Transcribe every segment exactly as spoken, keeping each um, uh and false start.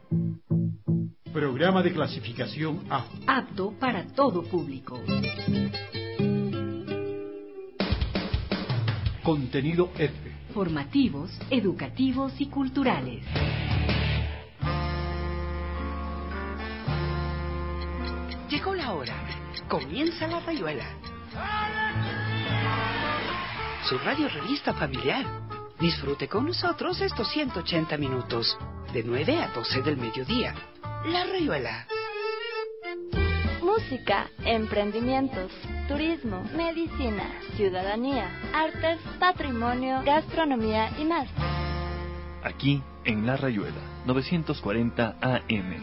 Programa de clasificación A. Apto para todo público. Contenido F. Formativos, educativos y culturales. Llegó la hora. Comienza La Rayuela. Su radio revista familiar. Disfrute con nosotros estos ciento ochenta minutos, de nueve a doce del mediodía. La Rayuela. Música, emprendimientos, turismo, medicina, ciudadanía, artes, patrimonio, gastronomía y más. Aquí en La Rayuela, novecientos cuarenta A M.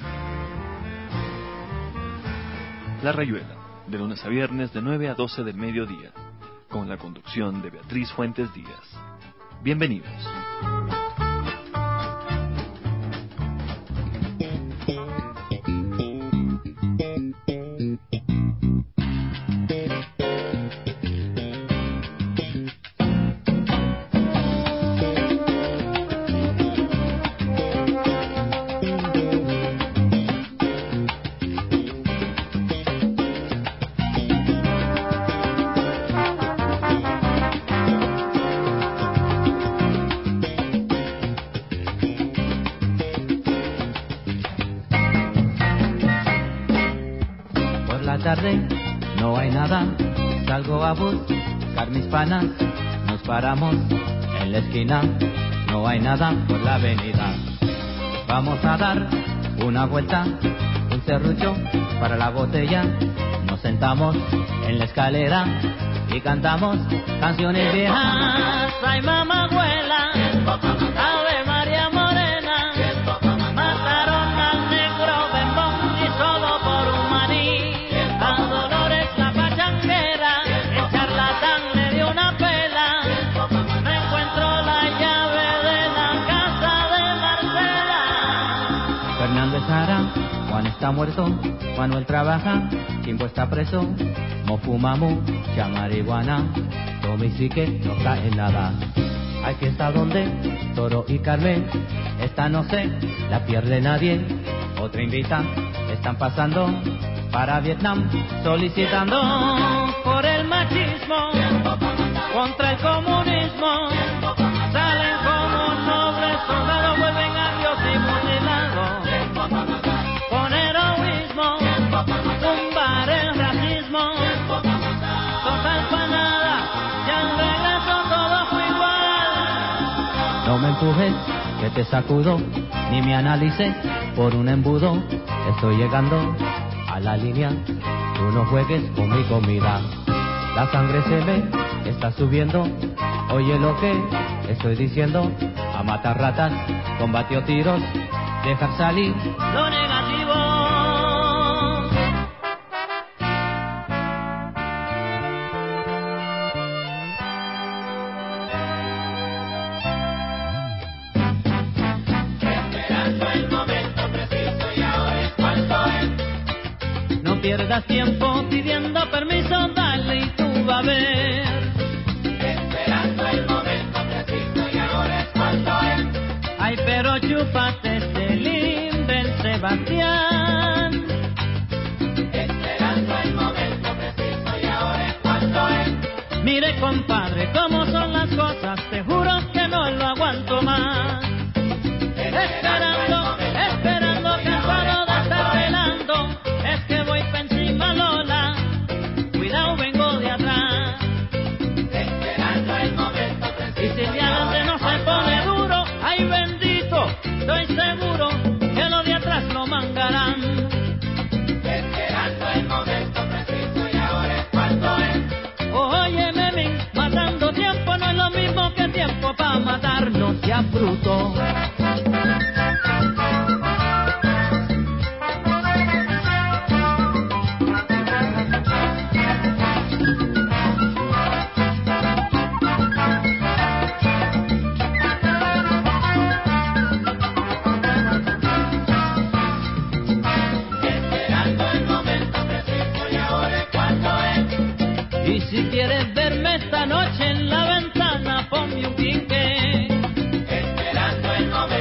La Rayuela, de lunes a viernes de nueve a doce del mediodía, con la conducción de Beatriz Fuentes Díaz. Bienvenidos. No hay nada, salgo a buscar mis panas, nos paramos en la esquina, no hay nada por la avenida. Vamos a dar una vuelta, un serrucho para la botella, nos sentamos en la escalera y cantamos canciones viejas. Ay, mamá abuela, Ave María Morena, mataron al negro Bembón y solo por un maní. Juan está muerto, Manuel trabaja, Kimbo está preso, Mo fuma mucha marihuana, Tommy sí que no cae en nada. Hay fiesta donde Toro y Carmen, esta no sé, la pierde nadie. Otra invita, están pasando para Vietnam, solicitando por el machismo, contra el comunismo. Salen como nobles soldados, vuelven a Dios y mutilados. Con heroísmo, tumbar el racismo. Total pa' nada, ya al regreso todo fue igual. No me empujes, que te sacudo, ni me analices por un embudo. Estoy llegando a la línea, tú no juegues con mi comida. La sangre se me está subiendo, oye lo que estoy diciendo. A matar ratas, combatió tiros, dejar salir lo negativo. Esperando el momento preciso y ahora es cuando es. No pierdas tiempo pidiendo permiso, dale y tú vas a ver. Esperando el momento preciso y ahora es cuando es. Ay, pero chúpate este Limbel Sebastián. Esperando el momento preciso y ahora es cuando es. Mire, compadre, cómo son las cosas, te juro que no lo aguanto más. Esperando, esperando, cansado de estar velando, es que voy pa' encima Lola, cuidado vengo de atrás. Esperando el momento preciso. Y si de adelante no se pone duro, ay bendito, estoy seguro que los de atrás lo mangarán. Esperando el momento preciso y ahora es cuando es. Óyeme, men, matando tiempo no es lo mismo que tiempo pa' matar, no sea bruto. Si quieres verme esta noche en la ventana, ponme un pique. Esperando el momento.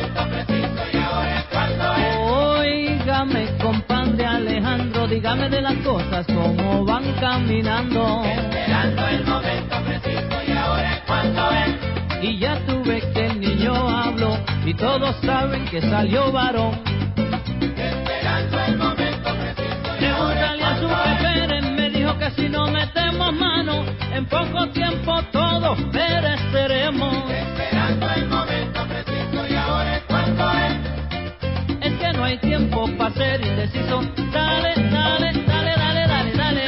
dígame de las cosas cómo van caminando. Esperando el momento preciso y ahora es cuando es. Y ya tuve que el niño habló y todos saben que salió varón. Esperando el momento preciso y ahora es Pregúntale a su cuando es. Pérez, me dijo que si no metemos mano, en poco tiempo todos pereceremos. Esperando el momento preciso y ahora es cuando es. Es que no hay tiempo para ser indeciso. Dale, dale, dale, dale, dale, dale.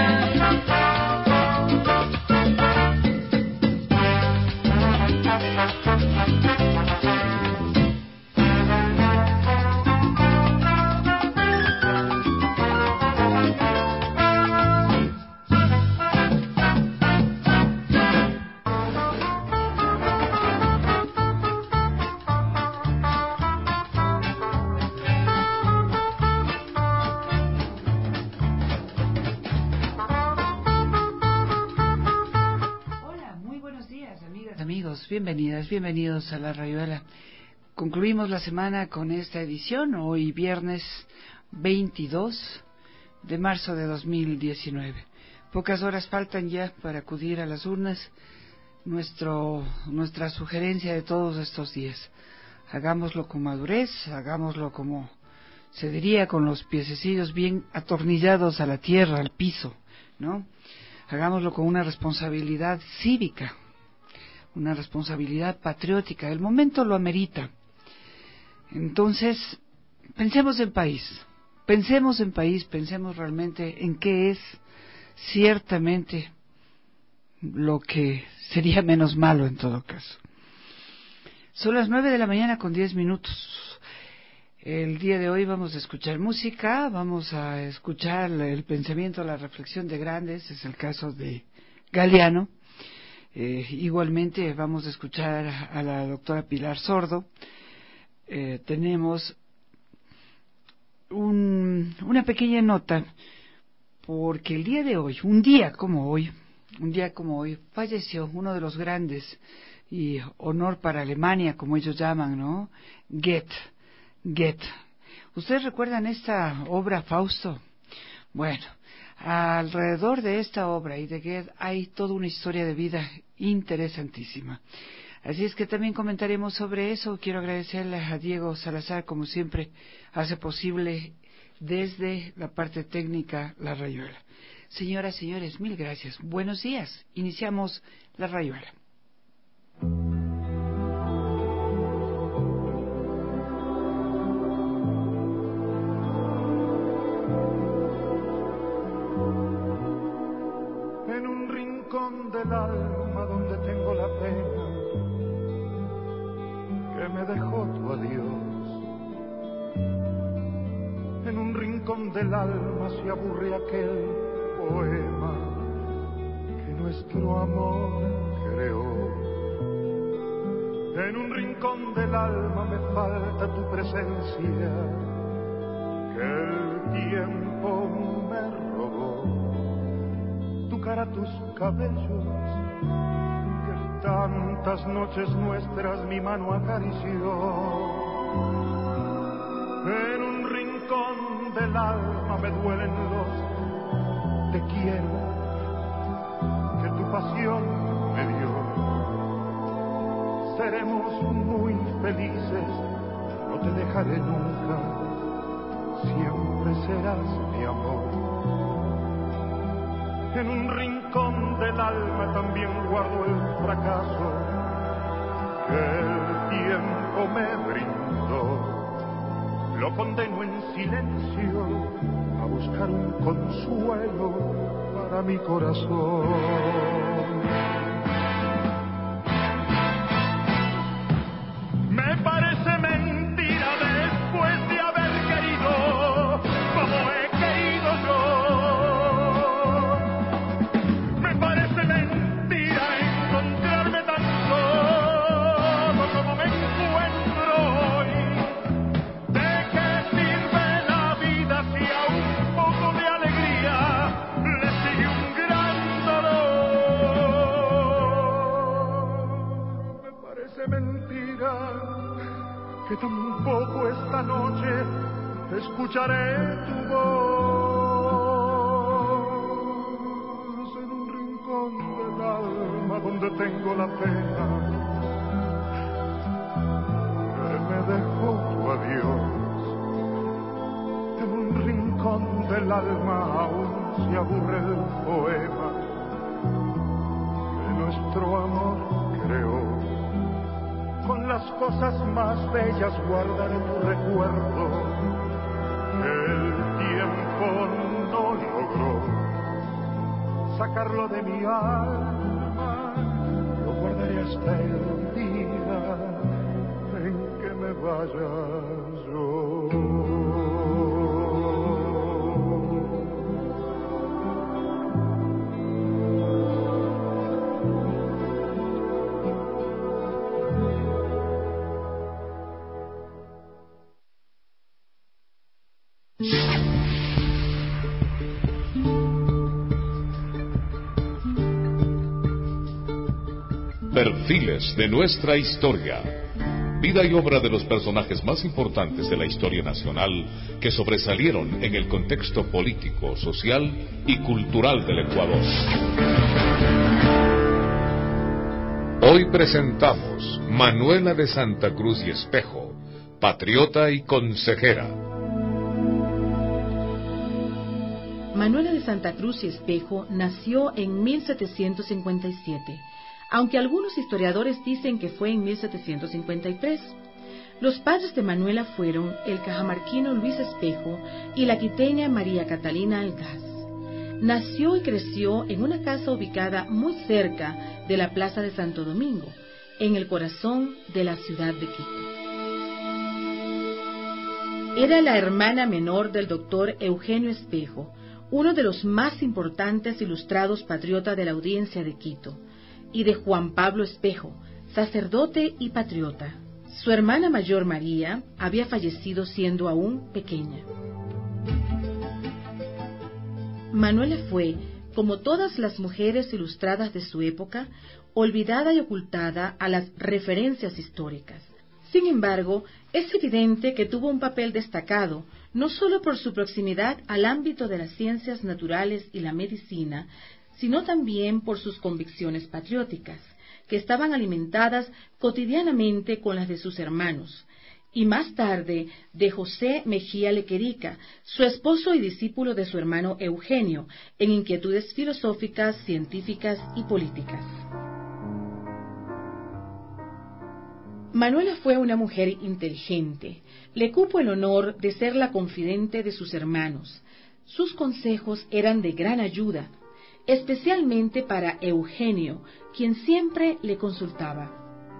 Amigos, bienvenidas, bienvenidos a La Rayuela. Concluimos la semana con esta edición, hoy viernes veintidós de marzo de dos mil diecinueve. Pocas horas faltan ya para acudir a las urnas. Nuestro, nuestra sugerencia de todos estos días: hagámoslo con madurez, hagámoslo como se diría, con los piececillos bien atornillados a la tierra, al piso, ¿no? Hagámoslo con una responsabilidad cívica, una responsabilidad patriótica. El momento lo amerita. Entonces, pensemos en país, pensemos en país, pensemos realmente en qué es ciertamente lo que sería menos malo en todo caso. Son las nueve de la mañana con diez minutos. El día de hoy vamos a escuchar música, vamos a escuchar el pensamiento, la reflexión de grandes, es el caso de Galeano. Eh, igualmente vamos a escuchar a la doctora Pilar Sordo. Eh, tenemos un, una pequeña nota, porque el día de hoy, un día como hoy, un día como hoy, falleció uno de los grandes, y honor para Alemania, como ellos llaman, ¿no? Goethe. Goethe. ¿Ustedes recuerdan esta obra, Fausto? Bueno, alrededor de esta obra y de Goethe hay toda una historia de vida interesantísima. Así es que también comentaremos sobre eso. Quiero agradecerle a Diego Salazar, como siempre, hace posible desde la parte técnica La Rayuela. Señoras, señores, mil gracias. Buenos días. Iniciamos La Rayuela. Del alma donde tengo la pena que me dejó tu adiós, en un rincón del alma se aburre aquel poema que nuestro amor creó. En un rincón del alma me falta tu presencia que el tiempo me robó, tu cara, tus cabellos, que tantas noches nuestras mi mano acarició. En un rincón del alma me duelen los te quiero que tu pasión me dio. Seremos muy felices, no te dejaré nunca, siempre serás mi amor. En un rincón del alma también guardo el fracaso que el tiempo me brindó. Lo condeno en silencio a buscar un consuelo para mi corazón. Me parece mentira después de haber querido como he querido yo. Que tampoco esta noche escucharé tu voz. donde tengo la pena que me dejó tu adiós. En un rincón del alma aún se aburre el poema que nuestro amor creó. Con las cosas más bellas guardaré tu recuerdo que el tiempo no logró sacarlo de mi alma. Lo guardaré hasta el día en que me vaya yo. Perfiles de nuestra historia. Vida y obra de los personajes más importantes de la historia nacional que sobresalieron en el contexto político, social y cultural del Ecuador. Hoy presentamos Manuela de Santa Cruz y Espejo, patriota y consejera. Manuela de Santa Cruz y Espejo nació en mil setecientos cincuenta y siete, aunque algunos historiadores dicen que fue en mil setecientos cincuenta y tres. Los padres de Manuela fueron el cajamarquino Luis Espejo y la quiteña María Catalina Algaz. Nació y creció en una casa ubicada muy cerca de la Plaza de Santo Domingo, en el corazón de la ciudad de Quito. Era la hermana menor del doctor Eugenio Espejo, uno de los más importantes ilustrados patriotas de la audiencia de Quito, y de Juan Pablo Espejo, sacerdote y patriota. Su hermana mayor María había fallecido siendo aún pequeña. Manuela fue, como todas las mujeres ilustradas de su época, olvidada y ocultada a las referencias históricas. Sin embargo, es evidente que tuvo un papel destacado, no solo por su proximidad al ámbito de las ciencias naturales y la medicina, sino también por sus convicciones patrióticas, que estaban alimentadas cotidianamente con las de sus hermanos, y más tarde de José Mejía Lequerica, su esposo y discípulo de su hermano Eugenio, en inquietudes filosóficas, científicas y políticas. Manuela fue una mujer inteligente. Le cupo el honor de ser la confidente de sus hermanos. Sus consejos eran de gran ayuda, especialmente para Eugenio, quien siempre le consultaba.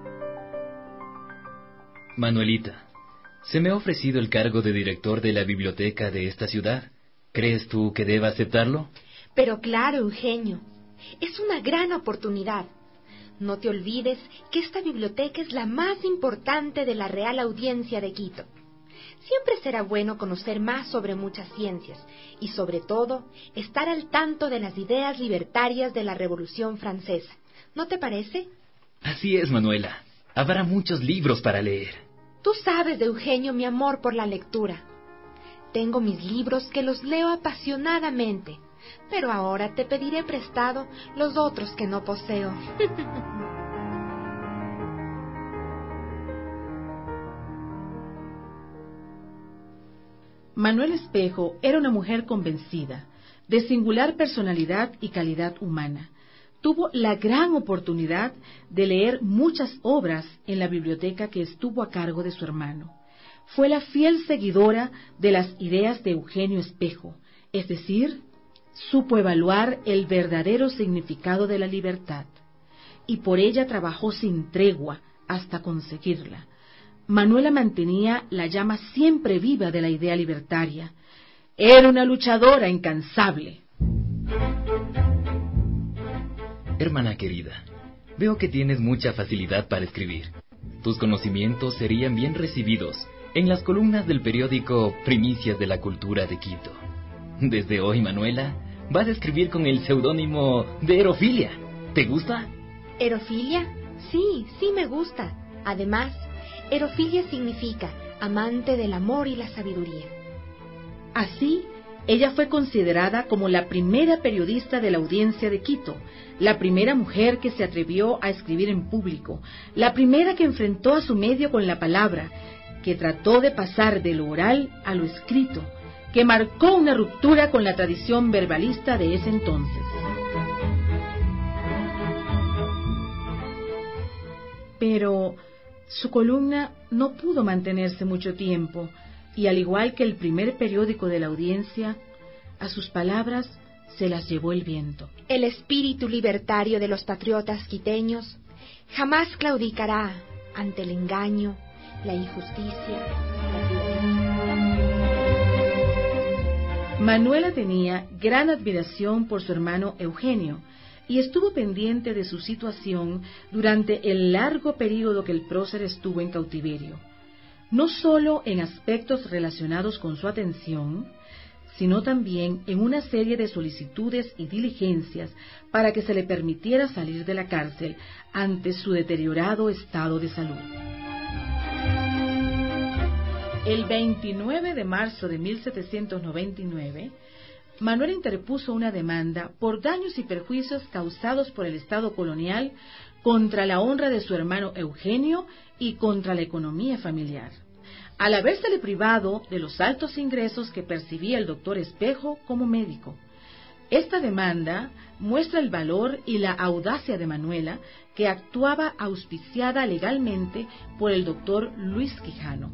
Manuelita, se me ha ofrecido el cargo de director de la biblioteca de esta ciudad. ¿Crees tú que deba aceptarlo? Pero claro, Eugenio, es una gran oportunidad. No te olvides que esta biblioteca es la más importante de la Real Audiencia de Quito. Siempre será bueno conocer más sobre muchas ciencias y, sobre todo, estar al tanto de las ideas libertarias de la Revolución Francesa. ¿No te parece? Así es, Manuela. Habrá muchos libros para leer. Tú sabes, Eugenio, mi amor por la lectura. Tengo mis libros que los leo apasionadamente, pero ahora te pediré prestado los otros que no poseo. Manuela Espejo era una mujer convencida, de singular personalidad y calidad humana. Tuvo la gran oportunidad de leer muchas obras en la biblioteca que estuvo a cargo de su hermano. Fue la fiel seguidora de las ideas de Eugenio Espejo, es decir, supo evaluar el verdadero significado de la libertad, y por ella trabajó sin tregua hasta conseguirla. Manuela mantenía la llama siempre viva de la idea libertaria. Era una luchadora incansable. Hermana querida, veo que tienes mucha facilidad para escribir. Tus conocimientos serían bien recibidos en las columnas del periódico Primicias de la Cultura de Quito. Desde hoy, Manuela, vas a escribir con el seudónimo de Erofilia. ¿Te gusta? ¿Erofilia? Sí, sí me gusta. Además, Erofilia significa amante del amor y la sabiduría. Así, Ella fue considerada como la primera periodista de la Audiencia de Quito, la primera mujer que se atrevió a escribir en público, la primera que enfrentó a su medio con la palabra, que trató de pasar de lo oral a lo escrito, que marcó una ruptura con la tradición verbalista de ese entonces. Pero su columna no pudo mantenerse mucho tiempo, y al igual que el primer periódico de la Audiencia, a sus palabras se las llevó el viento. El espíritu libertario de los patriotas quiteños jamás claudicará ante el engaño, la injusticia, la violencia. Manuela tenía gran admiración por su hermano Eugenio y estuvo pendiente de su situación durante el largo período que el prócer estuvo en cautiverio, no solo en aspectos relacionados con su atención, sino también en una serie de solicitudes y diligencias para que se le permitiera salir de la cárcel ante su deteriorado estado de salud. El veintinueve de marzo de mil setecientos noventa y nueve, Manuela interpuso una demanda por daños y perjuicios causados por el Estado colonial contra la honra de su hermano Eugenio y contra la economía familiar, al habérsele privado de los altos ingresos que percibía el doctor Espejo como médico. Esta demanda muestra el valor y la audacia de Manuela, que actuaba auspiciada legalmente por el doctor Luis Quijano.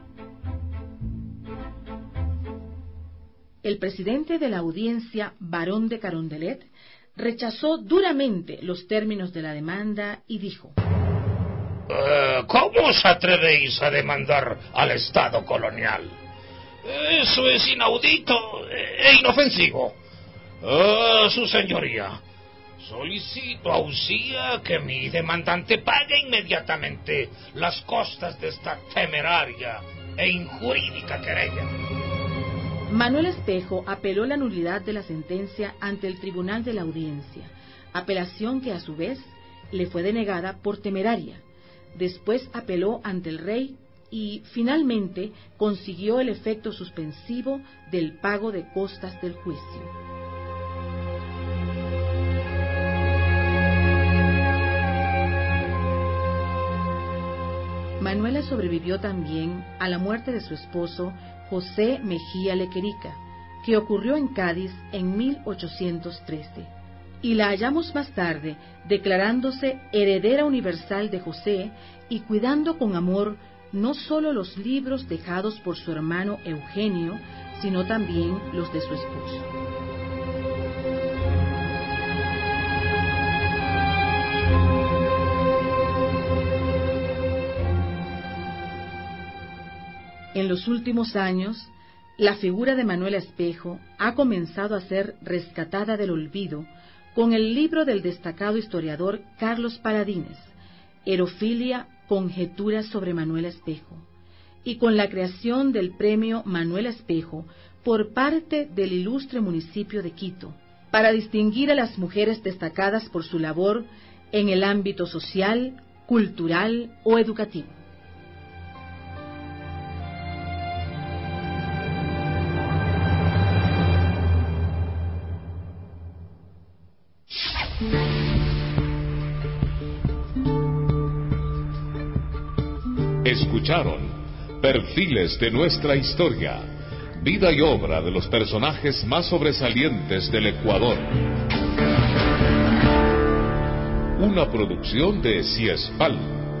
El presidente de la Audiencia, Barón de Carondelet, rechazó duramente los términos de la demanda y dijo: Uh, ¿Cómo os atrevéis a demandar al Estado colonial? Eso es inaudito e inofensivo. Uh, su señoría, solicito a Usía que mi demandante pague inmediatamente las costas de esta temeraria e injurídica querella. Manuel Espejo apeló la nulidad de la sentencia ante el Tribunal de la Audiencia, apelación que a su vez le fue denegada por temeraria. Después apeló ante el rey y finalmente consiguió el efecto suspensivo del pago de costas del juicio. Manuela sobrevivió también a la muerte de su esposo José Mejía Lequerica, que ocurrió en Cádiz en mil ochocientos trece, y la hallamos más tarde declarándose heredera universal de José y cuidando con amor no solo los libros dejados por su hermano Eugenio, sino también los de su esposo. En los últimos años, la figura de Manuela Espejo ha comenzado a ser rescatada del olvido con el libro del destacado historiador Carlos Paladines, Erofilia, conjeturas sobre Manuela Espejo, y con la creación del premio Manuela Espejo por parte del ilustre municipio de Quito, para distinguir a las mujeres destacadas por su labor en el ámbito social, cultural o educativo. Escucharon Perfiles de nuestra historia, vida y obra de los personajes más sobresalientes del Ecuador. Una producción de Ciespal.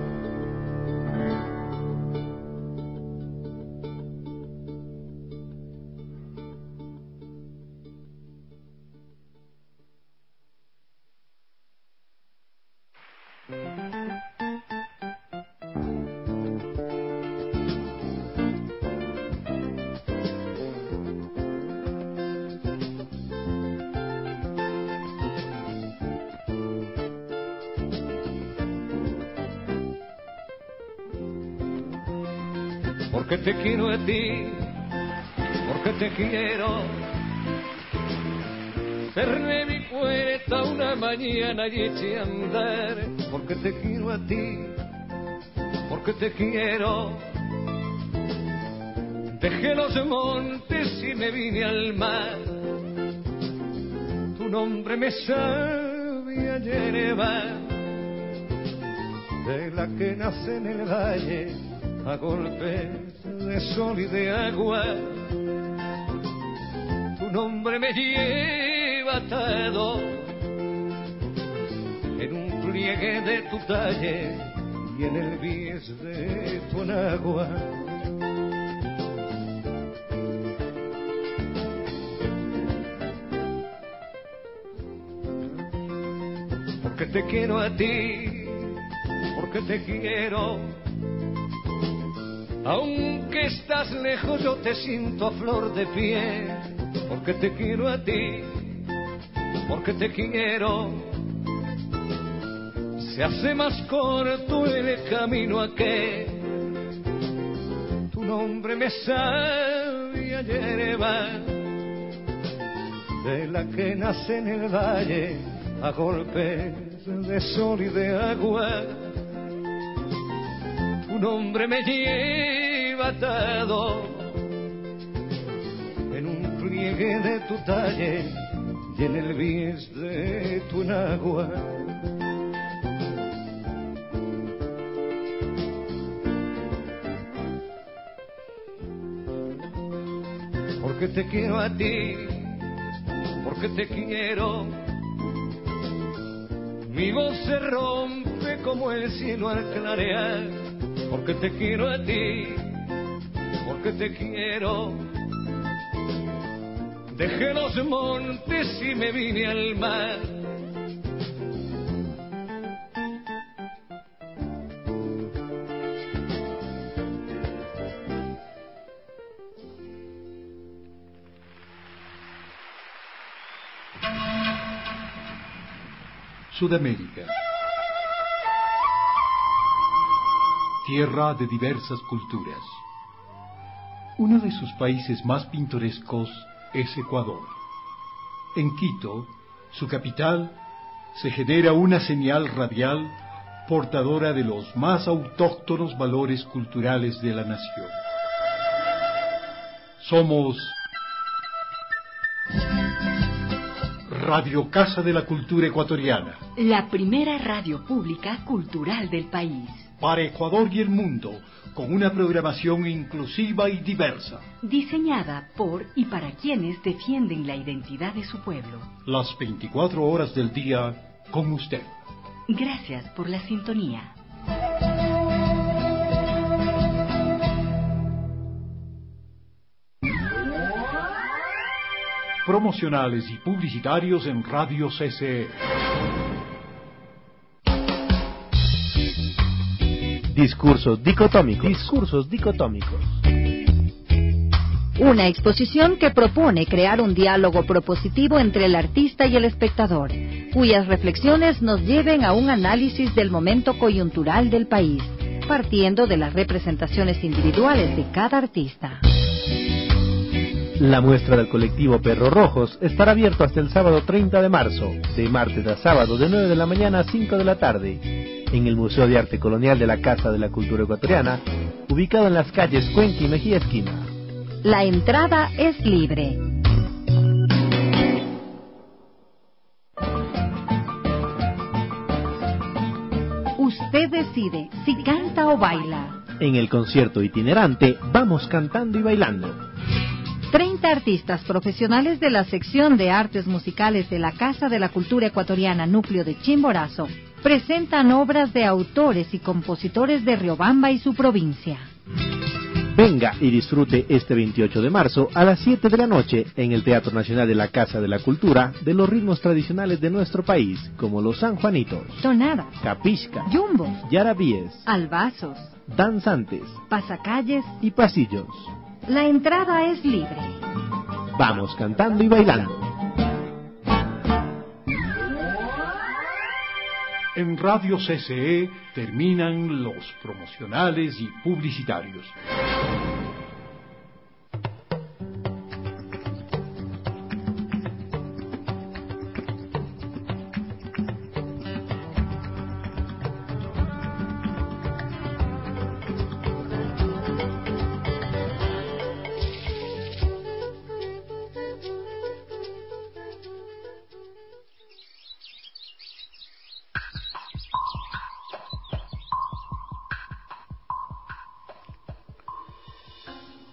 Porque te quiero a ti, porque te quiero. Cerré mi puerta una mañana y eché a andar. Porque te quiero a ti, porque te quiero. Dejé los montes y me vine al mar. Tu nombre me sabe a yerba, de la que nace en el valle a golpes de sol y de agua. Tu nombre me lleva atado en un pliegue de tu talle y en el bies de tu enagua. Porque te quiero a ti, porque te quiero. Aunque estás lejos yo te siento a flor de piel. Porque te quiero a ti, porque te quiero. Se hace más corto el camino aquel. Tu nombre me sabe a yerba, de la que nace en el valle a golpes de sol y de agua. Tu nombre me lleva atado en un pliegue de tu talle y en el bies de tu enagua. Porque te quiero a ti, porque te quiero. Mi voz se rompe como el cielo al clarear. Porque te quiero a ti, porque te quiero. Dejé los montes y me vine al mar. Sudamérica. Tierra de diversas culturas. Uno de sus países más pintorescos es Ecuador. En Quito, su capital, se genera una señal radial portadora de los más autóctonos valores culturales de la nación. Somos Radio Casa de la Cultura Ecuatoriana, la primera radio pública cultural del país. Para Ecuador y el mundo, con una programación inclusiva y diversa. Diseñada por y para quienes defienden la identidad de su pueblo. Las veinticuatro horas del día con usted. Gracias por la sintonía. Promocionales y publicitarios en Radio C C E. Discursos dicotómicos. Discursos dicotómicos. Una exposición que propone crear un diálogo propositivo entre el artista y el espectador, cuyas reflexiones nos lleven a un análisis del momento coyuntural del país, partiendo de las representaciones individuales de cada artista. La muestra del colectivo Perros Rojos estará abierto hasta el sábado treinta de marzo, de martes a sábado de nueve de la mañana a cinco de la tarde, en el Museo de Arte Colonial de la Casa de la Cultura Ecuatoriana, ubicado en las calles Cuenca y Mejía Esquina. La entrada es libre. Usted decide si canta o baila. En el concierto itinerante Vamos Cantando y Bailando. treinta artistas profesionales de la sección de artes musicales de la Casa de la Cultura Ecuatoriana Núcleo de Chimborazo presentan obras de autores y compositores de Riobamba y su provincia. Venga y disfrute este veintiocho de marzo a las siete de la noche en el Teatro Nacional de la Casa de la Cultura de los ritmos tradicionales de nuestro país, como los sanjuanitos, tonadas, capisca, yumbos, yarabíes, albazos, danzantes, pasacalles y pasillos. La entrada es libre. Vamos cantando y bailando. En Radio C C E terminan los promocionales y publicitarios.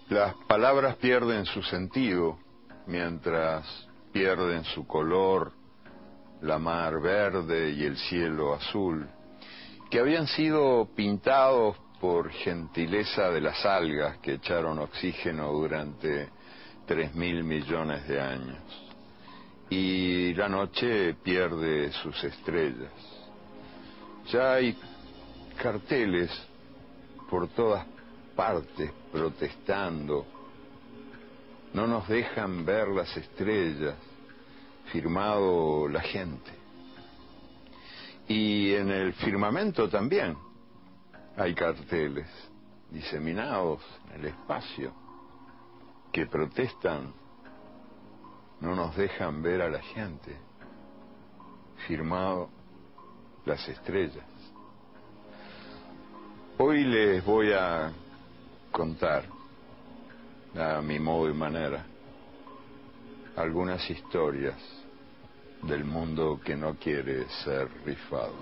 Las palabras pierden su sentido mientras pierden su color, la mar verde y el cielo azul, que habían sido pintados por gentileza de las algas que echaron oxígeno durante tres mil millones de años. Y la noche pierde sus estrellas. Ya hay carteles por todas partes protestando. No nos dejan ver las estrellas, firmado la gente. Y en el firmamento también hay carteles diseminados en el espacio que protestan. No nos dejan ver a la gente, firmado las estrellas. Hoy les voy a contar, a mi modo y manera, algunas historias del mundo que no quiere ser rifado.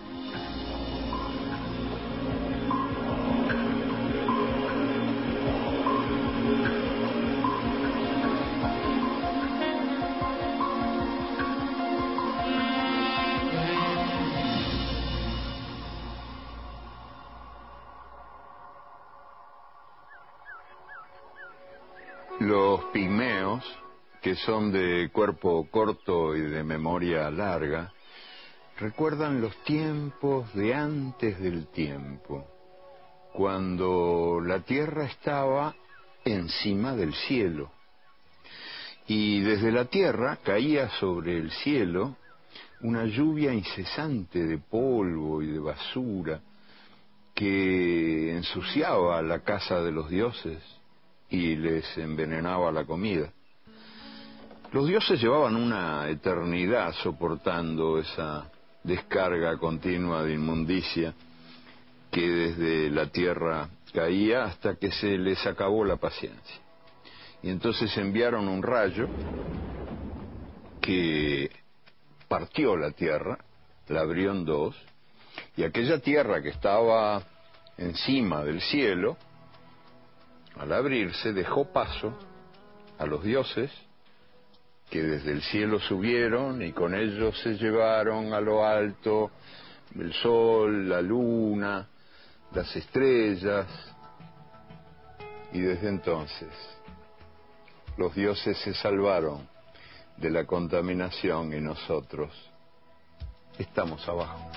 Los pigmeos, que son de cuerpo corto y de memoria larga, recuerdan los tiempos de antes del tiempo, cuando la tierra estaba encima del cielo, y desde la tierra caía sobre el cielo una lluvia incesante de polvo y de basura que ensuciaba la casa de los dioses y les envenenaba la comida. Los dioses llevaban una eternidad soportando esa descarga continua de inmundicia que desde la tierra caía hasta que se les acabó la paciencia. Y entonces enviaron un rayo que partió la tierra, la abrió en dos, y aquella tierra que estaba encima del cielo, al abrirse, dejó paso a los dioses que desde el cielo subieron y con ellos se llevaron a lo alto el sol, la luna, las estrellas, y desde entonces los dioses se salvaron de la contaminación y nosotros estamos abajo.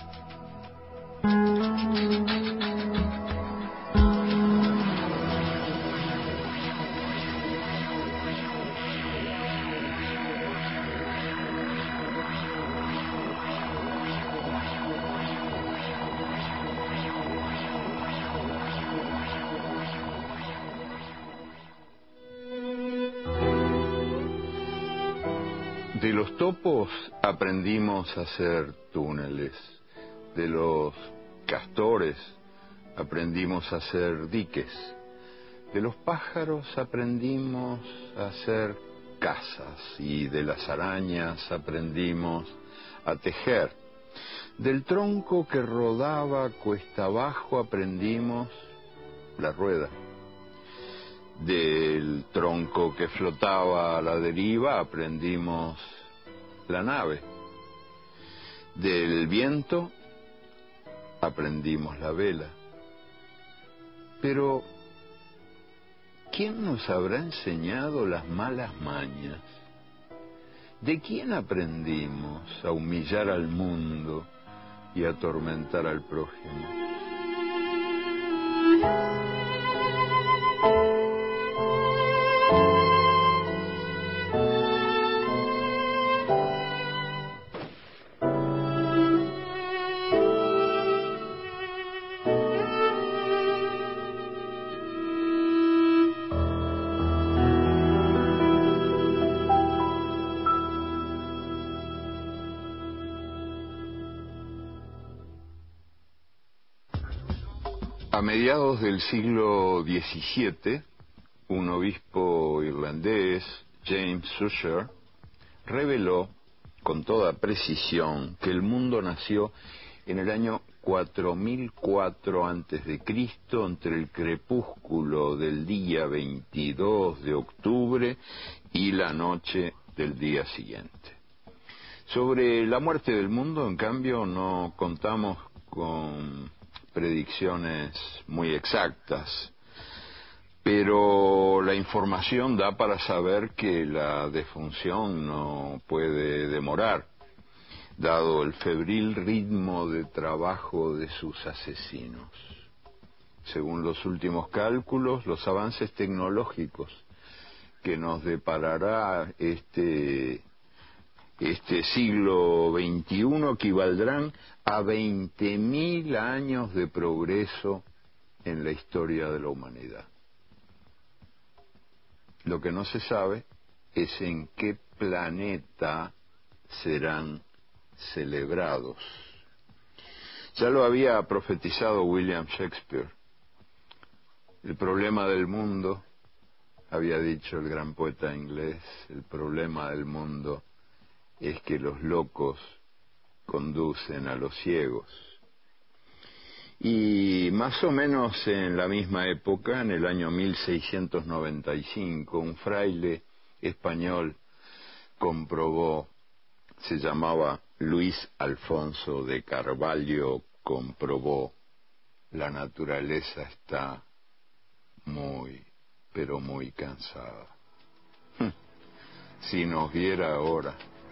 De los topos aprendimos a hacer túneles, de los castores aprendimos a hacer diques, de los pájaros aprendimos a hacer casas y de las arañas aprendimos a tejer. Del tronco que rodaba cuesta abajo aprendimos la rueda. Del tronco que flotaba a la deriva aprendimos la nave. Del viento aprendimos la vela. Pero, ¿quién nos habrá enseñado las malas mañas? ¿De quién aprendimos a humillar al mundo y a atormentar al prójimo? A mediados del siglo diecisiete, un obispo irlandés, James Ussher, reveló con toda precisión que el mundo nació en el año cuatro mil cuatro antes de Cristo, entre el crepúsculo del día veintidós de octubre y la noche del día siguiente. Sobre la muerte del mundo, en cambio, no contamos con predicciones muy exactas, pero la información da para saber que la defunción no puede demorar, dado el febril ritmo de trabajo de sus asesinos. Según los últimos cálculos, los avances tecnológicos que nos deparará este, este siglo veintiuno equivaldrán a veinte mil años de progreso en la historia de la humanidad. Lo que no se sabe es en qué planeta serán celebrados. Ya lo había profetizado William Shakespeare. El problema del mundo, había dicho el gran poeta inglés, el problema del mundo es que los locos conducen a los ciegos. Y más o menos en la misma época, en el año mil seiscientos noventa y cinco, un fraile español comprobó, se llamaba Luis Alfonso de Carvalho, comprobó: la naturaleza está muy, pero muy cansada. Si nos viera ahora.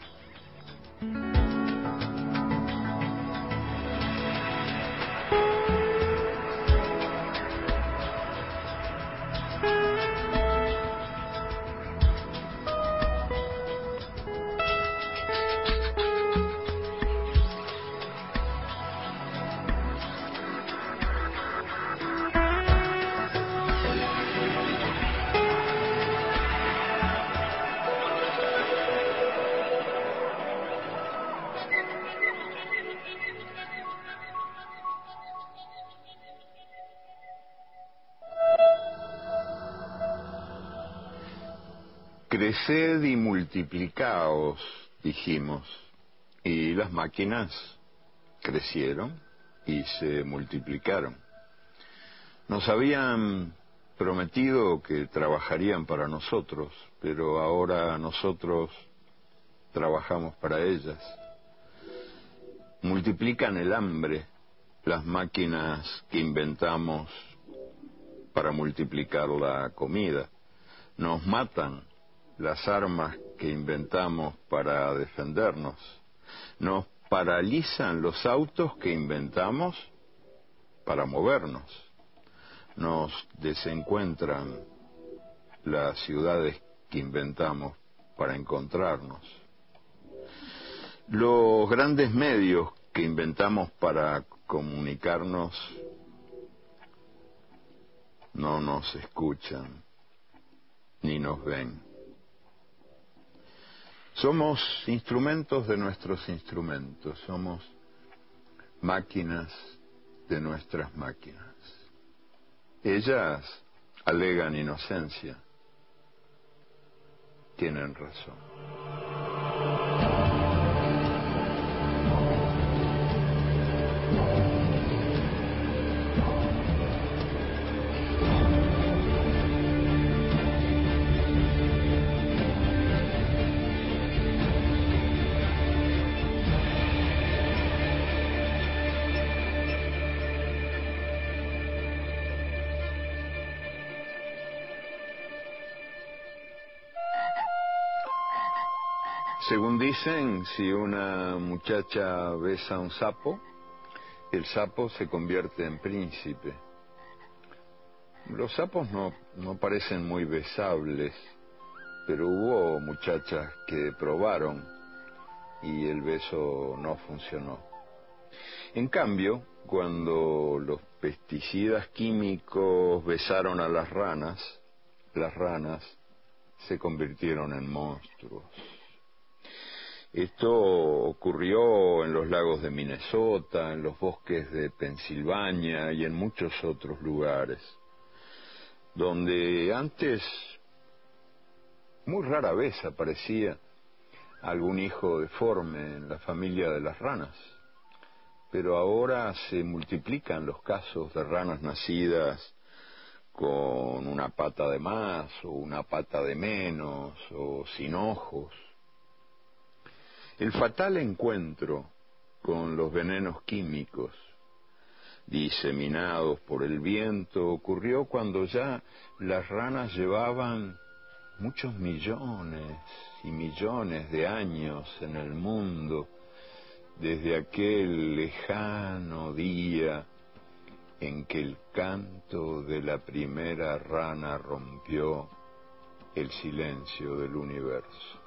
Creced y multiplicaos, dijimos, y las máquinas crecieron y se multiplicaron. Nos habían prometido que trabajarían para nosotros, pero ahora nosotros trabajamos para ellas. Multiplican el hambre las máquinas que inventamos para multiplicar la comida. Nos matan las armas que inventamos para defendernos. Nos paralizan los autos que inventamos para movernos. Nos desencuentran las ciudades que inventamos para encontrarnos. Los grandes medios que inventamos para comunicarnos no nos escuchan ni nos ven. Somos instrumentos de nuestros instrumentos, somos máquinas de nuestras máquinas. Ellas alegan inocencia. Tienen razón. Según dicen, si una muchacha besa a un sapo, el sapo se convierte en príncipe. Los sapos no, no parecen muy besables, pero hubo muchachas que probaron y el beso no funcionó. En cambio, cuando los pesticidas químicos besaron a las ranas, las ranas se convirtieron en monstruos. Esto ocurrió en los lagos de Minnesota, en los bosques de Pensilvania y en muchos otros lugares, donde antes muy rara vez aparecía algún hijo deforme en la familia de las ranas. pero ahora se multiplican los casos de ranas nacidas con una pata de más o una pata de menos o sin ojos. El fatal encuentro con los venenos químicos diseminados por el viento ocurrió cuando ya las ranas llevaban muchos millones y millones de años en el mundo, desde aquel lejano día en que el canto de la primera rana rompió el silencio del universo.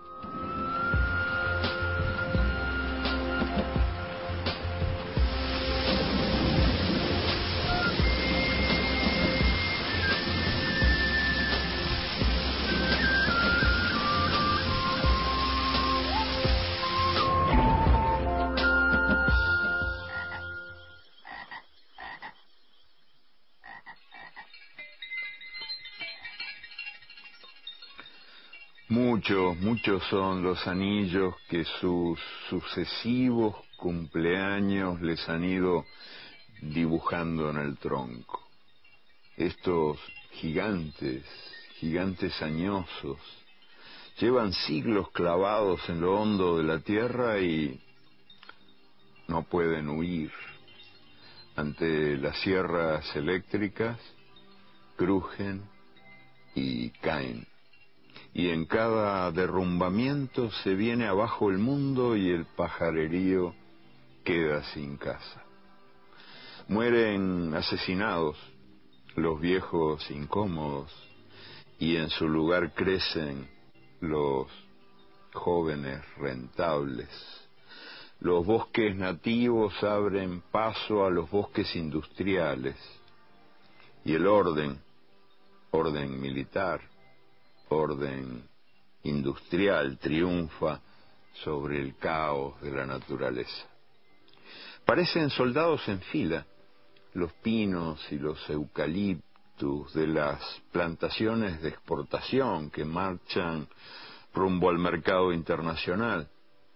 Muchos, muchos son los anillos que sus sucesivos cumpleaños les han ido dibujando en el tronco. Estos gigantes, gigantes añosos, llevan siglos clavados en lo hondo de la tierra y no pueden huir. Ante las sierras eléctricas, crujen y caen. Y en cada derrumbamiento se viene abajo el mundo y el pajarerío queda sin casa. Mueren asesinados los viejos incómodos y en su lugar crecen los jóvenes rentables. Los bosques nativos abren paso a los bosques industriales y el orden, orden militar, orden industrial triunfa sobre el caos de la naturaleza. Parecen soldados en fila los pinos y los eucaliptus de las plantaciones de exportación que marchan rumbo al mercado internacional.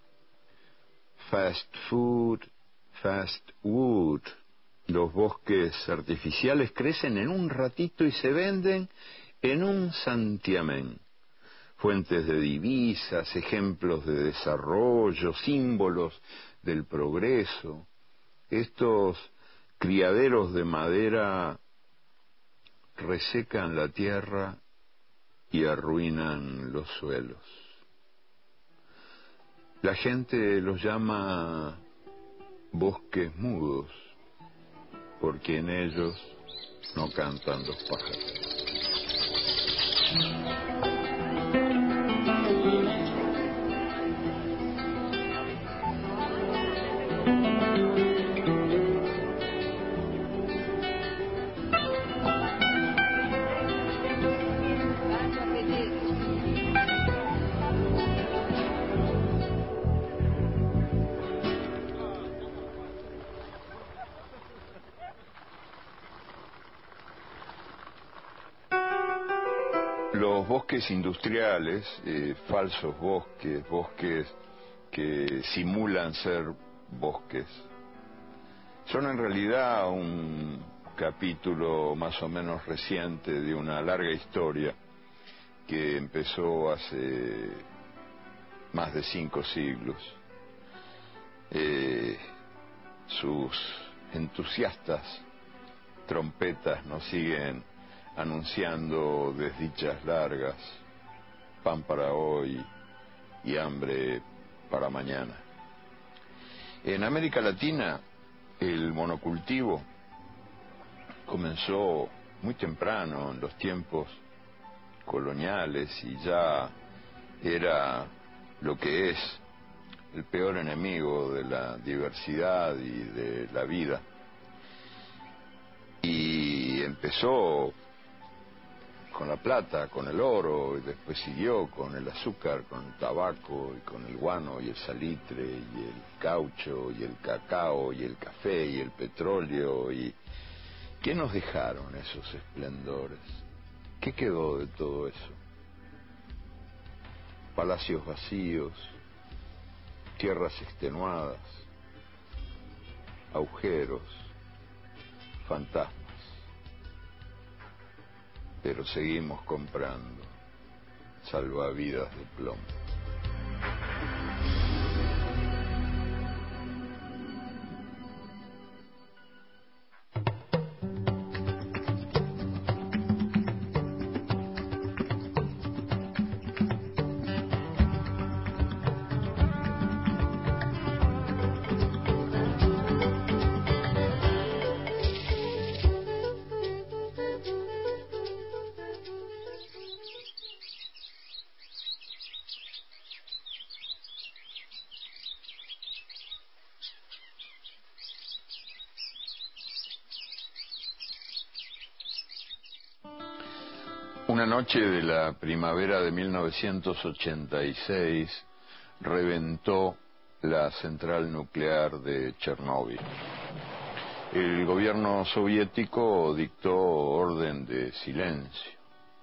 Fast food, fast wood. Los bosques artificiales crecen en un ratito y se venden en un santiamén, fuentes de divisas, ejemplos de desarrollo, símbolos del progreso. Estos criaderos de madera resecan la tierra y arruinan los suelos. La gente los llama bosques mudos, porque en ellos no cantan los pájaros. Los bosques industriales, eh, falsos bosques, bosques que simulan ser bosques, son en realidad un capítulo más o menos reciente de una larga historia que empezó hace más de cinco siglos. Eh, sus entusiastas trompetas nos siguen anunciando desdichas largas, pan para hoy y hambre para mañana. En América Latina, el monocultivo comenzó muy temprano, en los tiempos coloniales, y ya era lo que es el peor enemigo de la diversidad y de la vida. Y empezó con la plata, con el oro, y después siguió con el azúcar, con el tabaco, y con el guano, y el salitre, y el caucho, y el cacao, y el café, y el petróleo. Y ¿qué nos dejaron esos esplendores? ¿Qué quedó de todo eso? Palacios vacíos, tierras extenuadas, agujeros, fantasmas. Pero seguimos comprando salvavidas de plomo. Una noche de la primavera de mil novecientos ochenta y seis reventó la central nuclear de Chernóbil. El gobierno soviético dictó orden de silencio.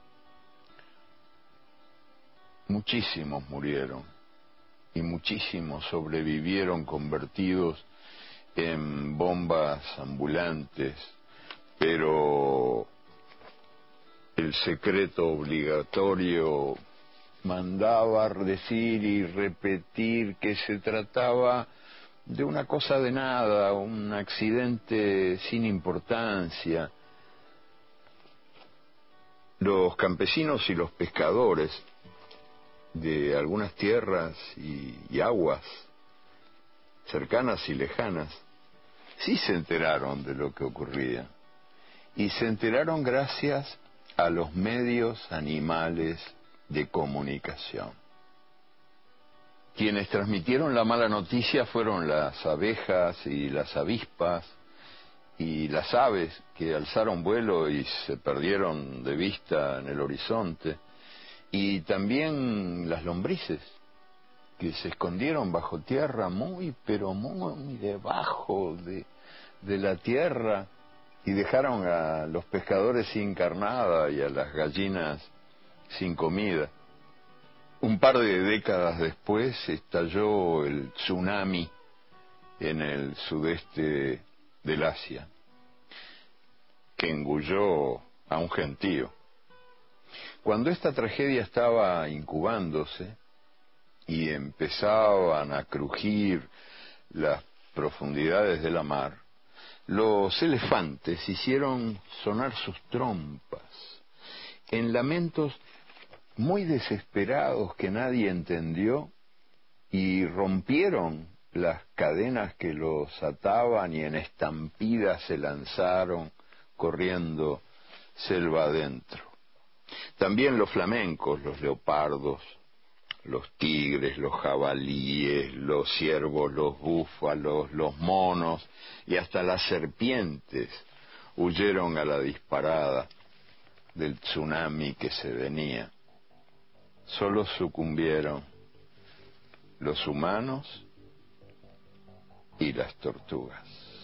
Muchísimos murieron y muchísimos sobrevivieron convertidos en bombas ambulantes, pero el secreto obligatorio mandaba decir y repetir que se trataba de una cosa de nada, un accidente sin importancia. Los campesinos y los pescadores de algunas tierras y, y aguas cercanas y lejanas sí se enteraron de lo que ocurría, y se enteraron gracias a los medios animales de comunicación. Quienes transmitieron la mala noticia fueron las abejas y las avispas y las aves, que alzaron vuelo y se perdieron de vista en el horizonte, y también las lombrices, que se escondieron bajo tierra, muy pero muy debajo de, de la tierra, y dejaron a los pescadores sin carnada y a las gallinas sin comida. Un par de décadas después estalló el tsunami en el sudeste del Asia, que engulló a un gentío. Cuando esta tragedia estaba incubándose y empezaban a crujir las profundidades de la mar, los elefantes hicieron sonar sus trompas en lamentos muy desesperados que nadie entendió, y rompieron las cadenas que los ataban y en estampidas se lanzaron corriendo selva adentro. También los flamencos, los leopardos, los tigres, los jabalíes, los ciervos, los búfalos, los monos y hasta las serpientes huyeron a la disparada del tsunami que se venía. Solo sucumbieron los humanos y las tortugas.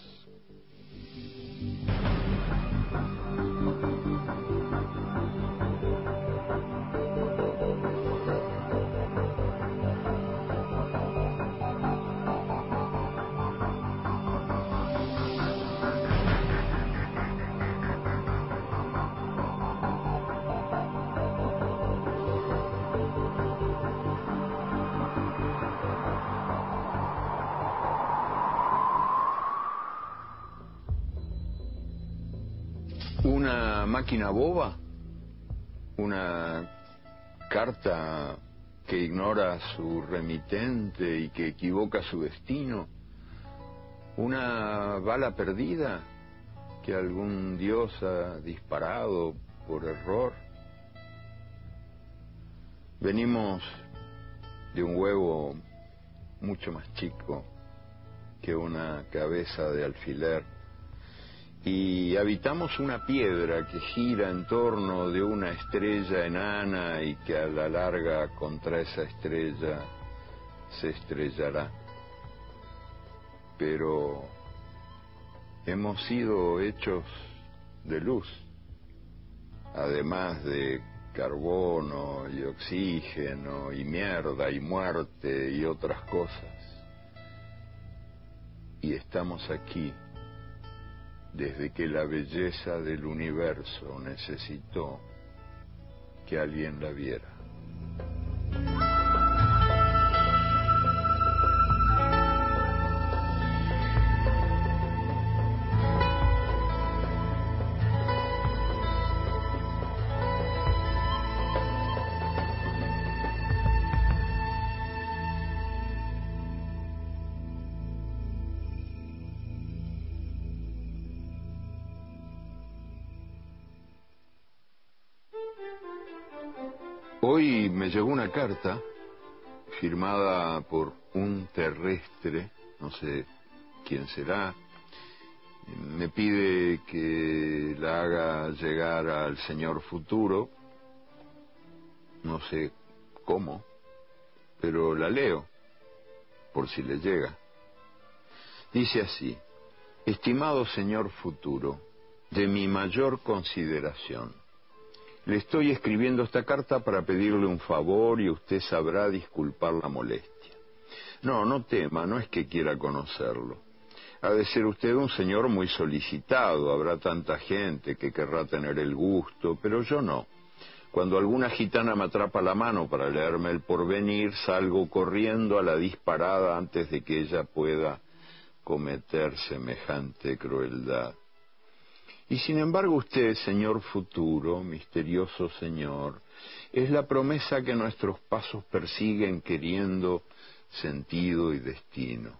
Una máquina boba, una carta que ignora su remitente y que equivoca su destino, una bala perdida que algún dios ha disparado por error. Venimos de un huevo mucho más chico que una cabeza de alfiler, y habitamos una piedra que gira en torno de una estrella enana y que a la larga contra esa estrella se estrellará. Pero hemos sido hechos de luz, además de carbono y oxígeno y mierda y muerte y otras cosas. y estamos aquí desde que la belleza del universo necesitó que alguien la viera. Hoy me llegó una carta firmada por un terrestre, no sé quién será. Me pide que la haga llegar al señor futuro, no sé cómo, pero la leo, por si le llega. Dice así: estimado señor futuro, de mi mayor consideración, le estoy escribiendo esta carta para pedirle un favor y usted sabrá disculpar la molestia. No, no tema, no es que quiera conocerlo. Ha de ser usted un señor muy solicitado, habrá tanta gente que querrá tener el gusto, pero yo no. Cuando alguna gitana me atrapa la mano para leerme el porvenir, salgo corriendo a la disparada antes de que ella pueda cometer semejante crueldad. Y sin embargo usted, señor futuro, misterioso señor, es la promesa que nuestros pasos persiguen queriendo sentido y destino.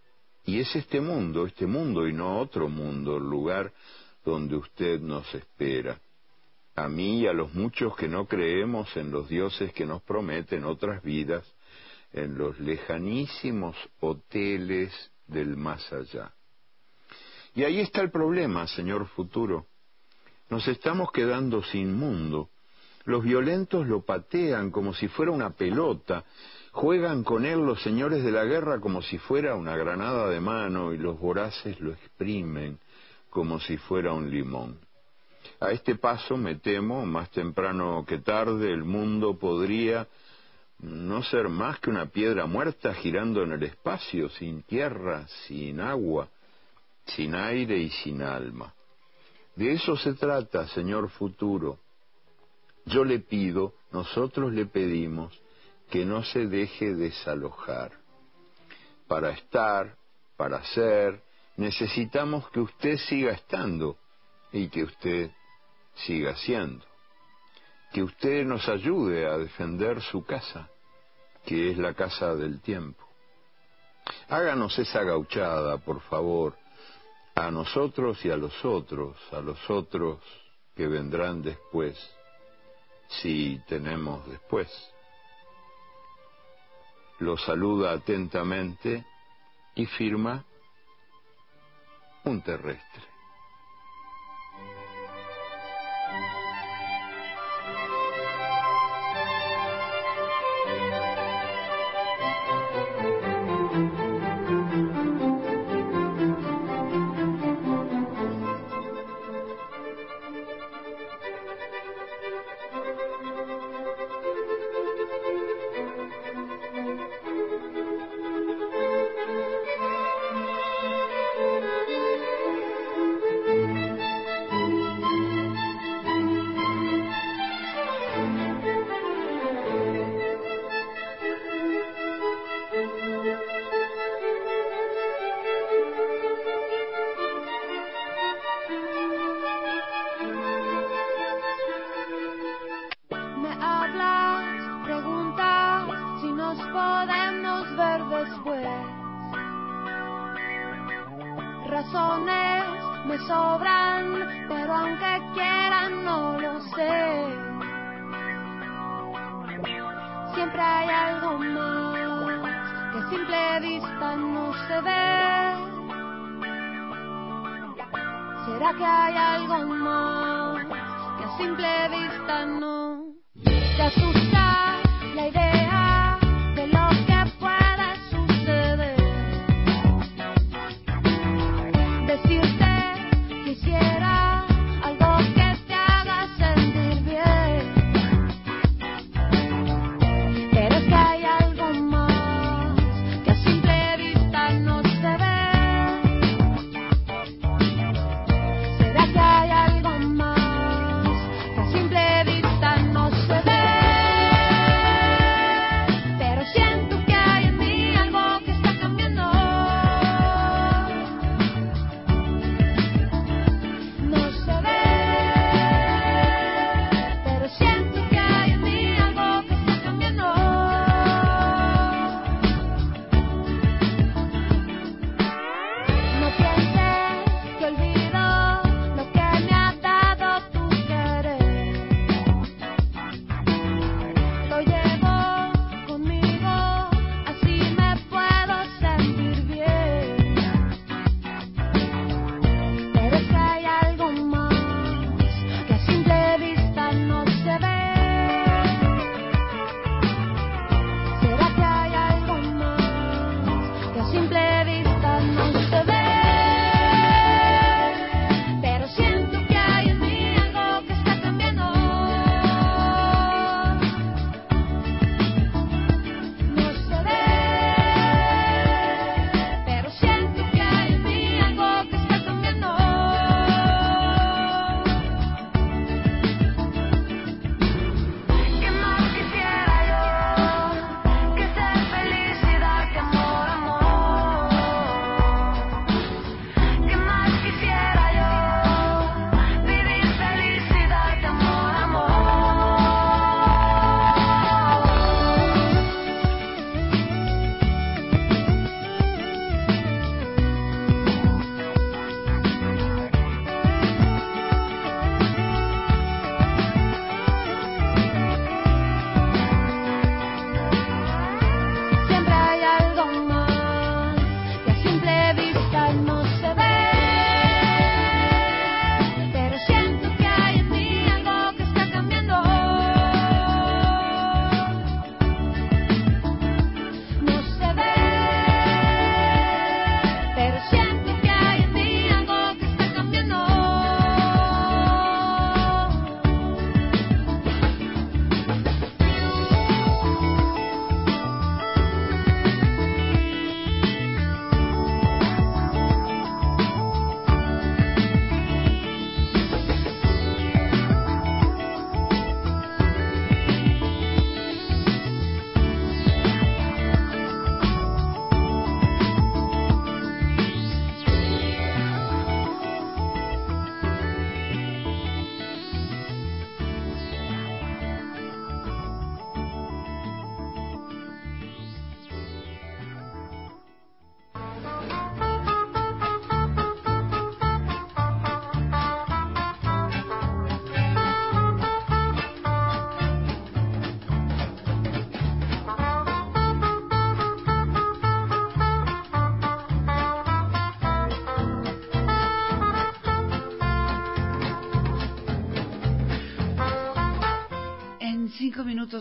Y es este mundo, este mundo y no otro mundo, el lugar donde usted nos espera. A mí y a los muchos que no creemos en los dioses que nos prometen otras vidas, en los lejanísimos hoteles del más allá. Y ahí está el problema, señor futuro. Nos estamos quedando sin mundo. Los violentos lo patean como si fuera una pelota, juegan con él los señores de la guerra como si fuera una granada de mano y los voraces lo exprimen como si fuera un limón. A este paso, me temo, más temprano que tarde, el mundo podría no ser más que una piedra muerta girando en el espacio, sin tierra, sin agua, sin aire y sin alma. De eso se trata, señor futuro. Yo le pido, nosotros le pedimos, que no se deje desalojar. Para estar, para ser, necesitamos que usted siga estando y que usted siga siendo. Que usted nos ayude a defender su casa, que es la casa del tiempo. Háganos esa gauchada, por favor, a nosotros y a los otros, a los otros que vendrán después, si tenemos después. Lo saluda atentamente y firma un terrestre. Pero es que hay algo más que a simple vista no se ve.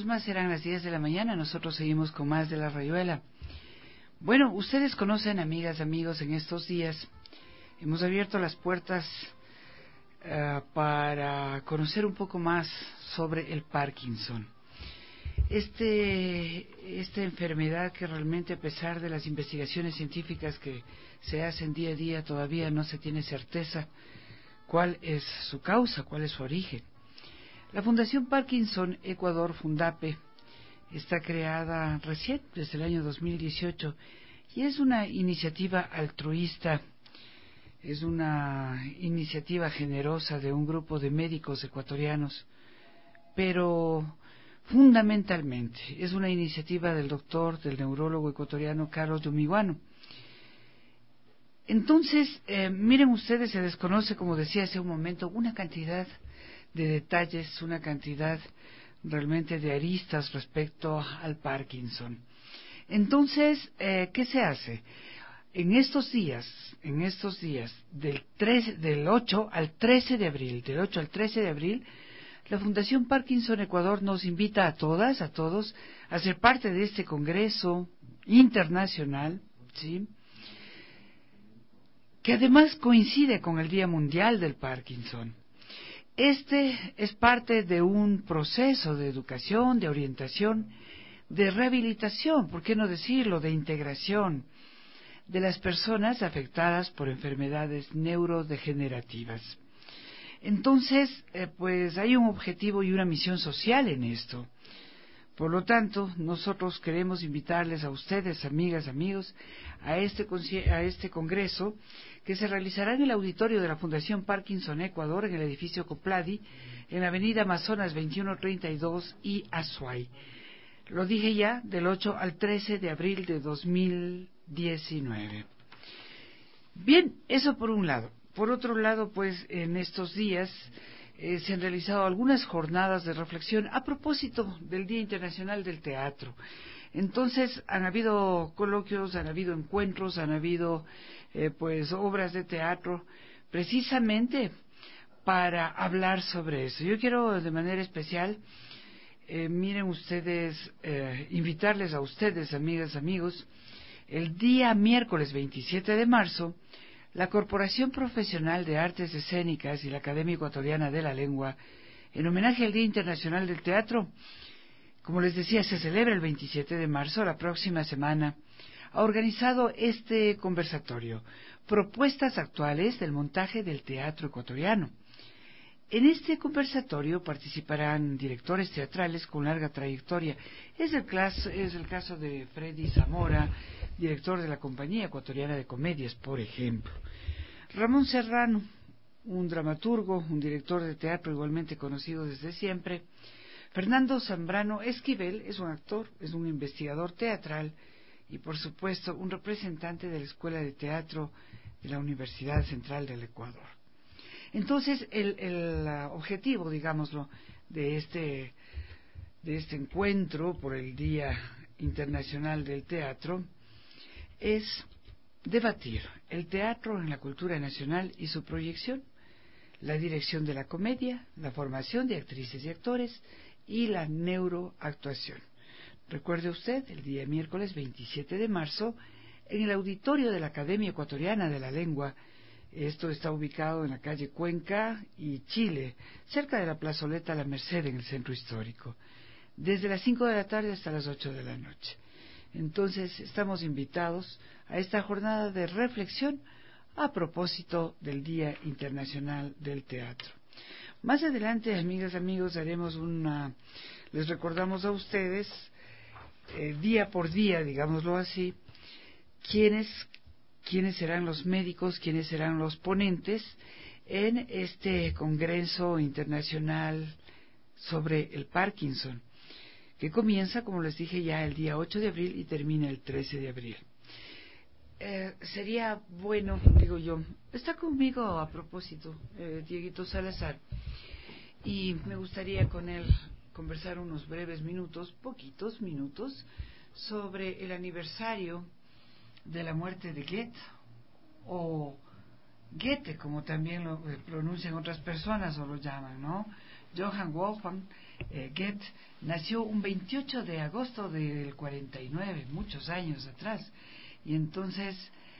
más serán las diez de la mañana. Nosotros seguimos con más de La Rayuela. Bueno, ustedes conocen, amigas, amigos, en estos días hemos abierto las puertas uh, para conocer un poco más sobre el Parkinson. Este, esta enfermedad que realmente, a pesar de las investigaciones científicas que se hacen día a día, todavía no se tiene certeza cuál es su causa, cuál es su origen. La Fundación Parkinson Ecuador, Fundape, está creada recién, desde el año dos mil dieciocho, y es una iniciativa altruista, es una iniciativa generosa de un grupo de médicos ecuatorianos, pero fundamentalmente es una iniciativa del doctor, del neurólogo ecuatoriano Carlos Yomiguano. Entonces, eh, miren ustedes, se desconoce, como decía hace un momento, una cantidad de detalles, una cantidad realmente de aristas respecto al Parkinson. Entonces, eh, ¿qué se hace? En estos días, en estos días, del, trece, del ocho al trece de abril, del ocho al trece de abril, la Fundación Parkinson Ecuador nos invita a todas, a todos, a ser parte de este congreso internacional, ¿sí?, que además coincide con el Día Mundial del Parkinson. Este es parte de un proceso de educación, de orientación, de rehabilitación, ¿por qué no decirlo?, de integración de las personas afectadas por enfermedades neurodegenerativas. Entonces, eh, pues hay un objetivo y una misión social en esto. Por lo tanto, nosotros queremos invitarles a ustedes, amigas, amigos, a este, a este congreso que se realizará en el auditorio de la Fundación Parkinson Ecuador, en el edificio Copladi, en la avenida Amazonas veintiuno treinta y dos y Azuay. Lo dije ya, del ocho al trece de abril de dos mil diecinueve. Bien, eso por un lado. Por otro lado, pues en estos días eh, se han realizado algunas jornadas de reflexión a propósito del Día Internacional del Teatro. Entonces han habido coloquios, han habido encuentros, han habido eh, pues obras de teatro precisamente para hablar sobre eso. Yo quiero de manera especial, eh, miren ustedes, eh, invitarles a ustedes, amigas, amigos, el día miércoles veintisiete de marzo, la Corporación Profesional de Artes Escénicas y la Academia Ecuatoriana de la Lengua, en homenaje al Día Internacional del Teatro, como les decía, se celebra el veintisiete de marzo, la próxima semana, ha organizado este conversatorio, Propuestas Actuales del Montaje del Teatro Ecuatoriano. En este conversatorio participarán directores teatrales con larga trayectoria. Es el, caso, es el caso de Freddy Zamora, director de la Compañía Ecuatoriana de Comedias, por ejemplo. Ramón Serrano, un dramaturgo, un director de teatro igualmente conocido desde siempre. Fernando Zambrano Esquivel es un actor, es un investigador teatral y, por supuesto, un representante de la Escuela de Teatro de la Universidad Central del Ecuador. Entonces, el, el uh, objetivo, digámoslo, de este, de este encuentro por el Día Internacional del Teatro es debatir el teatro en la cultura nacional y su proyección, la dirección de la comedia, la formación de actrices y actores y la neuroactuación. Recuerde usted, el día miércoles veintisiete de marzo, en el auditorio de la Academia Ecuatoriana de la Lengua. Esto está ubicado en la calle Cuenca y Chile, cerca de la plazoleta La Merced, en el centro histórico, desde las cinco de la tarde hasta las ocho de la noche. Entonces, estamos invitados a esta jornada de reflexión a propósito del Día Internacional del Teatro. Más adelante, amigas, amigos, haremos una, les recordamos a ustedes, eh, día por día, digámoslo así, quiénes quiénes serán los médicos, quiénes serán los ponentes en este Congreso Internacional sobre el Parkinson, que comienza, como les dije ya, el día ocho de abril y termina el trece de abril. Eh, sería bueno, digo yo, está conmigo a propósito, eh, Dieguito Salazar, y me gustaría con él conversar unos breves minutos, poquitos minutos, sobre el aniversario de la muerte de Goethe, o Goethe, como también lo pronuncian otras personas o lo llaman, ¿no? Johann Wolfgang Eh, Goethe nació un veintiocho de agosto del cuarenta y nueve, muchos años atrás, y entonces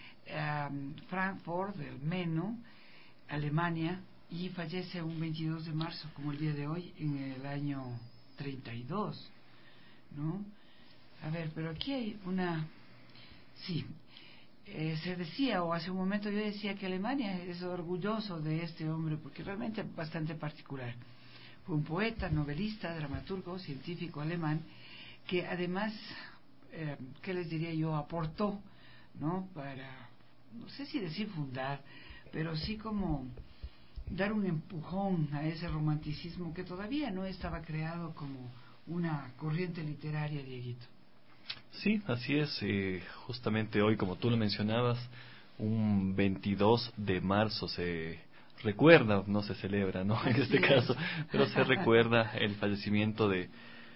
um, Frankfurt del Meno, Alemania, y fallece un veintidós de marzo, como el día de hoy, en el año treinta y dos, ¿no? A ver, pero aquí hay una... Sí, eh, se decía, o hace un momento yo decía que Alemania es orgulloso de este hombre, porque realmente es bastante particular. Fue un poeta, novelista, dramaturgo, científico alemán, que además, eh, ¿qué les diría yo?, aportó, ¿no?, para, no sé si decir fundar, pero sí como dar un empujón a ese romanticismo que todavía no estaba creado como una corriente literaria, Dieguito. Sí, así es. Eh, justamente hoy, como tú lo mencionabas, un veintidós de marzo se recuerda, no se celebra, ¿no? En este caso, pero se recuerda el fallecimiento de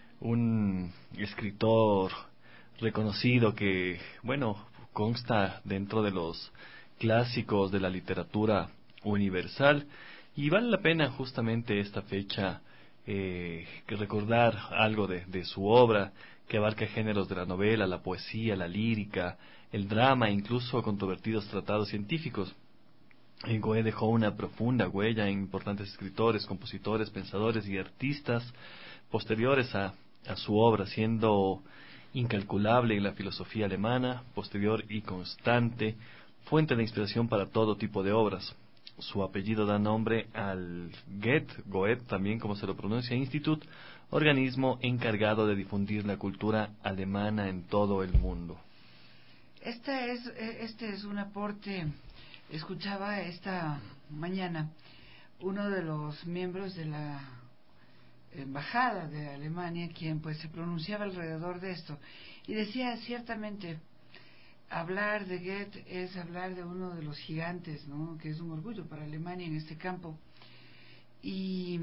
un escritor reconocido que, bueno, consta dentro de los clásicos de la literatura universal, y vale la pena justamente esta fecha eh, que recordar algo de, de su obra, que abarca géneros de la novela, la poesía, la lírica, el drama, incluso controvertidos tratados científicos. Eh, Goethe dejó una profunda huella en importantes escritores, compositores, pensadores y artistas posteriores a, a su obra, siendo incalculable en la filosofía alemana, posterior y constante, fuente de inspiración para todo tipo de obras. Su apellido da nombre al Goethe, Goethe también como se lo pronuncia, Institut, organismo encargado de difundir la cultura alemana en todo el mundo. Este es, este es un aporte. Escuchaba esta mañana uno de los miembros de la embajada de Alemania, quien pues se pronunciaba alrededor de esto, y decía ciertamente, hablar de Goethe es hablar de uno de los gigantes, ¿no?, que es un orgullo para Alemania en este campo. Y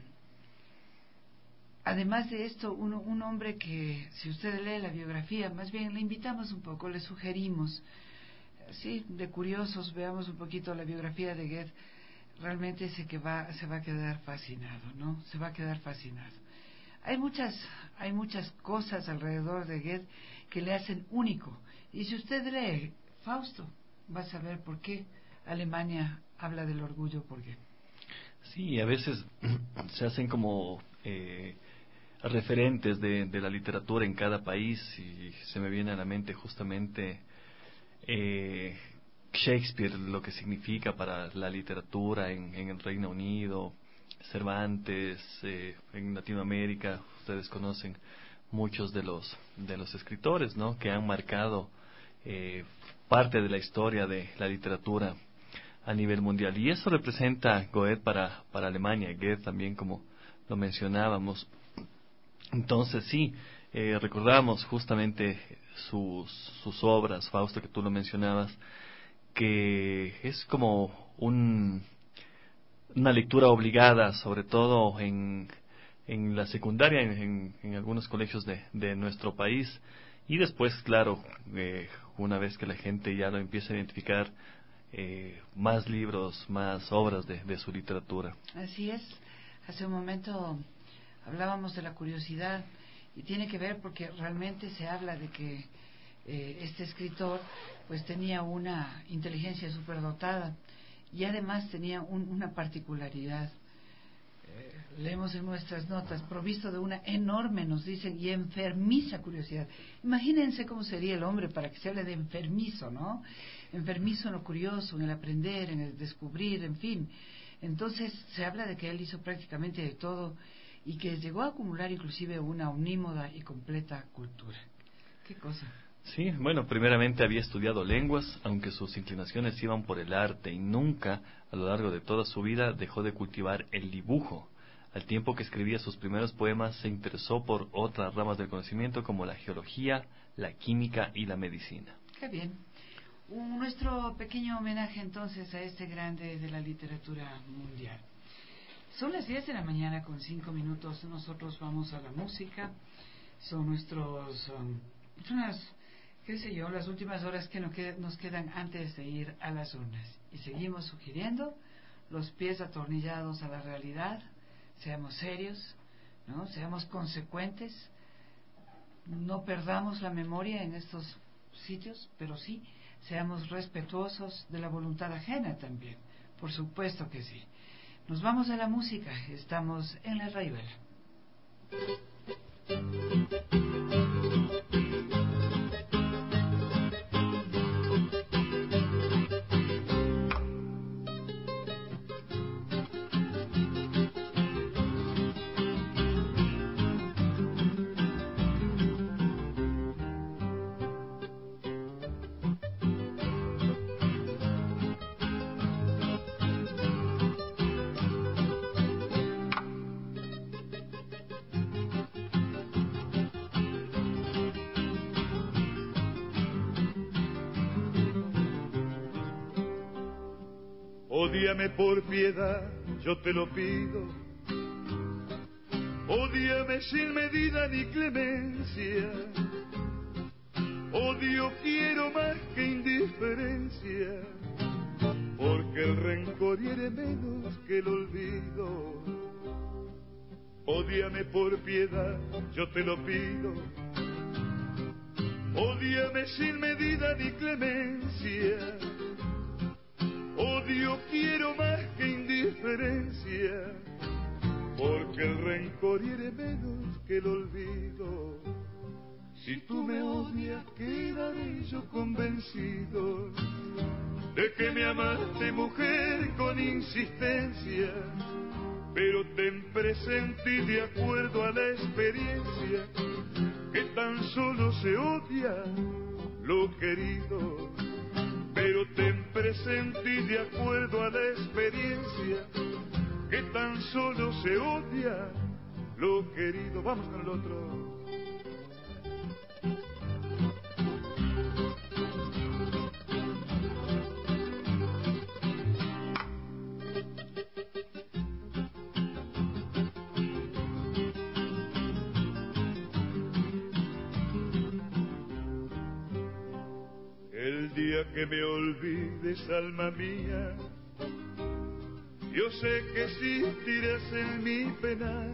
además de esto, un, un hombre que, si usted lee la biografía, más bien le invitamos un poco, le sugerimos, sí, de curiosos, veamos un poquito la biografía de Goethe. Realmente se, que va, se va a quedar fascinado, ¿no? Se va a quedar fascinado. Hay muchas, hay muchas cosas alrededor de Goethe que le hacen único. Y si usted lee Fausto, va a saber por qué Alemania habla del orgullo por Goethe. Sí, a veces se hacen como eh, referentes de, de la literatura en cada país, y se me viene a la mente justamente eh, Shakespeare, lo que significa para la literatura en, en el Reino Unido, Cervantes, eh, en Latinoamérica. Ustedes conocen muchos de los de los escritores, ¿no?, que han marcado eh, parte de la historia de la literatura a nivel mundial, y eso representa Goethe para para Alemania, Goethe también, como lo mencionábamos. Entonces sí, eh, recordamos justamente sus sus obras, Fausto, que tú lo mencionabas, que es como un una lectura obligada, sobre todo en en la secundaria, en, en, en algunos colegios de, de nuestro país, y después, claro, eh, una vez que la gente ya lo empieza a identificar, eh, más libros, más obras de, de su literatura. Así es. Hace un momento hablábamos de la curiosidad, y tiene que ver porque realmente se habla de que eh, este escritor pues tenía una inteligencia superdotada, y además tenía un, una particularidad. Eh, leemos en nuestras notas, provisto de una enorme, nos dicen, y enfermiza curiosidad. Imagínense cómo sería el hombre para que se hable de enfermizo, ¿no? Enfermizo en lo curioso, en el aprender, en el descubrir, en fin. Entonces se habla de que él hizo prácticamente de todo, y que llegó a acumular inclusive una omnímoda y completa cultura. ¿Qué cosa? Sí, bueno, primeramente había estudiado lenguas, aunque sus inclinaciones iban por el arte, y nunca, a lo largo de toda su vida, dejó de cultivar el dibujo. Al tiempo que escribía sus primeros poemas, se interesó por otras ramas del conocimiento como la geología, la química y la medicina. Qué bien. Un, nuestro pequeño homenaje entonces a este grande de la literatura mundial. Son las diez de la mañana con cinco minutos, nosotros vamos a la música. Son nuestros... Um, son las... qué sé yo, las últimas horas que nos quedan antes de ir a las urnas. Y seguimos sugiriendo los pies atornillados a la realidad, seamos serios, ¿no? Seamos consecuentes, no perdamos la memoria en estos sitios, pero sí seamos respetuosos de la voluntad ajena también, por supuesto que sí. Nos vamos a la música, estamos en la Rayuela. Ódiame por piedad, yo te lo pido. Ódiame sin medida ni clemencia. Odio quiero más que indiferencia, porque el rencor hiere menos que el olvido. Ódiame por piedad, yo te lo pido. Ódiame sin medida ni clemencia. Odio quiero más que indiferencia, porque el rencor hiere menos que el olvido. Si tú me odias, quedaré yo convencido de que me amaste, mujer, con insistencia, pero ten presente y de acuerdo a la experiencia que tan solo se odia lo querido. Pero ten presente y de acuerdo a la experiencia que tan solo se odia lo querido. Vamos con el otro. El día que me olvides, alma mía, yo sé que existirás en mi penar.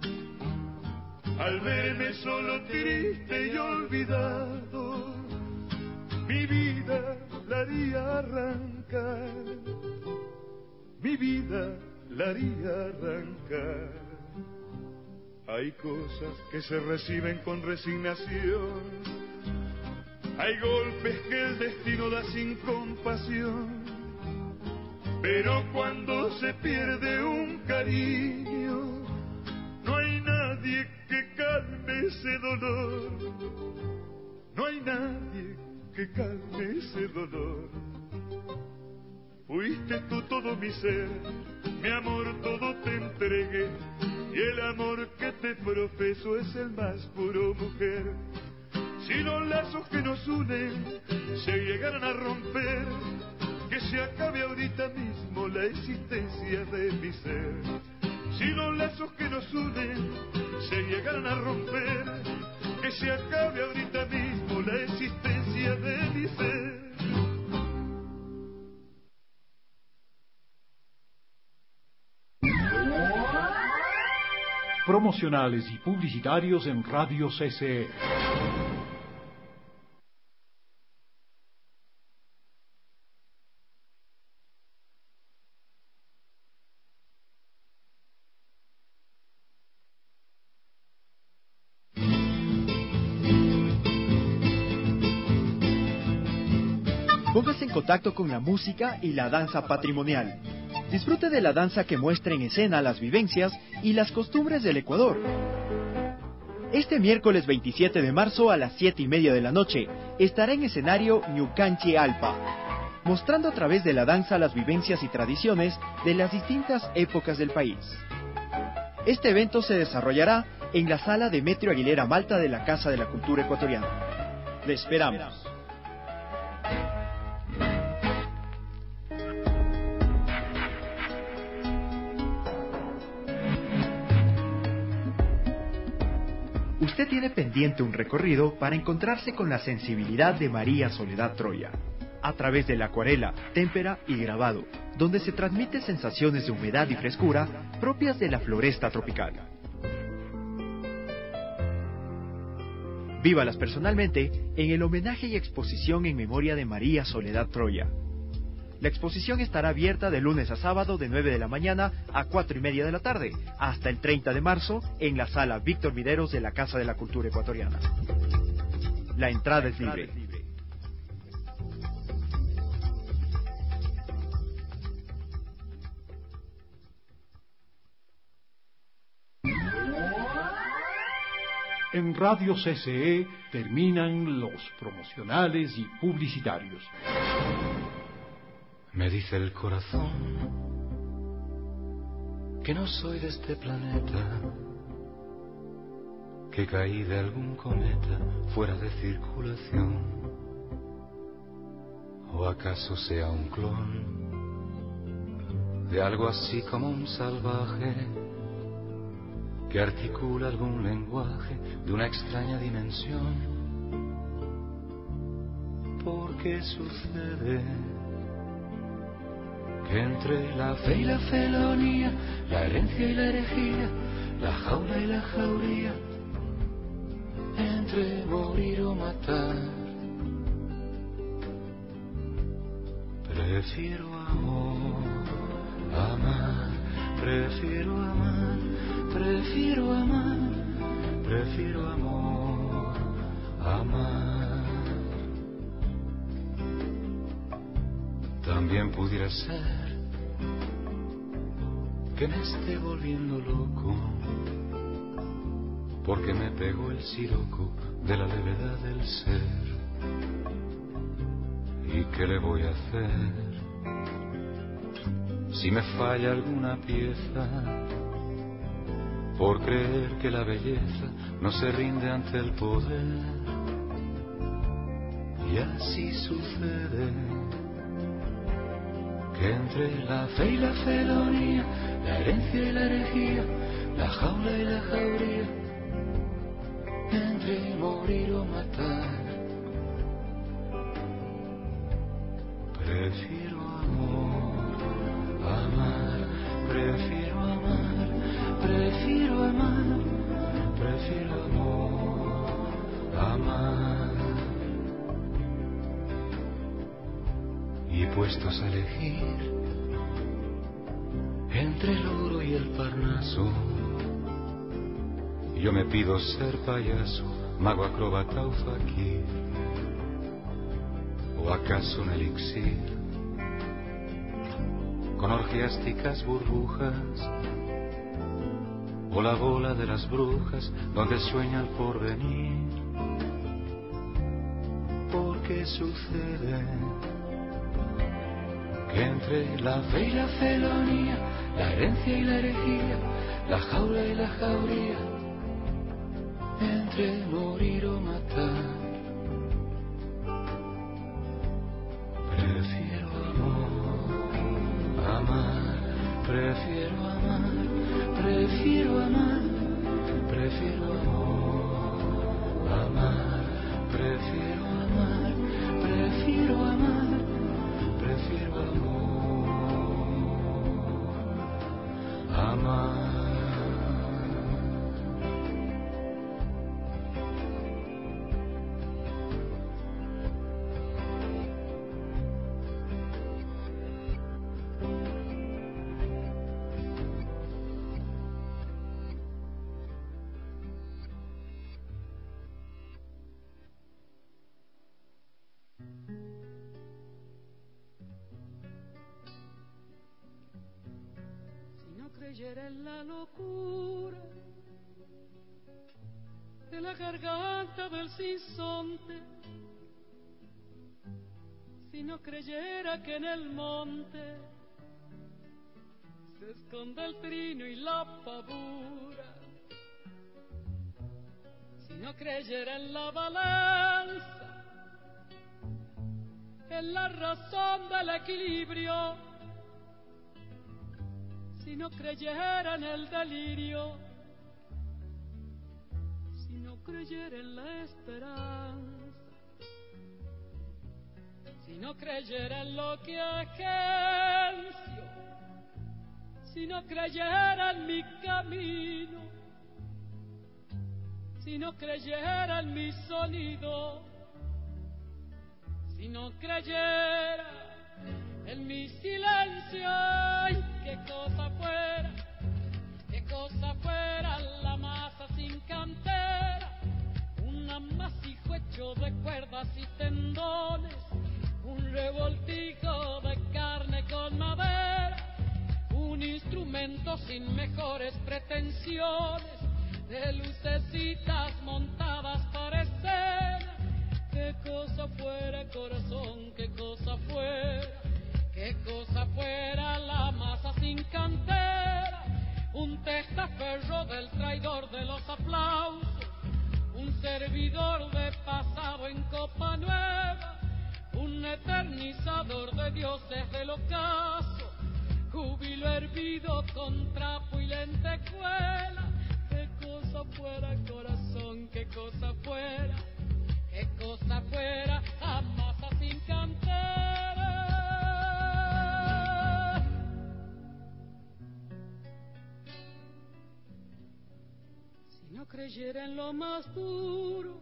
Al verme solo, triste y olvidado, mi vida la haría arrancar, mi vida la haría arrancar. Hay cosas que se reciben con resignación, hay golpes que el destino da sin compasión, pero cuando se pierde un cariño, no hay nadie que calme ese dolor, no hay nadie que calme ese dolor. Fuiste tú todo mi ser, mi amor todo te entregué, y el amor que te profeso es el más puro, mujer. Si los lazos que nos unen se llegaran a romper, que se acabe ahorita mismo la existencia de mi ser. Si los lazos que nos unen se llegaran a romper, que se acabe ahorita mismo la existencia de mi ser. Promocionales y publicitarios en Radio C C E. Póngase en contacto con la música y la danza patrimonial. Disfrute de la danza que muestra en escena las vivencias y las costumbres del Ecuador. Este miércoles veintisiete de marzo a las siete y media de la noche estará en escenario Ñucanchi Alpa, mostrando a través de la danza las vivencias y tradiciones de las distintas épocas del país. Este evento se desarrollará en la sala Demetrio Aguilera Malta de la Casa de la Cultura Ecuatoriana. ¡Le esperamos! Usted tiene pendiente un recorrido para encontrarse con la sensibilidad de María Soledad Troya, a través de la acuarela, témpera y grabado, donde se transmite sensaciones de humedad y frescura propias de la floresta tropical. Vívalas personalmente en el homenaje y exposición en memoria de María Soledad Troya. La exposición estará abierta de lunes a sábado de nueve de la mañana a cuatro y media de la tarde, hasta el treinta de marzo en la sala Víctor Mideros de la Casa de la Cultura Ecuatoriana. La entrada es libre. En Radio C C E terminan los promocionales y publicitarios. Me dice el corazón que no soy de este planeta, que caí de algún cometa fuera de circulación, o acaso sea un clon de algo así como un salvaje que articula algún lenguaje de una extraña dimensión. Porque sucede que entre la fe y la felonía, la herencia y la herejía, la jaula y la jauría, entre morir o matar, prefiero amor, amar, prefiero amar, prefiero amar, prefiero amor, amar. También pudiera ser que me esté volviendo loco, porque me pegó el siroco de la levedad del ser. ¿Y qué le voy a hacer si me falla alguna pieza por creer que la belleza no se rinde ante el poder? Y así sucede que entre la fe y la felonía, la herencia y la herejía, la jaula y la jauría, entre morir o matar, prefiero amor, amar, prefiero amar, prefiero amar, prefiero amor, amar. Y puestos a elegir entre el oro y el Parnaso, yo me pido ser payaso, mago, acróbata o faquir, o acaso un elixir con orgiásticas burbujas, o la bola de las brujas donde sueña el porvenir. Porque sucede que entre la fe y la felonía, la herencia y la herejía, la jaula y la jauría, entre morir o matar, prefiero amor, amar, prefiero amar, prefiero amar, prefiero amor, amar, prefiero amar, prefiero amar, prefiero amor, amar. Creyera en la locura de la garganta del sinsonte, si no creyera que en el monte se esconde el trino y la pavura, si no creyera en la balanza, en la razón del equilibrio, si no creyera en el delirio, si no creyera en la esperanza, si no creyera en lo que agencio, si no creyera en mi camino, si no creyera en mi sonido, si no creyera en mi silencio, ay, qué cosa fuera, qué cosa fuera la masa sin cantera, un amasijo hecho de cuerdas y tendones, un revoltijo de carne con madera, un instrumento sin mejores pretensiones, de lucecitas montadas para escena. Qué cosa fuera, corazón, qué cosa fuera, qué cosa fuera la masa sin cantera, un testaferro del traidor de los aplausos, un servidor de pasado en copa nueva, un eternizador de dioses del ocaso, júbilo hervido con trapo y lentejuela. Qué cosa fuera, corazón, qué cosa fuera, qué cosa fuera la masa sin cantera. Si no creyera en lo más puro,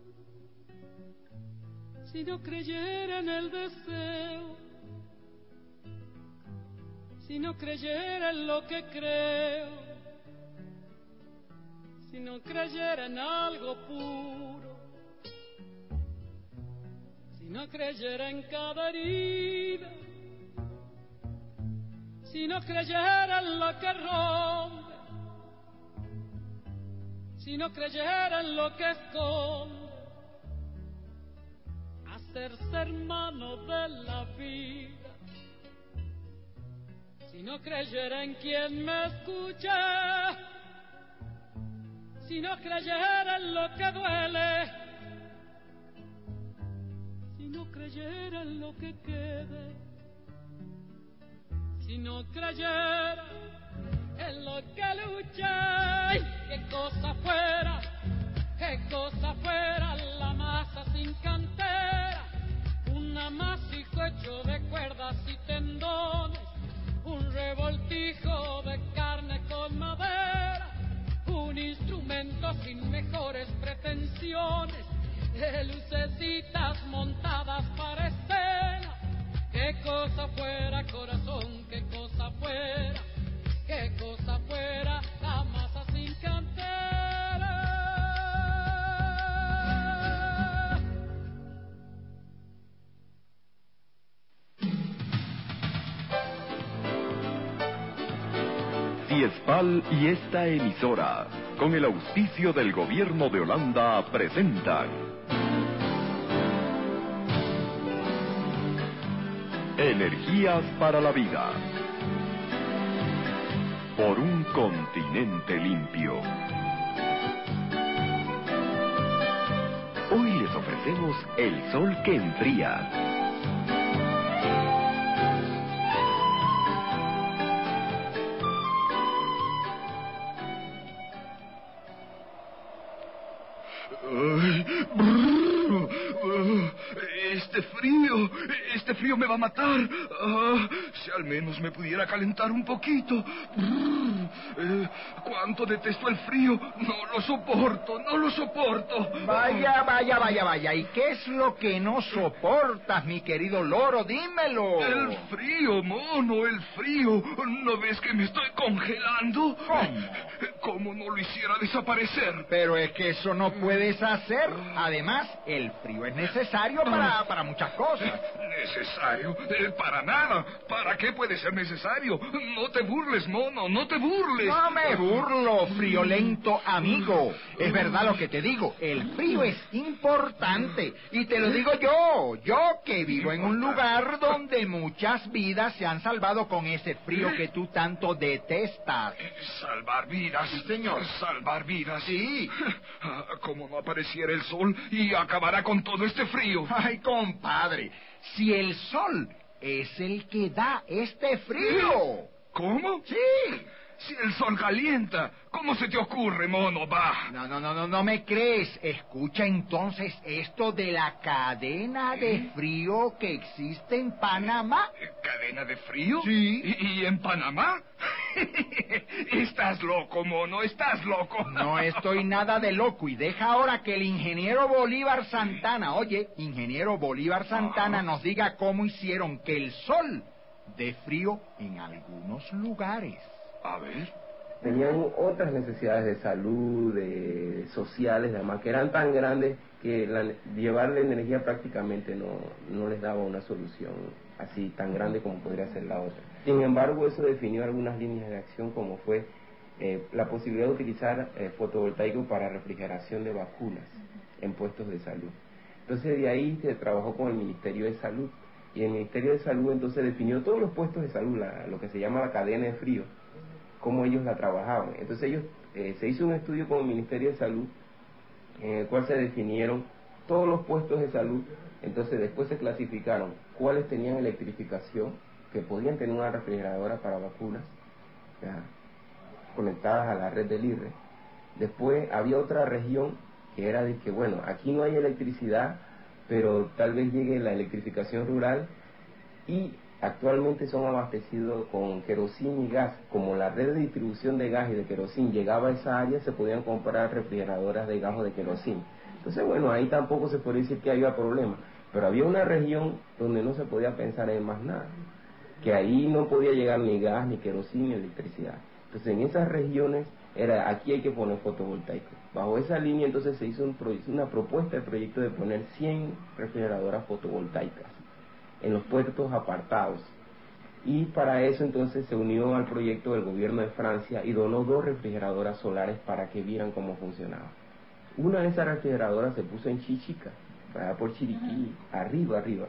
si no creyera en el deseo, si no creyera en lo que creo, si no creyera en algo puro, si no creyera en cada herida, si no creyera en lo que rompe, si no creyera en lo que esconde, hacerse hermano de la vida, si no creyera en quien me escucha, si no creyera en lo que duele, si no creyera en lo que quede, si no creyera en lo que lucha, qué cosa fuera, qué cosa fuera la masa sin cantera, un amasijo hecho de cuerdas y tendones, un revoltijo de carne con madera, un instrumento sin mejores pretensiones, de lucecitas montadas para escena. Qué cosa fuera, corazón, qué cosa fuera, qué cosa fuera la masa sin cantera. Ciespal y esta emisora, con el auspicio del Gobierno de Holanda, presentan Energías para la Vida, por un continente limpio. Hoy les ofrecemos el sol que enfría. Este frío, este frío me va a matar. Ah, si al menos me pudiera calentar un poquito. Eh, cuánto detesto el frío. No lo soporto, no lo soporto. Vaya, vaya, vaya, vaya. ¿Y qué es lo que no soportas, mi querido loro? Dímelo. El frío, mono, el frío. ¿No ves que me estoy congelando? ¿Cómo? ¿Cómo no lo hiciera desaparecer? Pero es que eso no puedes hacer. Además, el frío es necesario para, para muchas cosas. ¿Necesario? Eh, para nada. ¿Para qué puede ser necesario? No te burles, mono, no te burles. No me burlo, friolento amigo. Es verdad lo que te digo. El frío es importante. Y te lo digo yo, yo que vivo en un lugar donde muchas vidas se han salvado con ese frío que tú tanto detestas. ¿Salvar vidas? Sí, señor. ¿Salvar vidas? Sí. Como no apareciera el sol y acabará con todo este frío. Ay, compadre, si el sol es el que da este frío. ¿Cómo? Sí. Si el sol calienta, ¿cómo se te ocurre, mono? Va. No, no, no, no, no me crees. Escucha entonces esto de la cadena de frío que existe en Panamá. ¿Cadena de frío? Sí. ¿Y, y en Panamá? Estás loco, mono, estás loco. No estoy nada de loco y deja ahora que el ingeniero Bolívar Santana, oye, ingeniero Bolívar Santana, nos diga cómo hicieron que el sol dé frío en algunos lugares. A ver. Tenían otras necesidades de salud, de sociales, además, que eran tan grandes que la, llevarle energía prácticamente no, no les daba una solución así tan grande como podría ser la otra. Sin embargo, eso definió algunas líneas de acción, como fue eh, la posibilidad de utilizar eh, fotovoltaico para refrigeración de vacunas en puestos de salud. Entonces de ahí se trabajó con el Ministerio de Salud, y el Ministerio de Salud entonces definió todos los puestos de salud, la, lo que se llama la cadena de frío, cómo ellos la trabajaban. Entonces ellos eh, se hizo un estudio con el Ministerio de Salud en el cual se definieron todos los puestos de salud. Entonces después se clasificaron cuáles tenían electrificación, que podían tener una refrigeradora para vacunas, ya, conectadas a la red del I R R E. Después había otra región que era de que, bueno, aquí no hay electricidad, pero tal vez llegue la electrificación rural, y actualmente son abastecidos con querosín y gas. Como la red de distribución de gas y de querosín llegaba a esa área, se podían comprar refrigeradoras de gas o de querosín. Entonces, bueno, ahí tampoco se puede decir que había problema, pero había una región donde no se podía pensar en más nada, que ahí no podía llegar ni gas, ni querosín, ni electricidad. Entonces, en esas regiones, era aquí hay que poner fotovoltaico. Bajo esa línea, entonces, se hizo un proyecto, una propuesta de proyecto de poner cien refrigeradoras fotovoltaicas en los puertos apartados. Y para eso entonces se unió al proyecto del gobierno de Francia y donó dos refrigeradoras solares para que vieran cómo funcionaba. Una de esas refrigeradoras se puso en Chichica, allá por Chiriquí, arriba, arriba,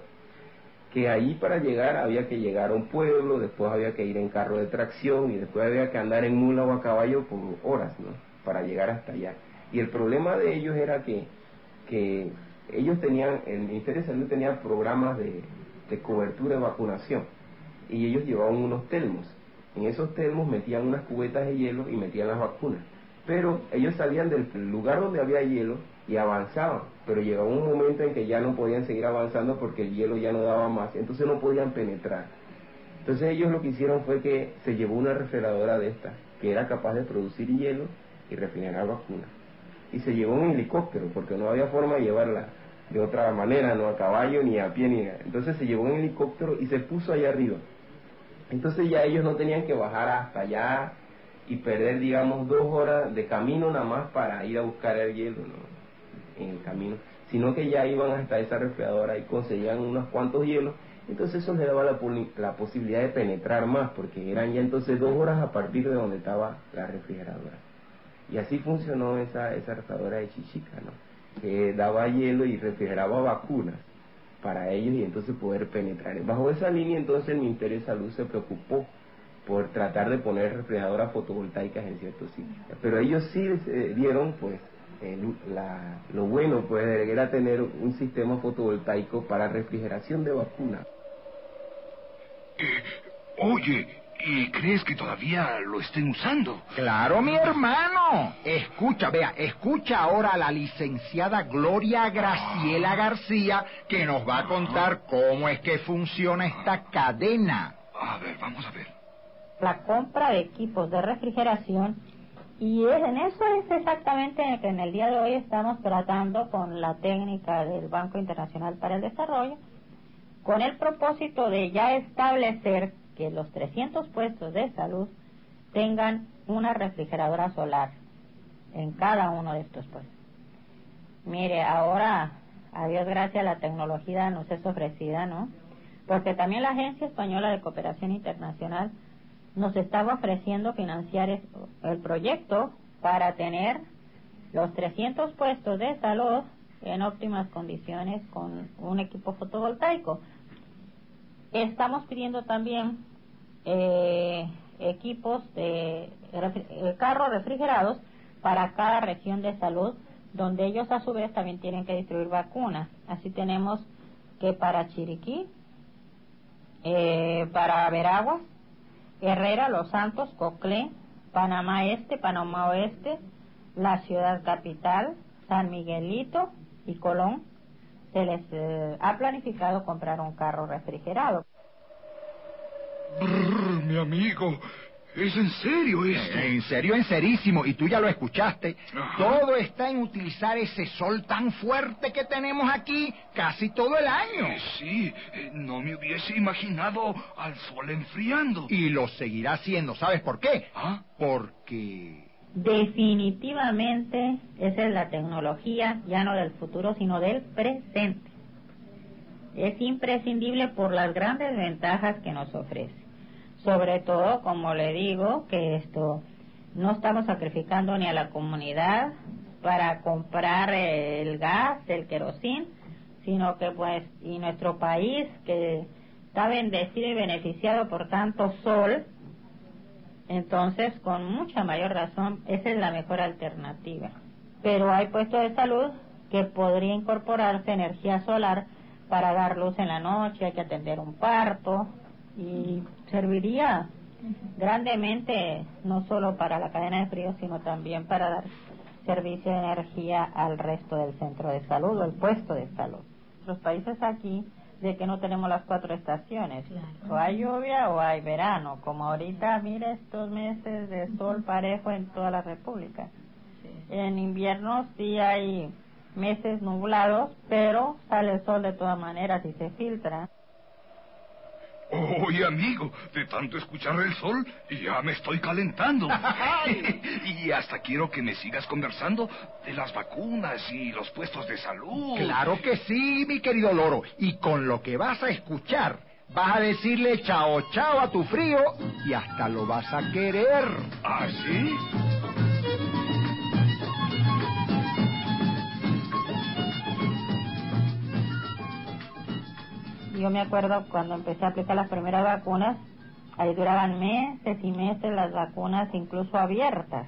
que ahí para llegar había que llegar a un pueblo, después había que ir en carro de tracción y después había que andar en mula o a caballo por horas, ¿no?, para llegar hasta allá. Y el problema de ellos era que, que ellos tenían, el Ministerio de Salud tenía programas de, de cobertura de vacunación, y ellos llevaban unos termos. En esos termos metían unas cubetas de hielo y metían las vacunas, pero ellos salían del lugar donde había hielo y avanzaban, pero llegaba un momento en que ya no podían seguir avanzando porque el hielo ya no daba más, entonces no podían penetrar. Entonces ellos lo que hicieron fue que se llevó una refrigeradora de estas que era capaz de producir hielo y refrigerar vacunas, y se llevó un helicóptero porque no había forma de llevarla de otra manera, no a caballo ni a pie ni a... Entonces se llevó un helicóptero y se puso allá arriba. Entonces ya ellos no tenían que bajar hasta allá y perder, digamos, dos horas de camino nada más para ir a buscar el hielo, ¿no?, en el camino, sino que ya iban hasta esa refrigeradora y conseguían unos cuantos hielos. Entonces eso les daba la, la posibilidad de penetrar más, porque eran ya entonces dos horas a partir de donde estaba la refrigeradora. Y así funcionó esa, esa refrigeradora de Chichica, ¿no?, que daba hielo y refrigeraba vacunas para ellos y entonces poder penetrar. Bajo esa línea entonces el Ministerio de Salud se preocupó por tratar de poner refrigeradoras fotovoltaicas en ciertos sitios. Pero ellos sí eh, dieron pues el, la, lo bueno pues era tener un sistema fotovoltaico para refrigeración de vacunas. Eh, oye, ¿y crees que todavía lo estén usando? Claro, mi hermano. Escucha, vea, escucha ahora a la licenciada Gloria Graciela García, que nos va a contar cómo es que funciona esta cadena. A ver, vamos a ver. La compra de equipos de refrigeración, y es, en eso es exactamente en que en el día de hoy estamos tratando con la técnica del Banco Internacional para el Desarrollo, con el propósito de ya establecer que los trescientos puestos de salud tengan una refrigeradora solar en cada uno de estos puestos. Mire, ahora, a Dios gracias, la tecnología nos es ofrecida, ¿no? Porque también la Agencia Española de Cooperación Internacional nos estaba ofreciendo financiar el proyecto para tener los trescientos puestos de salud en óptimas condiciones con un equipo fotovoltaico. Estamos pidiendo también eh, equipos de refri- carros refrigerados para cada región de salud, donde ellos a su vez también tienen que distribuir vacunas. Así tenemos que para Chiriquí, eh, para Veraguas, Herrera, Los Santos, Coclé, Panamá Este, Panamá Oeste, la Ciudad Capital, San Miguelito y Colón, se les eh, ha planificado comprar un carro refrigerado. Brr, mi amigo, ¿Es en serio esto? En serio, en serísimo. Y tú ya lo escuchaste. Ajá. Todo está en utilizar ese sol tan fuerte que tenemos aquí casi todo el año. Eh, sí, eh, no me hubiese imaginado al sol enfriando. Y lo seguirá haciendo. ¿Sabes por qué? ¿Ah? Porque... definitivamente esa es la tecnología, ya no del futuro, sino del presente. Es imprescindible por las grandes ventajas que nos ofrece. Sobre todo, como le digo, que esto no estamos sacrificando ni a la comunidad para comprar el gas, el querosín, sino que pues, y nuestro país que está bendecido y beneficiado por tanto sol, entonces con mucha mayor razón esa es la mejor alternativa. Pero hay puestos de salud que podría incorporarse energía solar para dar luz en la noche, hay que atender un parto, y serviría grandemente no solo para la cadena de frío, sino también para dar servicio de energía al resto del centro de salud o el puesto de salud. Los países aquí, de que no tenemos las cuatro estaciones, claro. O hay lluvia o hay verano, como ahorita, mire estos meses de sol parejo en toda la república. Sí. En invierno sí hay meses nublados, pero sale el sol de todas maneras y se filtra. Oye, amigo, de tanto escuchar el sol, ya me estoy calentando. Y hasta quiero que me sigas conversando de las vacunas y los puestos de salud. Claro que sí, mi querido loro. Y con lo que vas a escuchar, vas a decirle chao, chao a tu frío y hasta lo vas a querer. ¿Ah, sí? Yo me acuerdo cuando empecé a aplicar las primeras vacunas, ahí duraban meses y meses las vacunas incluso abiertas,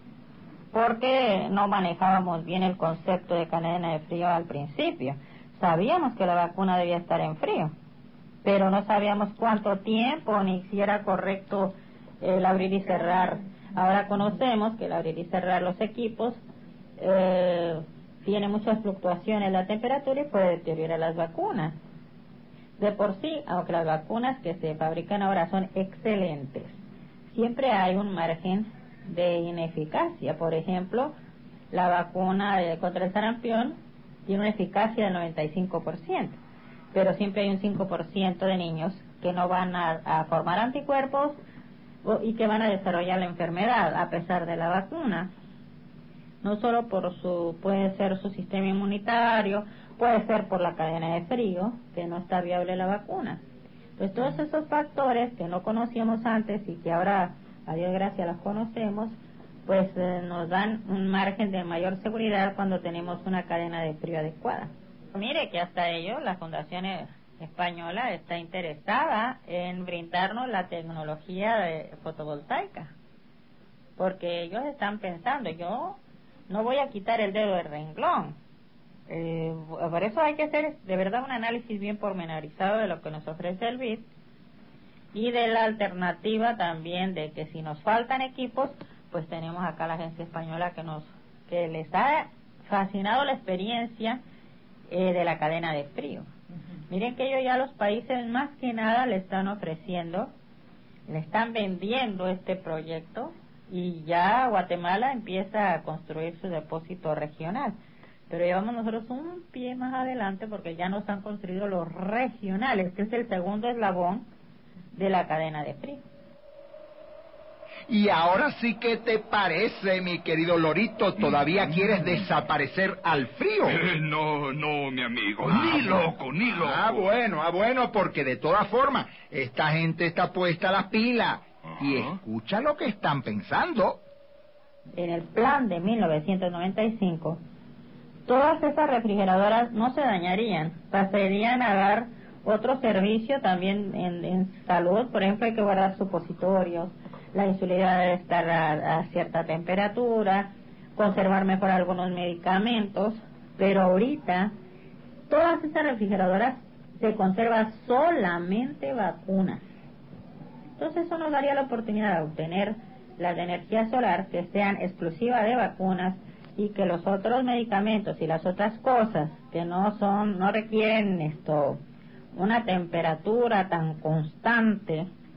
porque no manejábamos bien el concepto de cadena de frío al principio. Sabíamos que la vacuna debía estar en frío, pero no sabíamos cuánto tiempo ni si era correcto el abrir y cerrar. Ahora conocemos que el abrir y cerrar los equipos eh, tiene muchas fluctuaciones en la temperatura y puede deteriorar las vacunas. De por sí, aunque las vacunas que se fabrican ahora son excelentes, siempre hay un margen de ineficacia. Por ejemplo, la vacuna de, contra el sarampión tiene una eficacia del noventa y cinco por ciento, pero siempre hay un cinco por ciento de niños que no van a, a formar anticuerpos y que van a desarrollar la enfermedad a pesar de la vacuna. No solo por su, puede ser su sistema inmunitario, puede ser por la cadena de frío, que no está viable la vacuna. Pues todos esos factores que no conocíamos antes y que ahora, a Dios gracias, los conocemos, pues eh, nos dan un margen de mayor seguridad cuando tenemos una cadena de frío adecuada. Mire que hasta ello, la Fundación Española está interesada en brindarnos la tecnología de fotovoltaica, porque ellos están pensando, yo no voy a quitar el dedo del renglón. Eh, por eso hay que hacer de verdad un análisis bien pormenorizado de lo que nos ofrece el B I D y de la alternativa también de que si nos faltan equipos, pues tenemos acá la agencia española que nos que les ha fascinado la experiencia eh, de la cadena de frío. Uh-huh. Miren que ellos ya los países más que nada le están ofreciendo, le están vendiendo este proyecto y ya Guatemala empieza a construir su depósito regional. Pero llevamos nosotros un pie más adelante porque ya nos han construido los regionales, que es el segundo eslabón de la cadena de frío. Y ahora sí, ¿qué te parece, mi querido Lorito? ¿Todavía quieres desaparecer al frío? Eh, no, no, mi amigo, ah, ni loco, ni loco. Ah, bueno, ah, bueno, porque de todas formas, esta gente está puesta a las pilas. Ajá. Y escucha lo que están pensando. En el plan de mil novecientos noventa y cinco, todas esas refrigeradoras no se dañarían, pasarían a dar otro servicio también en, en salud. Por ejemplo, hay que guardar supositorios, la insulina debe estar a, a cierta temperatura, conservar mejor algunos medicamentos, pero ahorita todas esas refrigeradoras se conservan solamente vacunas. Entonces eso nos daría la oportunidad de obtener las de energía solar que sean exclusivas de vacunas y que los otros medicamentos y las otras cosas que no son, no requieren esto, una temperatura tan constante,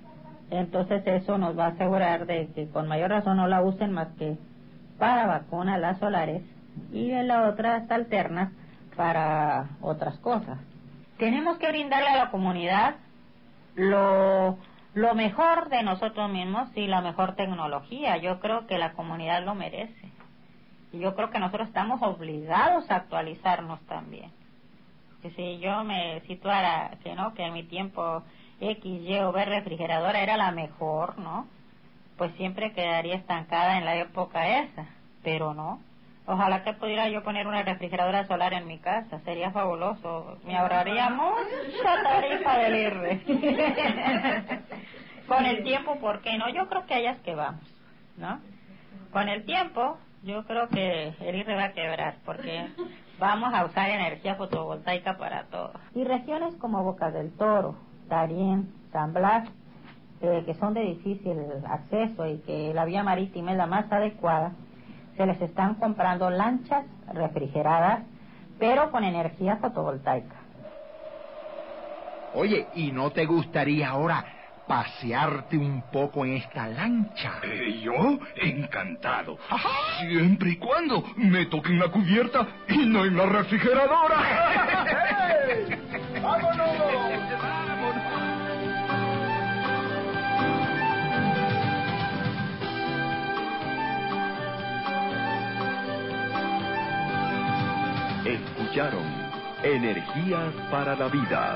Entonces eso nos va a asegurar de que con mayor razón no la usen más que para vacunas las solares y de las otras alternas para otras cosas. Tenemos que brindarle a la comunidad lo, lo mejor de nosotros mismos y la mejor tecnología. Yo creo que la comunidad lo merece. Y yo creo que nosotros estamos obligados a actualizarnos también. Que si yo me situara, que no, que en mi tiempo X, Y o B refrigeradora era la mejor, ¿no? Pues siempre quedaría estancada en la época esa, pero no. Ojalá que pudiera yo poner una refrigeradora solar en mi casa, sería fabuloso, me ahorraría mucha tarifa del I R R. Con el tiempo, ¿por qué no? Yo creo que allá es que vamos, ¿no? Con el tiempo, yo creo que el I R R va a quebrar, porque vamos a usar energía fotovoltaica para todo. Y regiones como Bocas del Toro, Darién, San Blas, eh, que son de difícil acceso y que la vía marítima es la más adecuada, se les están comprando lanchas refrigeradas, pero con energía fotovoltaica. Oye, ¿y no te gustaría ahora pasearte un poco en esta lancha? Eh, ¿Yo? Encantado. Ajá. Siempre y cuando me toquen la cubierta y no en la refrigeradora. ¡Hey! ¡Vámonos! Escucharon Energías para la Vida.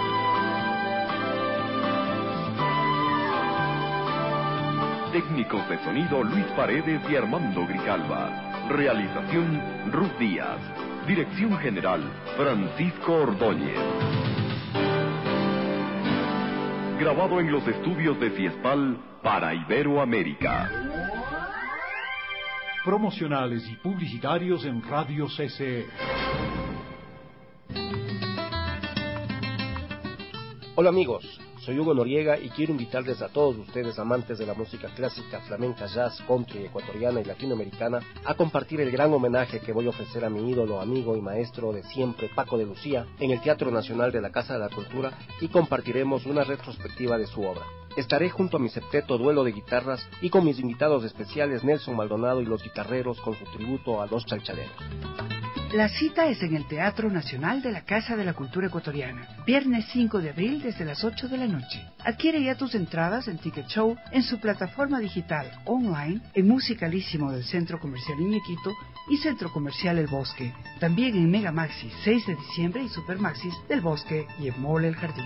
Técnicos de sonido Luis Paredes y Armando Grijalva. Realización Ruth Díaz. Dirección General Francisco Ordóñez. Grabado en los estudios de Fiespal para Iberoamérica. Promocionales y publicitarios en Radio C C E. Hola amigos, soy Hugo Noriega y quiero invitarles a todos ustedes amantes de la música clásica, flamenca, jazz, country, ecuatoriana y latinoamericana a compartir el gran homenaje que voy a ofrecer a mi ídolo, amigo y maestro de siempre, Paco de Lucía, en el Teatro Nacional de la Casa de la Cultura, y compartiremos una retrospectiva de su obra. Estaré junto a mi septeto duelo de guitarras y con mis invitados especiales Nelson Maldonado y los guitarreros con su tributo a los chalchaleros. La cita es en el Teatro Nacional de la Casa de la Cultura Ecuatoriana, viernes cinco de abril desde las ocho de la noche. Adquiere ya tus entradas en Ticket Show, en su plataforma digital online, en Musicalísimo del Centro Comercial Iñequito y Centro Comercial El Bosque. También en Mega Maxis seis de diciembre y Super Maxis del Bosque y en Mall El Jardín.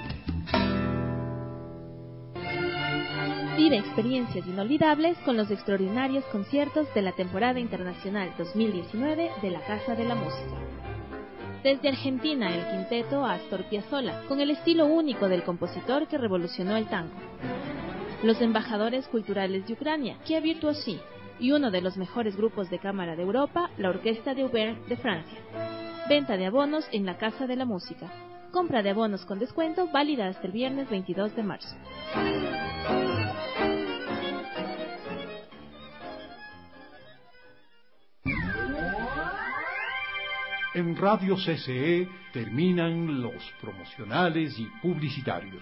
Vive experiencias inolvidables con los extraordinarios conciertos de la temporada internacional dos mil diecinueve de la Casa de la Música. Desde Argentina, el quinteto Astor Piazzolla, con el estilo único del compositor que revolucionó el tango. Los embajadores culturales de Ucrania, Kia Virtuosi, y uno de los mejores grupos de cámara de Europa, la Orquesta de Auvergne de Francia. Venta de abonos en la Casa de la Música. Compra de abonos con descuento válida hasta el viernes veintidós de marzo. En Radio C C E terminan los promocionales y publicitarios.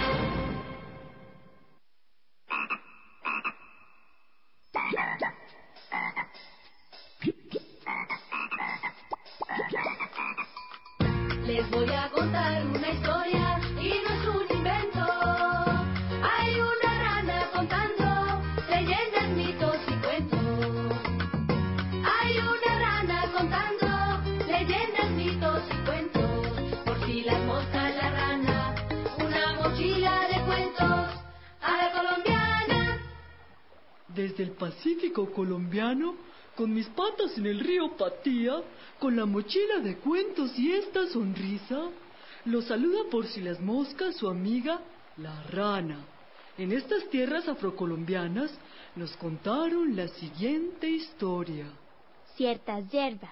Les voy a contar una historia y no es un invento. Hay una rana contando leyendas, mitos y cuentos. Hay una rana contando leyendas, mitos y cuentos. Por si las moscas la rana, una mochila de cuentos a la colombiana. Desde el Pacífico colombiano, con mis patas en el río Patía, con la mochila de cuentos y esta sonrisa, lo saluda por si las moscas su amiga, la rana. En estas tierras afrocolombianas nos contaron la siguiente historia. Ciertas hierbas.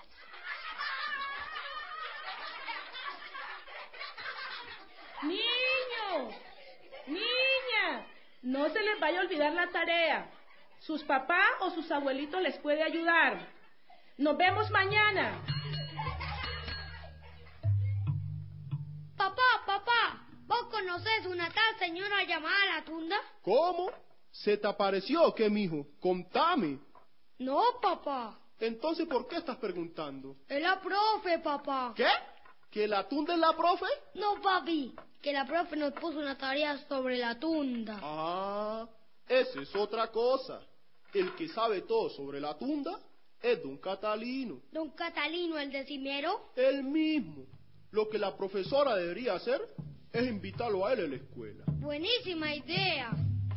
¡Niños! ¡Niñas! No se les vaya a olvidar la tarea. Sus papás o sus abuelitos les puede ayudar. Nos vemos mañana. Papá, papá, vos conoces ¿Conoces una tal señora llamada La Tunda? ¿Cómo? ¿Se te apareció o qué, mijo? Contame. No, papá. Entonces, ¿por qué estás preguntando? Es la profe, papá. ¿Qué? ¿Que la tunda es la profe? No, papi, que la profe nos puso una tarea sobre la tunda. Ah, esa es otra cosa. El que sabe todo sobre la tunda es don Catalino. ¿Don Catalino, el decimero? El mismo. Lo que la profesora debería hacer es invitarlo a él a la escuela. Buenísima idea.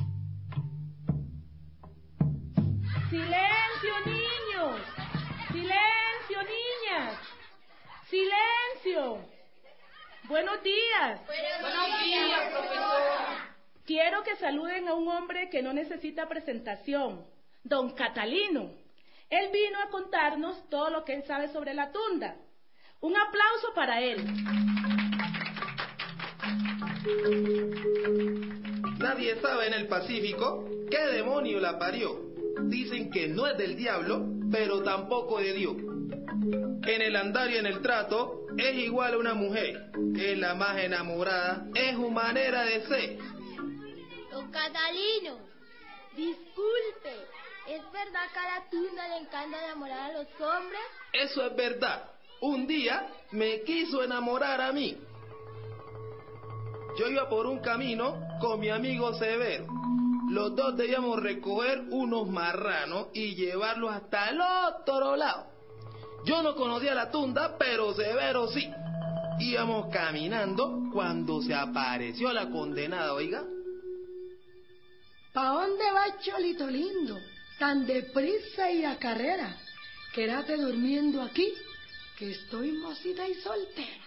¡Silencio, niños! ¡Silencio, niñas! ¡Silencio! ¡Buenos días! Buenos días, profesora. Quiero que saluden a un hombre que no necesita presentación, don Catalino. Él vino a contarnos todo lo que él sabe sobre la tunda. Un aplauso para él. Nadie sabe en el Pacífico qué demonio la parió. Dicen que no es del diablo, pero tampoco de Dios. En el andar y en el trato es igual a una mujer. Es la más enamorada, es su manera de ser. Don Catalino, disculpe, ¿es verdad que a la tunda le encanta enamorar a los hombres? Eso es verdad. Un día me quiso enamorar a mí. Yo iba por un camino con mi amigo Severo. Los dos debíamos recoger unos marranos y llevarlos hasta el otro lado. Yo no conocía la tunda, pero Severo sí. Íbamos caminando cuando se apareció la condenada, oiga. ¿Pa' dónde va, cholito lindo? Tan deprisa y a carrera. Quédate durmiendo aquí, que estoy mocita y soltera.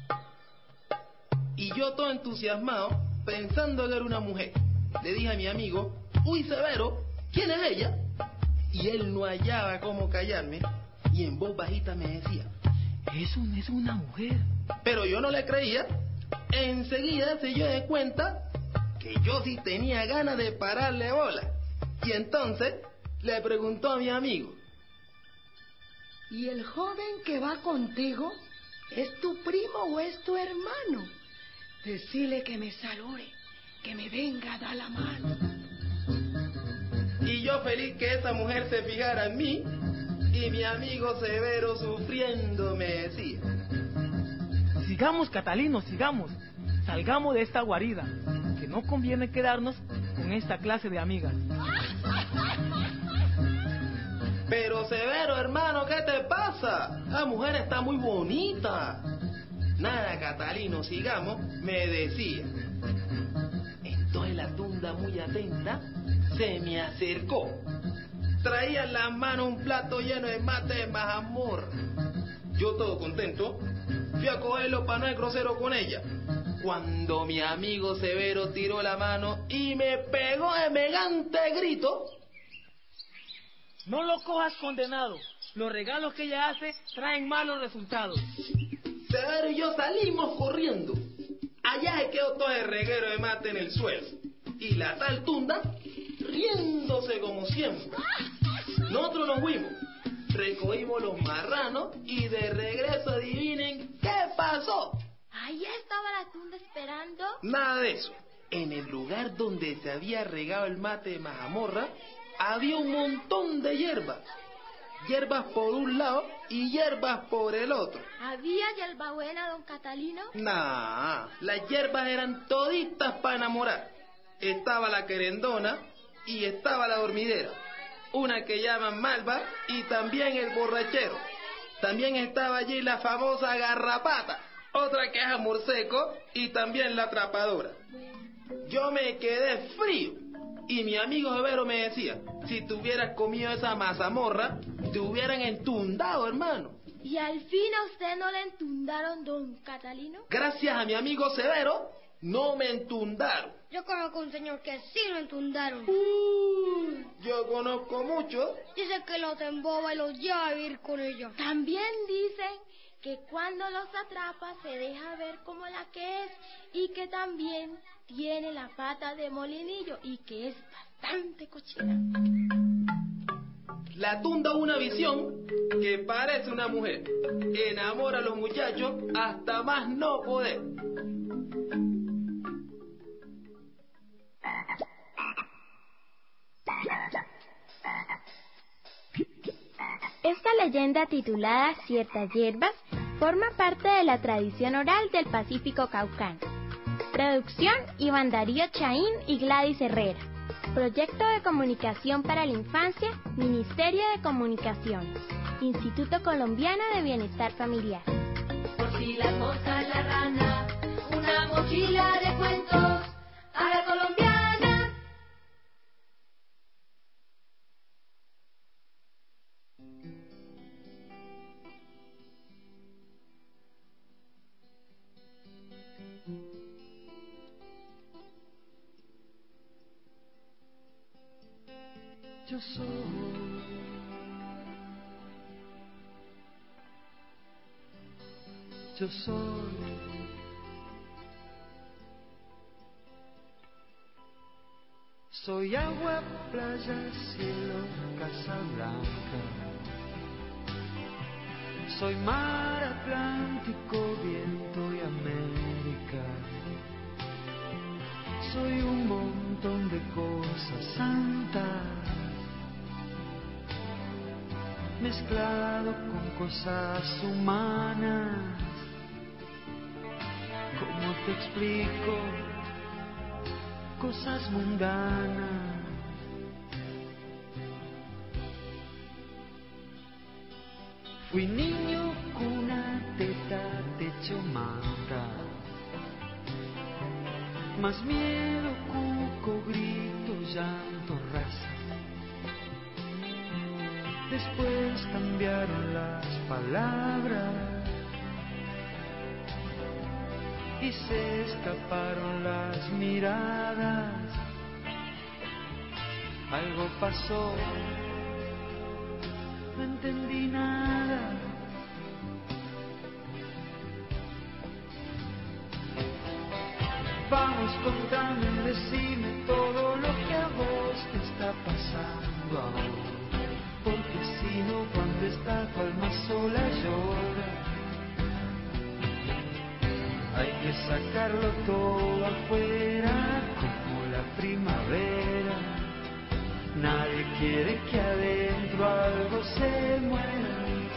Y yo todo entusiasmado, pensando que era una mujer, le dije a mi amigo, uy, Severo, ¿quién es ella? Y él no hallaba cómo callarme, y en voz bajita me decía, es, un, es una mujer. Pero yo no le creía. Enseguida se dio de cuenta que yo sí tenía ganas de pararle bola. Y entonces le preguntó a mi amigo, ¿y el joven que va contigo es tu primo o es tu hermano? Decile que me salude, que me venga a dar la mano. Y yo feliz que esa mujer se fijara en mí, y mi amigo Severo sufriendo me decía, sigamos, Catalino, sigamos. Salgamos de esta guarida, que no conviene quedarnos con esta clase de amigas. Pero Severo, hermano, ¿qué te pasa? La mujer está muy bonita. Nada, Catalino, sigamos, me decía. Entonces la tunda, muy atenta, se me acercó. Traía en las manos un plato lleno de mate de mazamorra. Yo todo contento, fui a cogerlo para no ser grosero con ella. Cuando mi amigo Severo tiró la mano y me pegó semejante grito. No lo cojas, condenado. Los regalos que ella hace traen malos resultados. Severo y yo salimos corriendo. Allá se quedó todo el reguero de mate en el suelo. Y la tal tunda riéndose como siempre. Nosotros nos fuimos, recogimos los marranos y de regreso adivinen qué pasó. Ahí estaba la tunda esperando. Nada de eso. En el lugar donde se había regado el mate de mazamorra había un montón de hierbas. Hierbas por un lado y hierbas por el otro. ¿Había hierbabuena, don Catalino? Nah, las hierbas eran toditas para enamorar. Estaba la querendona y estaba la dormidera. Una que llaman malva y también el borrachero. También estaba allí la famosa garrapata. Otra que es amor seco y también la atrapadora. Yo me quedé frío. Y mi amigo Severo me decía, si te hubieras comido esa mazamorra, te hubieran entundado, hermano. ¿Y al fin a usted no le entundaron, don Catalino? Gracias a mi amigo Severo, no me entundaron. Yo conozco un señor que sí lo entundaron. Uh, yo conozco mucho. Dice que los emboba y los lleva a vivir con ellos. También dicen que cuando los atrapa se deja ver como la que es y que también tiene la pata de molinillo y que es bastante cochina. La tunda una visión que parece una mujer. Enamora a los muchachos hasta más no poder. Esta leyenda titulada Ciertas hierbas forma parte de la tradición oral del Pacífico caucano. Producción Iván Darío Chaín y Gladys Herrera. Proyecto de Comunicación para la Infancia, Ministerio de Comunicaciones, Instituto Colombiano de Bienestar Familiar. Por si las moscas, la rana, una mochila de cuentos a la colombiana. Yo soy, yo soy, soy agua, playa, cielo, casa blanca, soy mar, Atlántico, viento y América, soy un montón de cosas santas, mezclado con cosas humanas. ¿Cómo te explico? Cosas mundanas. Fui niño, cuna, teta, techo, manta. Más miedo, cuco, grito, llanto, raza. Después cambiaron las palabras y se escaparon las miradas. Algo pasó, no entendí nada. Vamos, contame, decime todo lo que a vos te está pasando ahora. Porque si no, cuando está tu alma sola llora. Hay que sacarlo todo afuera como la primavera. Nadie quiere que adentro algo se muera.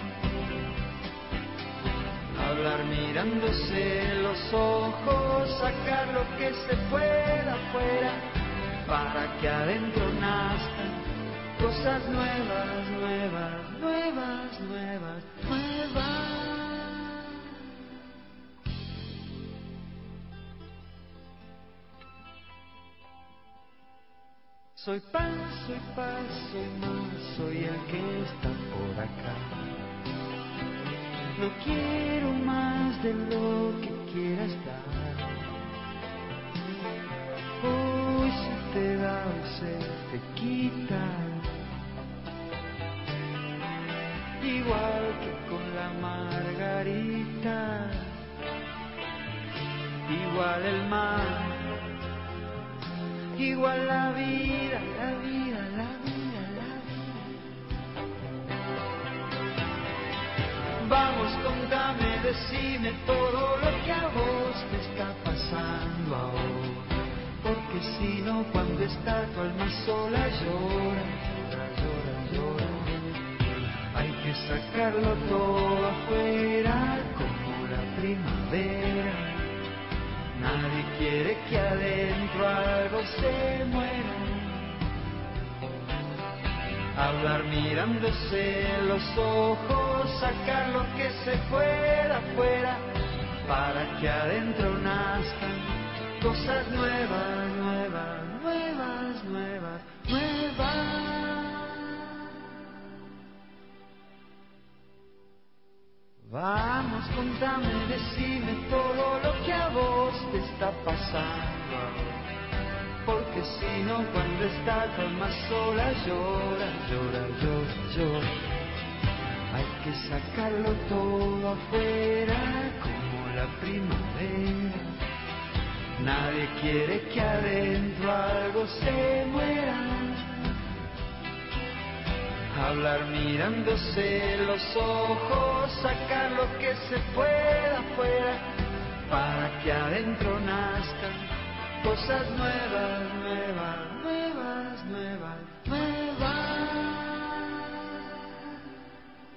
Hablar mirándose los ojos, sacar lo que se pueda afuera, para que adentro nazcan cosas nuevas, nuevas, nuevas, nuevas, nuevas. Soy pan, soy paz, soy más, soy el que está por acá. No quiero más de lo que quiera estar. Hoy se te da, hoy se te quita. Igual que con la margarita, igual el mar, igual la vida, la vida, la vida, la vida. Vamos, contame, decime todo lo que a vos te está pasando ahora. Porque si no, cuando está tu alma sola llora, llora, llora, llora. Hay que sacarlo todo afuera como la primavera. Nadie quiere que adentro algo se muera. Hablar mirándose los ojos, sacar lo que se pueda afuera, para que adentro nazcan cosas nuevas, nuevas, nuevas, nuevas, nuevas. Vamos, contame, decime todo lo que a vos te está pasando ahora. Porque si no, cuando está tu alma sola llora, llora, llora, llora. Hay que sacarlo todo afuera como la primavera. Nadie quiere que adentro algo se muera. Hablar mirándose los ojos, sacar lo que se pueda afuera, para que adentro nazcan cosas nuevas, nuevas, nuevas, nuevas, nuevas.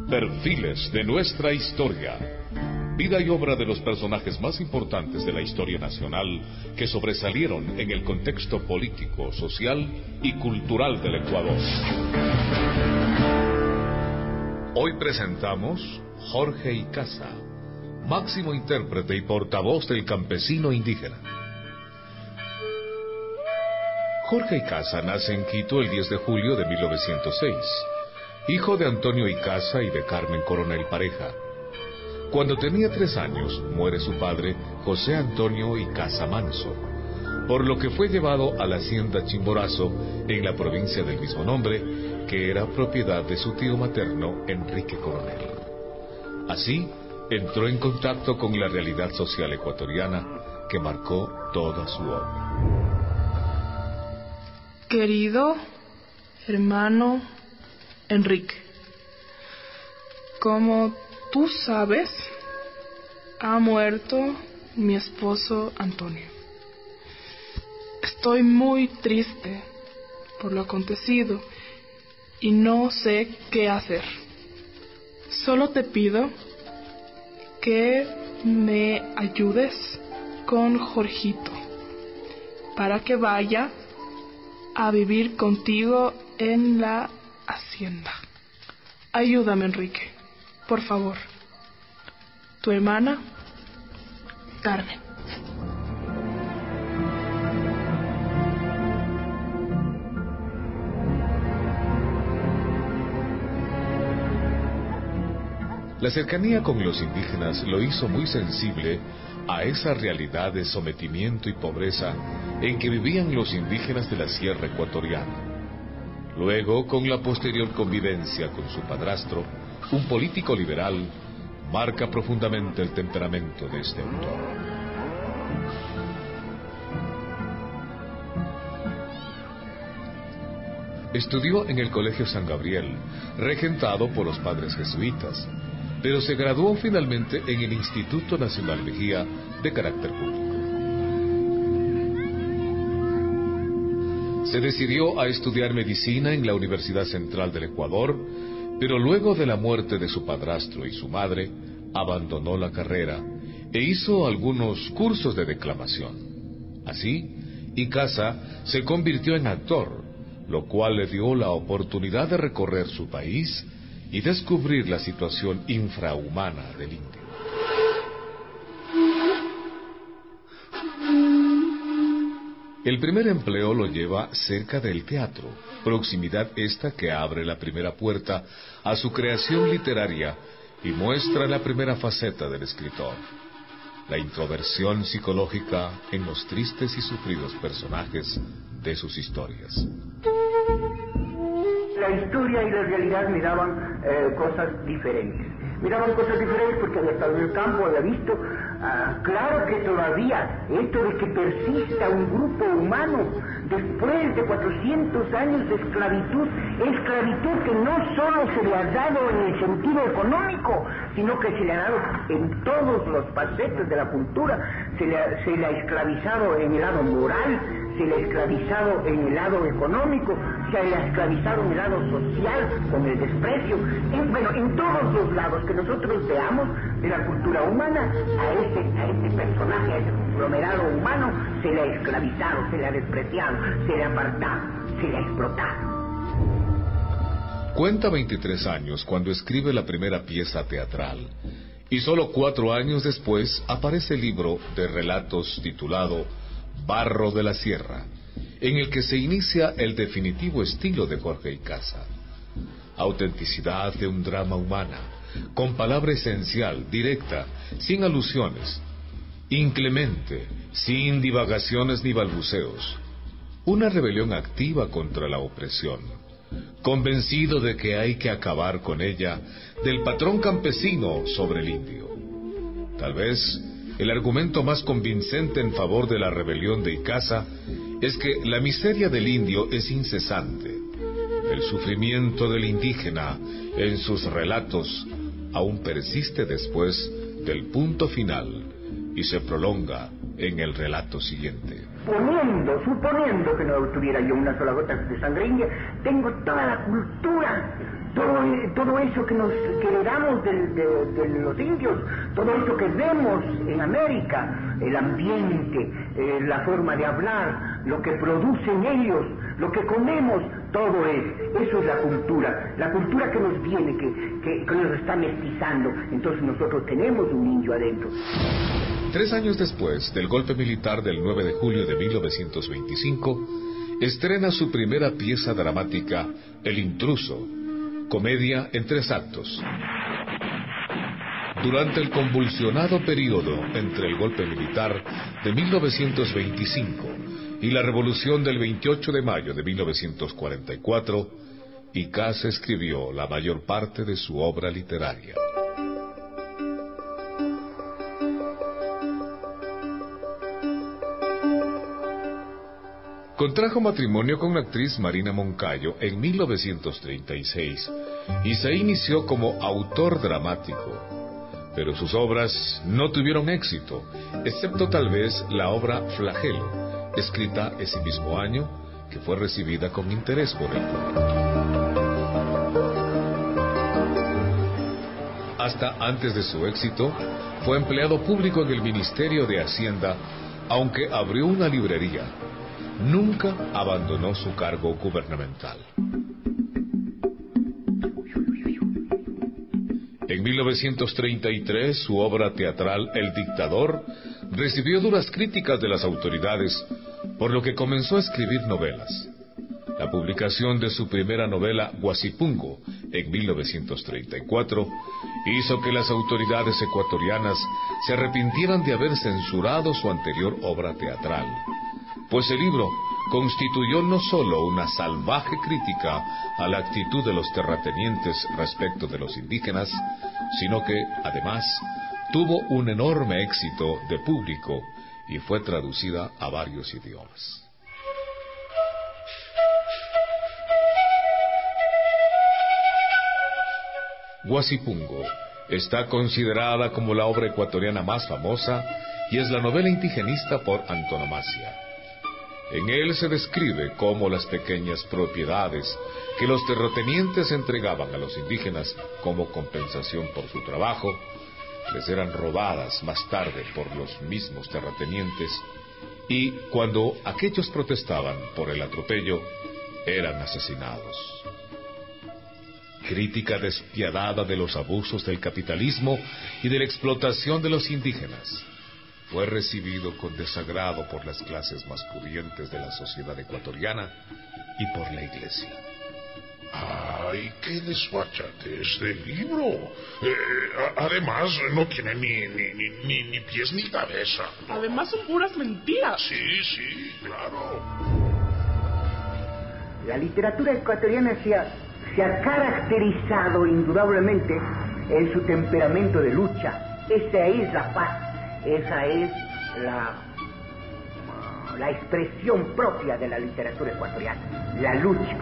Perfiles de nuestra historia. Vida y obra de los personajes más importantes de la historia nacional que sobresalieron en el contexto político, social y cultural del Ecuador. Hoy presentamos Jorge Icaza, máximo intérprete y portavoz del campesino indígena. Jorge Icaza nace en Quito el diez de julio de mil novecientos seis, hijo de Antonio Icaza y de Carmen Coronel Pareja. Cuando tenía tres años, muere su padre, José Antonio Icaza Manso, por lo que fue llevado a la hacienda Chimborazo, en la provincia del mismo nombre, que era propiedad de su tío materno, Enrique Coronel. Así, entró en contacto con la realidad social ecuatoriana que marcó toda su obra. Querido hermano Enrique, como tú sabes, ha muerto mi esposo Antonio. Estoy muy triste por lo acontecido y no sé qué hacer. Solo te pido que me ayudes con Jorgito para que vaya a vivir contigo en la hacienda. Ayúdame, Enrique, por favor. Tu hermana, Carmen. La cercanía con los indígenas lo hizo muy sensible a esa realidad de sometimiento y pobreza en que vivían los indígenas de la sierra ecuatoriana. Luego, con la posterior convivencia con su padrastro, un político liberal, marca profundamente el temperamento de este autor. Estudió en el Colegio San Gabriel, regentado por los padres jesuitas, pero se graduó finalmente en el Instituto Nacional Mejía de carácter público. Se decidió a estudiar medicina en la Universidad Central del Ecuador, pero luego de la muerte de su padrastro y su madre, abandonó la carrera e hizo algunos cursos de declamación. Así, Icaza se convirtió en actor, lo cual le dio la oportunidad de recorrer su país y descubrir la situación infrahumana del indio. El primer empleo lo lleva cerca del teatro, proximidad esta que abre la primera puerta a su creación literaria y muestra la primera faceta del escritor, la introversión psicológica en los tristes y sufridos personajes de sus historias. La historia y la realidad miraban eh, cosas diferentes. Miraban cosas diferentes porque había estado en el campo, había visto. Ah, claro que todavía esto de que persista un grupo humano después de cuatrocientos años de esclavitud, esclavitud que no solo se le ha dado en el sentido económico, sino que se le ha dado en todos los facetes de la cultura, se le ha, se le ha esclavizado en el lado moral, se le ha esclavizado en el lado económico, se le ha esclavizado en el lado social, con el desprecio, en, bueno, en todos los lados que nosotros veamos de la cultura humana, a este, a este personaje, a este conglomerado humano, se le ha esclavizado, se le ha despreciado, se le ha apartado, se le ha explotado. Cuenta veintitrés años cuando escribe la primera pieza teatral, y solo cuatro años después aparece el libro de relatos titulado Barro de la Sierra, en el que se inicia el definitivo estilo de Jorge Icaza. Autenticidad de un drama humana, con palabra esencial, directa, sin alusiones, inclemente, sin divagaciones ni balbuceos. Una rebelión activa contra la opresión, convencido de que hay que acabar con ella, del patrón campesino sobre el indio. Tal vez el argumento más convincente en favor de la rebelión de Icaza es que la miseria del indio es incesante. El sufrimiento del indígena en sus relatos aún persiste después del punto final y se prolonga en el relato siguiente. Suponiendo, suponiendo que no tuviera yo una sola gota de sangre india, tengo toda la cultura, todo, todo eso que nos que heredamos de, de, de los indios, todo eso que vemos en América, el ambiente, eh, la forma de hablar, lo que producen ellos, lo que comemos, todo es, eso es la cultura, la cultura que nos viene, que, que, que nos está mestizando. Entonces nosotros tenemos un indio adentro. Tres años después del golpe militar del nueve de julio de mil novecientos veinticinco, estrena su primera pieza dramática, El Intruso, comedia en tres actos. Durante el convulsionado periodo entre el golpe militar de mil novecientos veinticinco y la revolución del veintiocho de mayo de mil novecientos cuarenta y cuatro, Icaz escribió la mayor parte de su obra literaria. Contrajo matrimonio con la actriz Marina Moncayo en mil novecientos treinta y seis y se inició como autor dramático, pero sus obras no tuvieron éxito, excepto tal vez la obra Flagelo, escrita ese mismo año, que fue recibida con interés por el público. Hasta antes de su éxito, fue empleado público en el Ministerio de Hacienda, aunque abrió una librería. Nunca abandonó su cargo gubernamental. En mil novecientos treinta y tres, su obra teatral El Dictador recibió duras críticas de las autoridades, por lo que comenzó a escribir novelas. La publicación de su primera novela, Guasipungo, en mil novecientos treinta y cuatro, hizo que las autoridades ecuatorianas se arrepintieran de haber censurado su anterior obra teatral, pues el libro constituyó no solo una salvaje crítica a la actitud de los terratenientes respecto de los indígenas, sino que, además, tuvo un enorme éxito de público y fue traducida a varios idiomas. Guasipungo está considerada como la obra ecuatoriana más famosa y es la novela indigenista por antonomasia. En él se describe cómo las pequeñas propiedades que los terratenientes entregaban a los indígenas como compensación por su trabajo, les eran robadas más tarde por los mismos terratenientes y, cuando aquellos protestaban por el atropello, eran asesinados. Crítica despiadada de los abusos del capitalismo y de la explotación de los indígenas, fue recibido con desagrado por las clases más pudientes de la sociedad ecuatoriana y por la Iglesia. ¡Ay, qué desfachate este libro! Eh, además, no tiene ni, ni, ni, ni, ni pies ni cabeza. Además, son puras mentiras. Sí, sí, claro. La literatura ecuatoriana se ha, se ha caracterizado indudablemente en su temperamento de lucha. Esa es la paz. Esa es la, la expresión propia de la literatura ecuatoriana, la lucha.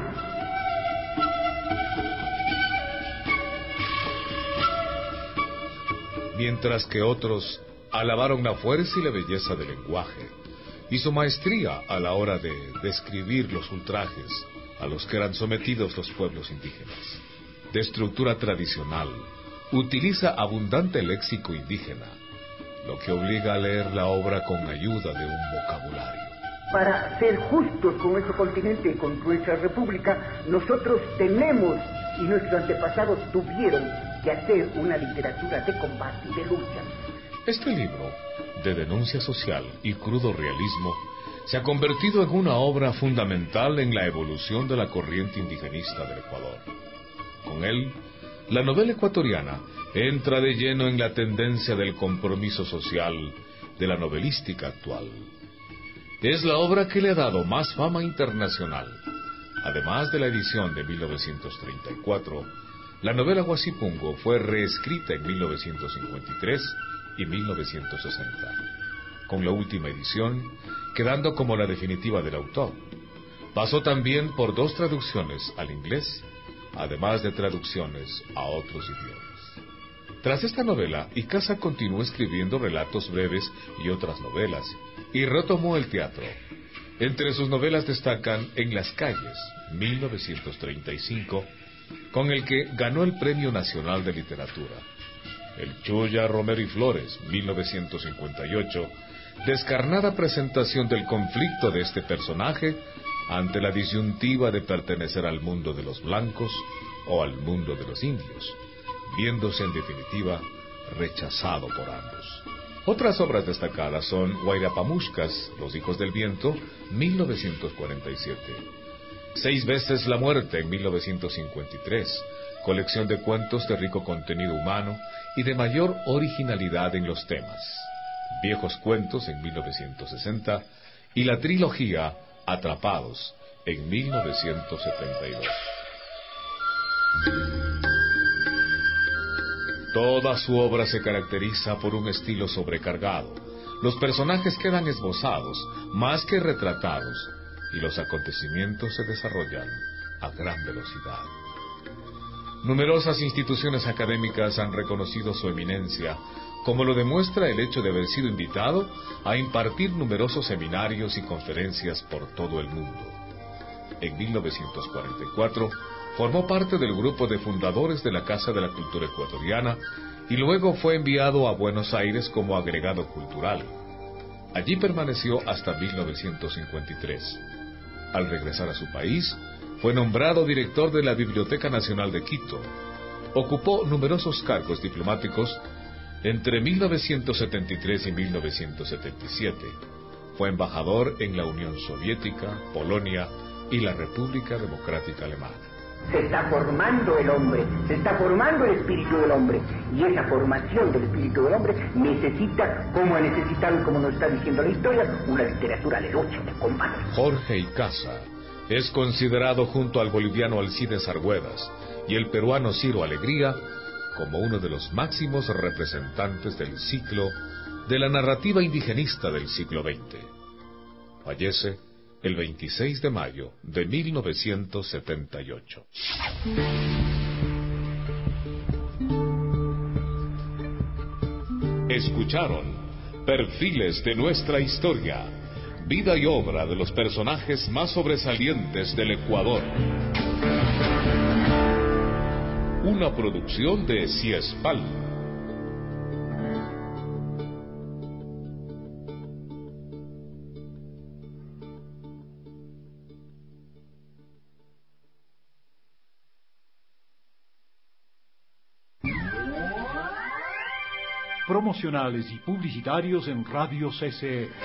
Mientras que otros alabaron la fuerza y la belleza del lenguaje y su maestría a la hora de describir los ultrajes a los que eran sometidos los pueblos indígenas. De estructura tradicional, utiliza abundante léxico indígena, lo que obliga a leer la obra con ayuda de un vocabulario. Para ser justos con ese continente y con nuestra república, nosotros tenemos, y nuestros antepasados tuvieron, que hacer una literatura de combate y de lucha. Este libro, de denuncia social y crudo realismo, se ha convertido en una obra fundamental en la evolución de la corriente indigenista del Ecuador. Con él, la novela ecuatoriana entra de lleno en la tendencia del compromiso social de la novelística actual. Es la obra que le ha dado más fama internacional. Además de la edición de mil novecientos treinta y cuatro, la novela Guasipungo fue reescrita en mil novecientos cincuenta y tres y mil novecientos sesenta, con la última edición quedando como la definitiva del autor. Pasó también por dos traducciones al inglés, además de traducciones a otros idiomas. Tras esta novela, Icaza continuó escribiendo relatos breves y otras novelas, y retomó el teatro. Entre sus novelas destacan En las calles, mil novecientos treinta y cinco, con el que ganó el Premio Nacional de Literatura. El Chuya, Romero y Flores, mil novecientos cincuenta y ocho, descarnada presentación del conflicto de este personaje ante la disyuntiva de pertenecer al mundo de los blancos o al mundo de los indios, viéndose en definitiva rechazado por ambos. Otras obras destacadas son Guairapamuscas, Los hijos del viento, mil novecientos cuarenta y siete. Seis veces la muerte, en mil novecientos cincuenta y tres, colección de cuentos de rico contenido humano y de mayor originalidad en los temas. Viejos cuentos, en mil novecientos sesenta, y la trilogía Atrapados, en mil novecientos setenta y dos. Toda su obra se caracteriza por un estilo sobrecargado. Los personajes quedan esbozados, más que retratados, y los acontecimientos se desarrollan a gran velocidad. Numerosas instituciones académicas han reconocido su eminencia, como lo demuestra el hecho de haber sido invitado a impartir numerosos seminarios y conferencias por todo el mundo. En mil novecientos cuarenta y cuatro formó parte del grupo de fundadores de la Casa de la Cultura Ecuatoriana y luego fue enviado a Buenos Aires como agregado cultural. Allí permaneció hasta mil novecientos cincuenta y tres. Al regresar a su país, fue nombrado director de la Biblioteca Nacional de Quito. Ocupó numerosos cargos diplomáticos entre mil novecientos setenta y tres y mil novecientos setenta y siete. Fue embajador en la Unión Soviética, Polonia y la República Democrática Alemana. Se está formando el hombre, se está formando el espíritu del hombre, y esa formación del espíritu del hombre necesita, como ha necesitado y como nos está diciendo la historia, una literatura de lucha, de combate. Jorge Icaza es considerado junto al boliviano Alcides Argüedas y el peruano Ciro Alegría como uno de los máximos representantes del ciclo de la narrativa indigenista del siglo veinte. Fallece el veintiséis de mayo de mil novecientos setenta y ocho. Escucharon Perfiles de nuestra historia, vida y obra de los personajes más sobresalientes del Ecuador. Una producción de Ciespal. Promocionales y publicitarios en Radio C C E.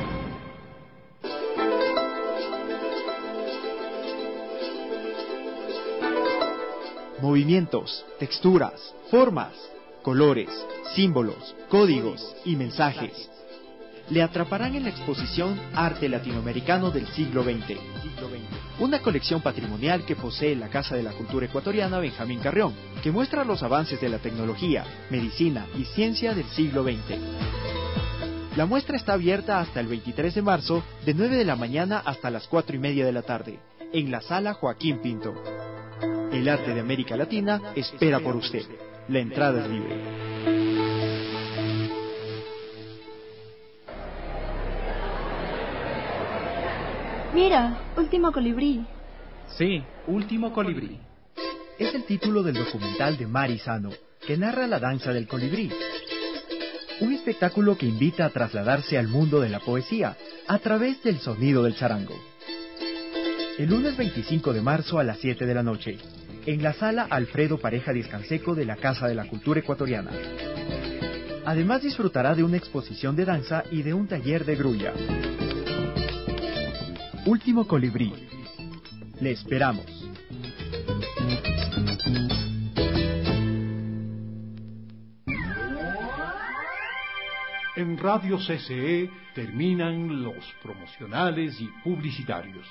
Movimientos, texturas, formas, colores, símbolos, códigos y mensajes. Le atraparán en la exposición Arte Latinoamericano del siglo veinte. Una colección patrimonial que posee la Casa de la Cultura Ecuatoriana Benjamín Carrión, que muestra los avances de la tecnología, medicina y ciencia del siglo veinte. La muestra está abierta hasta el veintitrés de marzo, de nueve de la mañana hasta las cuatro y media de la tarde, en la Sala Joaquín Pinto. El arte de América Latina espera por usted. La entrada es libre. Mira, Último Colibrí. Sí, Último Colibrí. Es el título del documental de Mari Sano, que narra la danza del colibrí. Un espectáculo que invita a trasladarse al mundo de la poesía a través del sonido del charango. El lunes veinticinco de marzo a las siete de la noche, en la sala Alfredo Pareja Discanseco de la Casa de la Cultura Ecuatoriana. Además disfrutará de una exposición de danza y de un taller de grulla. Último Colibrí. Le esperamos. En Radio C C E terminan los promocionales y publicitarios.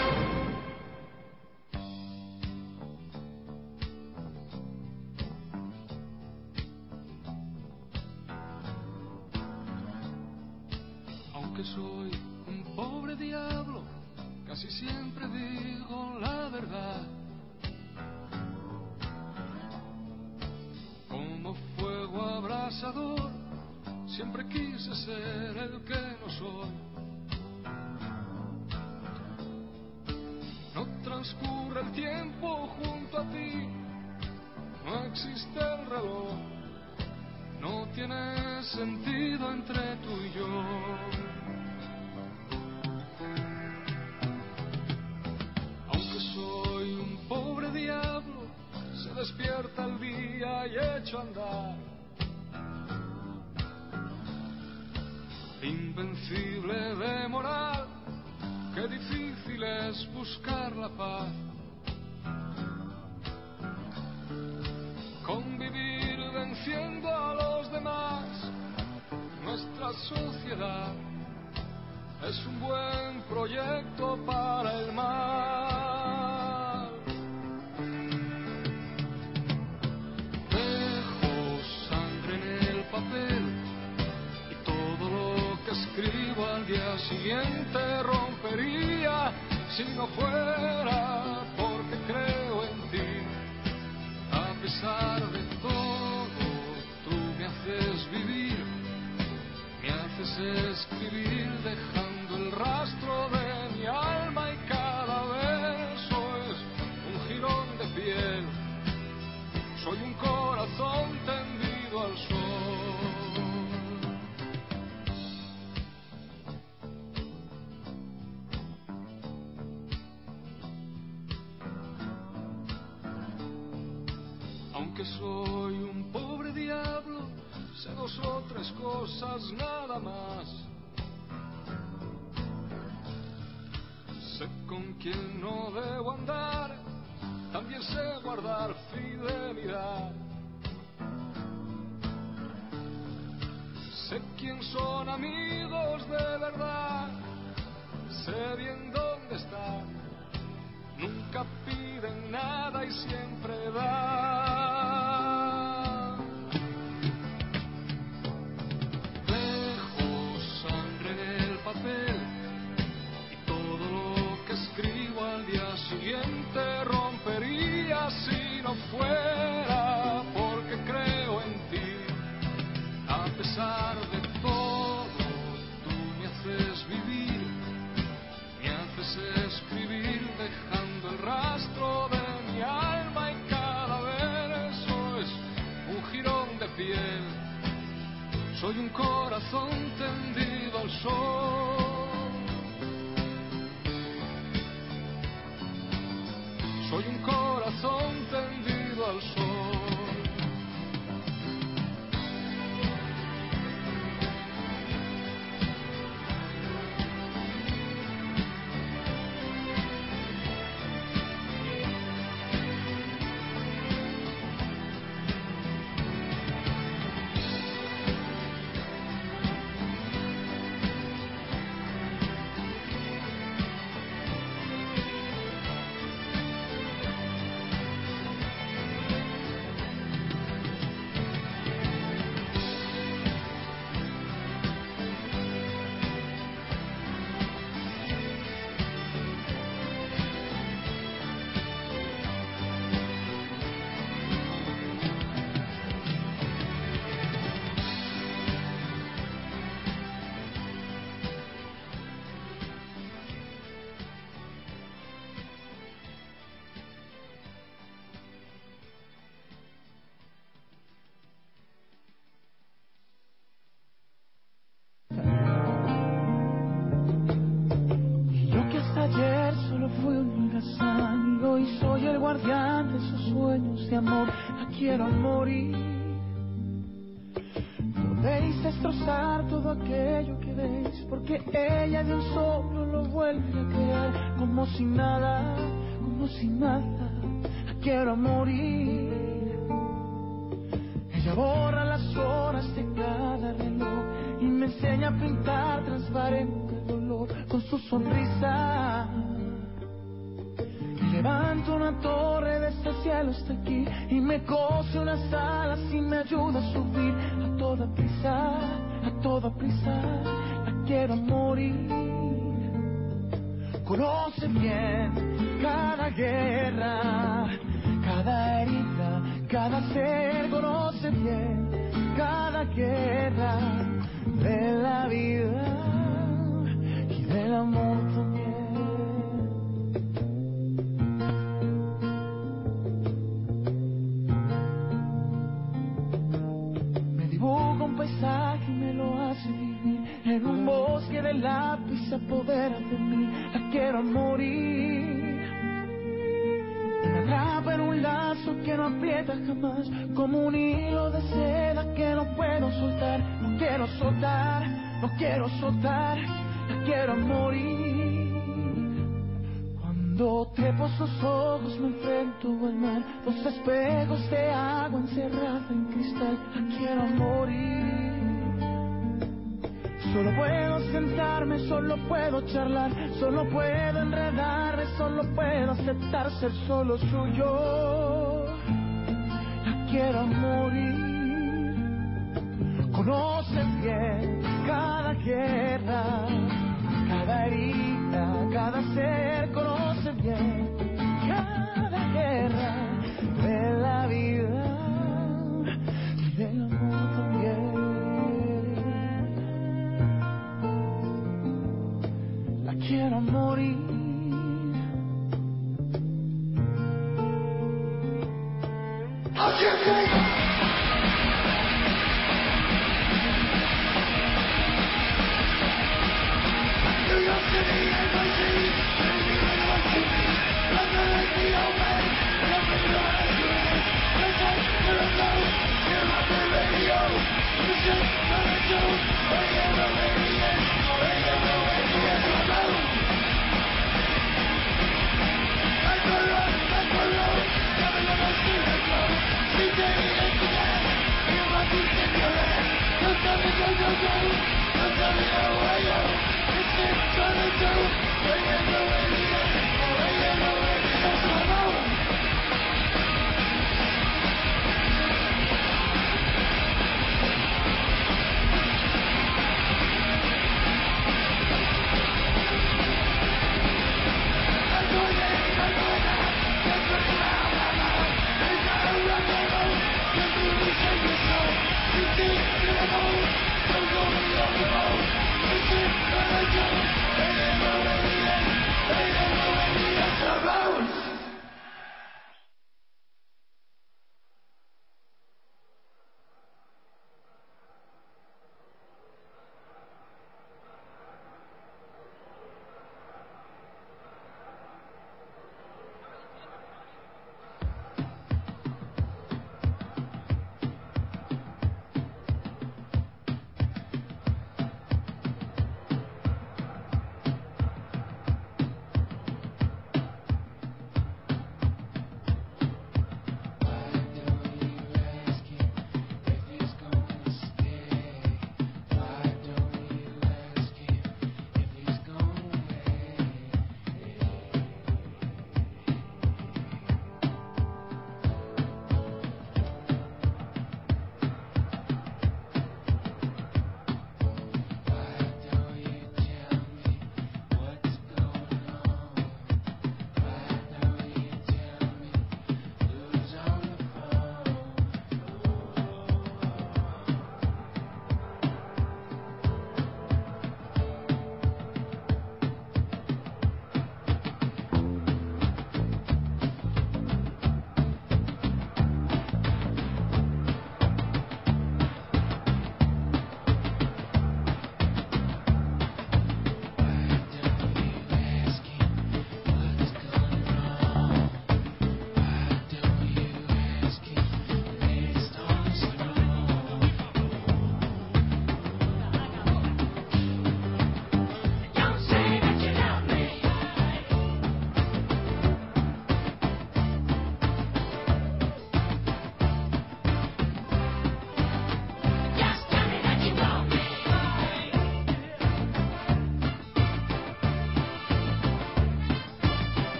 Aunque soy un pobre diablo, casi siempre digo la verdad. Como fue siempre quise ser el que no soy. No transcurre el tiempo junto a ti, no existe el reloj, no tiene sentido entre tú y yo. Aunque soy un pobre diablo, se despierta el día y echo a andar. Invencible de moral, qué difícil es buscar la paz. Convivir venciendo a los demás, nuestra sociedad es un buen proyecto para el mal. Dejo sangre en el papel y todo lo que escribo al día siguiente rompería si no fuera porque creo en ti. A pesar de todo, tú me haces vivir, me haces escribir dejando el rastro de mi alma y cada verso es un jirón de piel. Soy un corazón tendido al sol. Aunque soy un pobre diablo, sé dos o tres cosas nada más. Sé con quién no debo andar, también sé guardar fidelidad. Sé quién son amigos de verdad, sé bien dónde están, nunca piden nada y siempre dan. Dejo sangre en el papel y todo lo que escribo al día siguiente rompería si no fuera porque creo en ti. A pesar de todo, tú me haces vivir, me haces escribir dejando el rastro de mi alma y cada verso es un jirón de piel. Soy un corazón tendido al sol. Soy un corazón tendido al sol. De amor, la quiero morir. Podéis destrozar todo aquello que veis, porque ella de un solo lo vuelve a crear, como si nada, como si nada, la quiero morir. Ella borra las horas de cada reloj y me enseña a pintar transparente el dolor con su sonrisa. Levanto una torre desde el cielo hasta aquí y me cose unas alas y me ayuda a subir a toda prisa, a toda prisa, la quiero morir. Conoce bien cada guerra, cada herida, cada ser, conoce bien cada guerra, y se apodera de mí. La quiero morir. Y me atrapa en un lazo que no aprieta jamás, como un hilo de seda que no puedo soltar. No quiero soltar, no quiero soltar, la quiero morir. Cuando trepo sus ojos me enfrento al mar, dos espejos de agua encerrada en cristal. La quiero morir. Solo puedo sentarme, solo puedo charlar, solo puedo enredarme, solo puedo aceptar ser solo suyo. La quiero morir. Conoce bien cada guerra, cada herida, cada ser. Conoce bien cada guerra de la vida y del amor también. La quiero morir.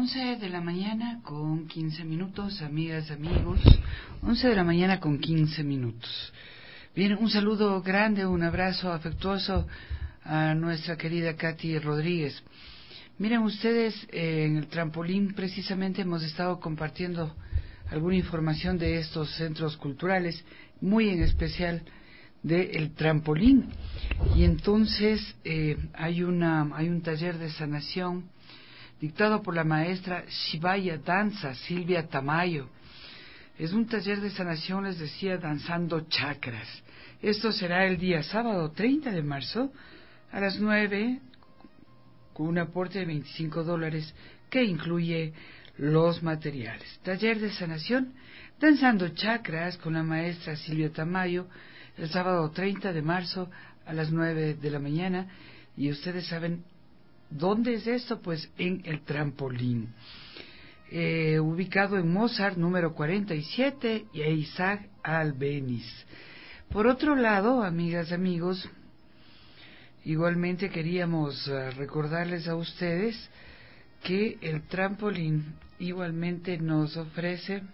once de la mañana con quince minutos, amigas, amigos. once de la mañana con quince minutos. Bien, un saludo grande, un abrazo afectuoso a nuestra querida Katy Rodríguez. Miren ustedes, eh, en el trampolín precisamente hemos estado compartiendo alguna información de estos centros culturales, muy en especial del trampolín. Y entonces eh, hay, una, hay un taller de sanación dictado por la maestra Shivaya Danza, Silvia Tamayo. Es un taller de sanación, les decía, danzando chakras. Esto será el día sábado treinta de marzo a las nueve, con un aporte de veinticinco dólares que incluye los materiales. Taller de sanación, danzando chakras con la maestra Silvia Tamayo, el sábado treinta de marzo a las nueve de la mañana. Y ustedes saben, ¿dónde es esto? Pues en el trampolín, eh, ubicado en Mozart número cuarenta y siete y Isaac Albeniz. Por otro lado, amigas, amigos, igualmente queríamos uh, recordarles a ustedes que el trampolín igualmente nos ofrece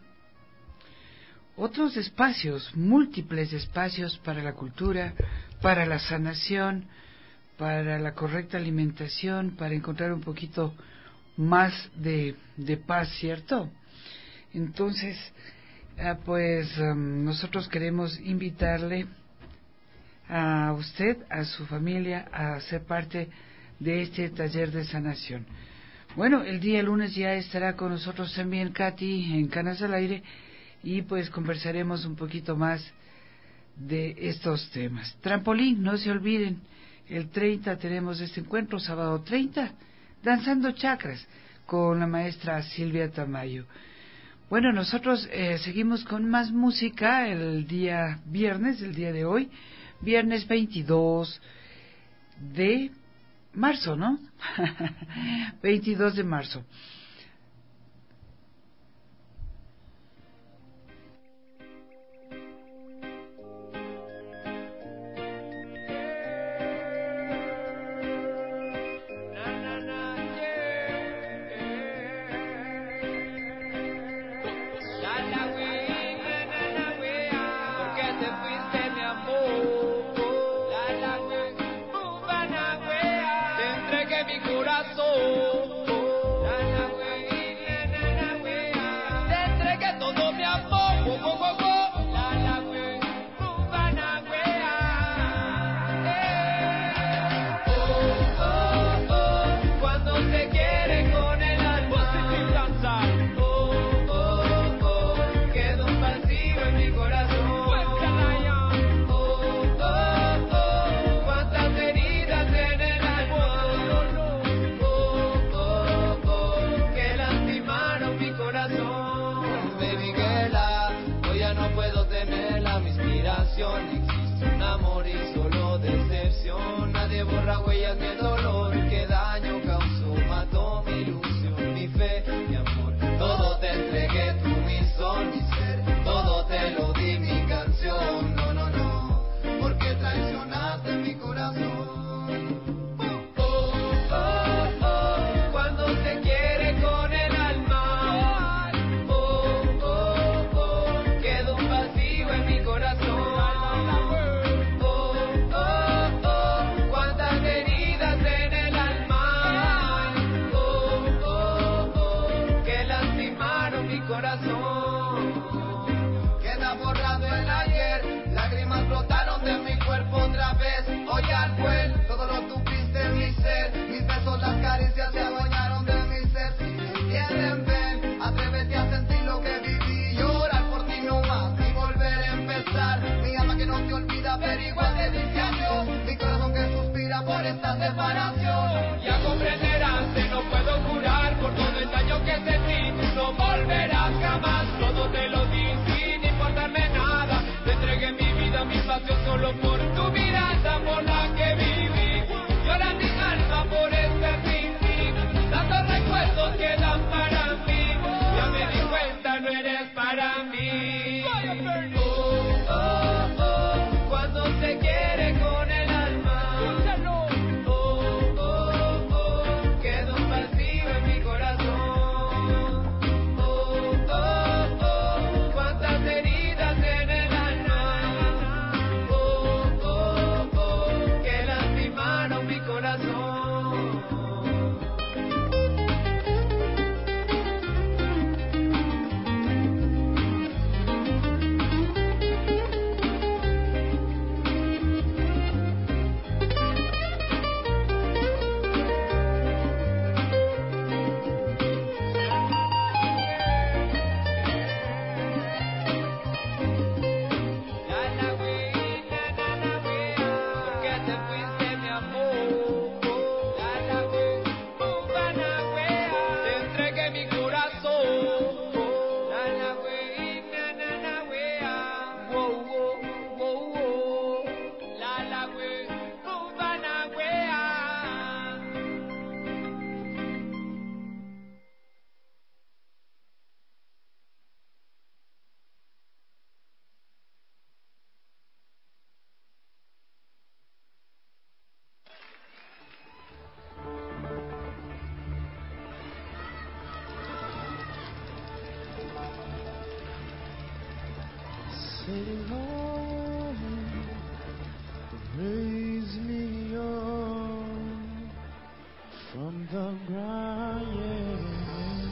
otros espacios, múltiples espacios para la cultura, para la sanación, para la correcta alimentación, para encontrar un poquito más de, de paz, ¿cierto? Entonces, eh, pues um, nosotros queremos invitarle a usted, a su familia, a ser parte de este taller de sanación. Bueno, el día lunes ya estará con nosotros también Katy en Canas al Aire y pues conversaremos un poquito más de estos temas. Trampolín, no se olviden. El treinta tenemos este encuentro, sábado treinta, danzando chakras, con la maestra Silvia Tamayo. Bueno, nosotros eh, seguimos con más música el día viernes, el día de hoy, viernes veintidós de marzo, ¿no? veintidós de marzo. Existe un amor y solo decepción. Nadie borra huellas ni el dolor que daño causó. Mató mi ilusión, mi fe, mi amor. Todo te entregué, tú mi sol, mi ser. Todo te lo di, mi canción. No, no, no, porque traicionaste mi corazón. Todo lo tuviste en mi ser, mis besos, las caricias se adueñaron de mi ser. Si me entienden, ven, atrévete a sentir lo que viví. Llorar por ti no más y volver a empezar. Mi alma que no te olvida, pero igual te dice adiós. Mi corazón que suspira por esta separación. Ya comprenderás, te no puedo curar por todo el daño que sentí. No volverás jamás, todo te lo di sin importarme nada. Te entregué mi vida, mi pasión solo por tu mirada, por la que viví. Llora mi alma por este fin. say, Lord, raise me up from the ground, yeah.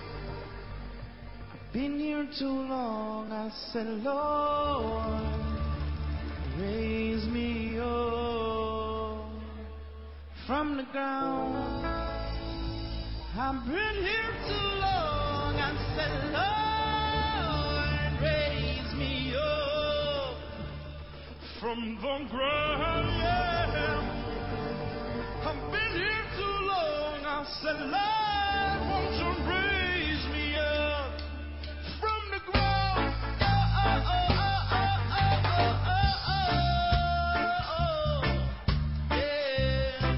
I've been here too long, I said, Lord, raise me up from the ground. I've been here too long, I said, Lord, raise me up from the ground, yeah. I've been here too long, I said, Lord, won't you raise me up from the ground? Oh, oh, oh, oh, oh, oh, oh, oh, oh, yeah.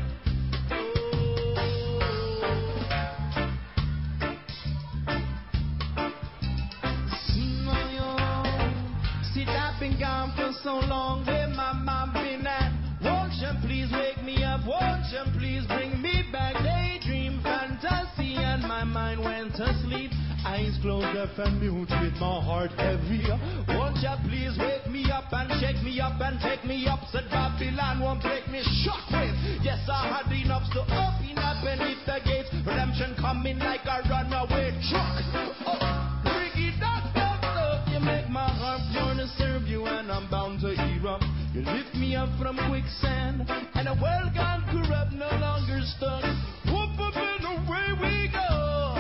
See, I've been gone for so long, where my mom been at? Won't you please wake me up? Won't you please bring me back? Daydream, fantasy, and my mind went to sleep. Eyes closed up and mute with my heart heavy. Won't you please wake me up and shake me up and take me up? Said Babylon won't break me shockwave. Yes, I had enough to open up and hit the gates. Redemption coming like a runaway truck. Oh, bring it up, up, up. You make my heart yearn to serve you, and I'm bound to erupt. You lift me up from quicksand, and a world gone corrupt, no longer stuck. Whoop up and away we go.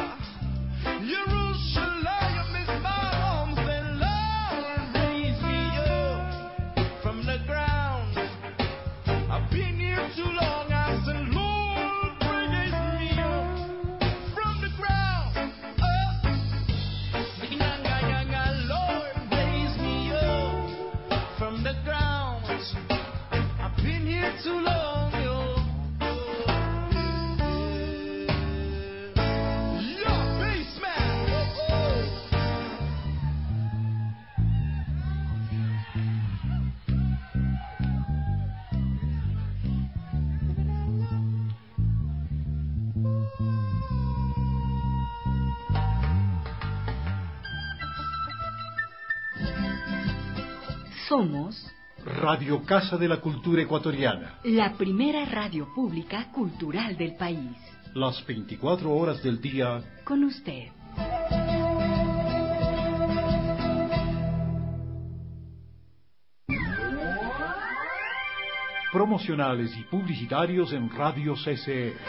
Jerusalem is my home, then Lord, raise me up from the ground. I've been here too long, I said, Lord, raise me up from the ground. Oh, Lord, raise me up from the ground. I've been here too long, yo. Somos Radio Casa de la Cultura Ecuatoriana. la primera radio pública cultural del país. Las veinticuatro horas del día. Con usted. Promocionales y publicitarios en Radio C C E.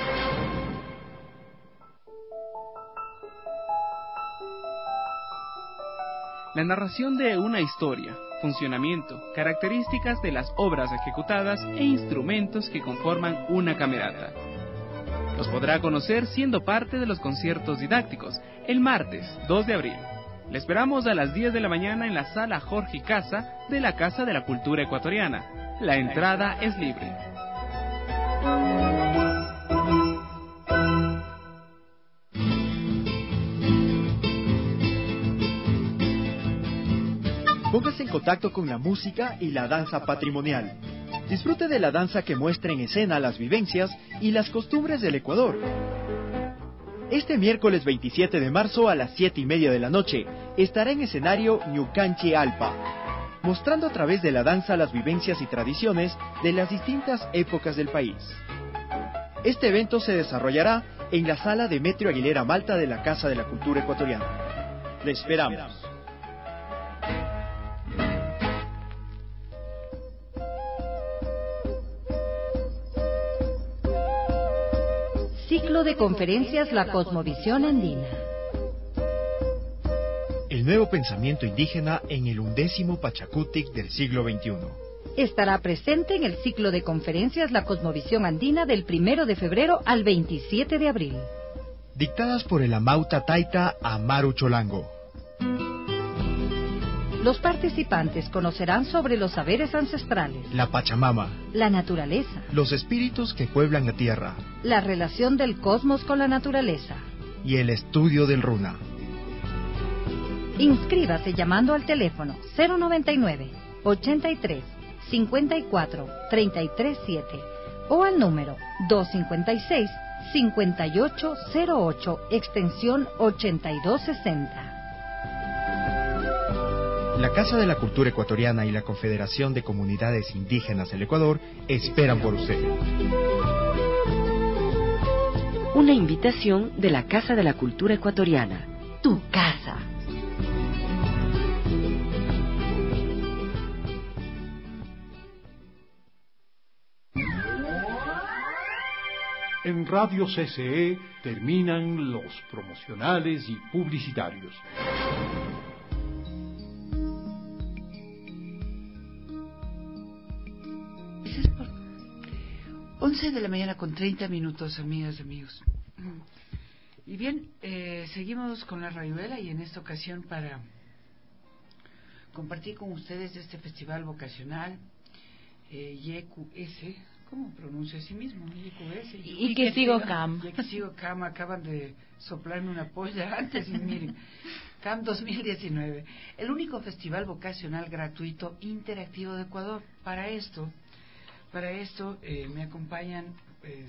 La narración de una historia, funcionamiento, características de las obras ejecutadas e instrumentos que conforman una camerata. Los podrá conocer siendo parte de los conciertos didácticos el martes dos de abril. Le esperamos a las diez de la mañana en la sala Jorge Casa de la Casa de la Cultura Ecuatoriana. La entrada es libre. Póngase en contacto con la música y la danza patrimonial. Disfrute de la danza que muestra en escena las vivencias y las costumbres del Ecuador. Este miércoles veintisiete de marzo a las siete y media de la noche estará en escenario Ñucanchi Alpa, mostrando a través de la danza las vivencias y tradiciones de las distintas épocas del país. Este evento se desarrollará en la sala Demetrio Aguilera Malta de la Casa de la Cultura Ecuatoriana. Le esperamos. Ciclo de conferencias La Cosmovisión Andina. El nuevo pensamiento indígena en el undécimo Pachacutic del siglo veintiuno. Estará presente en el ciclo de conferencias La Cosmovisión Andina del primero de febrero al veintisiete de abril. Dictadas por el Amauta Taita Amaru Cholango. Los participantes conocerán sobre los saberes ancestrales, La Pachamama, la naturaleza, los espíritus que pueblan la tierra, la relación del cosmos con la naturaleza y el estudio del runa. Inscríbase llamando al teléfono cero noventa y nueve, ochenta y tres, cincuenta y cuatro, treinta y tres siete o al número doscientos cincuenta y seis, cincuenta y ocho cero ocho, extensión ochenta y dos sesenta. La Casa de la Cultura Ecuatoriana y la Confederación de Comunidades Indígenas del Ecuador esperan por usted. Una invitación de la Casa de la Cultura Ecuatoriana. Tu casa. En Radio C C E terminan los promocionales y publicitarios. once de la mañana con treinta minutos, amigas y amigos. Y bien, eh, seguimos con la rayuela y en esta ocasión para compartir con ustedes este festival vocacional eh, Y Q S. ¿Cómo pronuncia a sí mismo? Y Q S. Y que sigo Cam. Y que sigo Cam. Acaban de soplarme una polla antes y miren. Cam dos mil diecinueve. El único festival vocacional gratuito interactivo de Ecuador. Para esto... Para esto eh, me acompañan pues,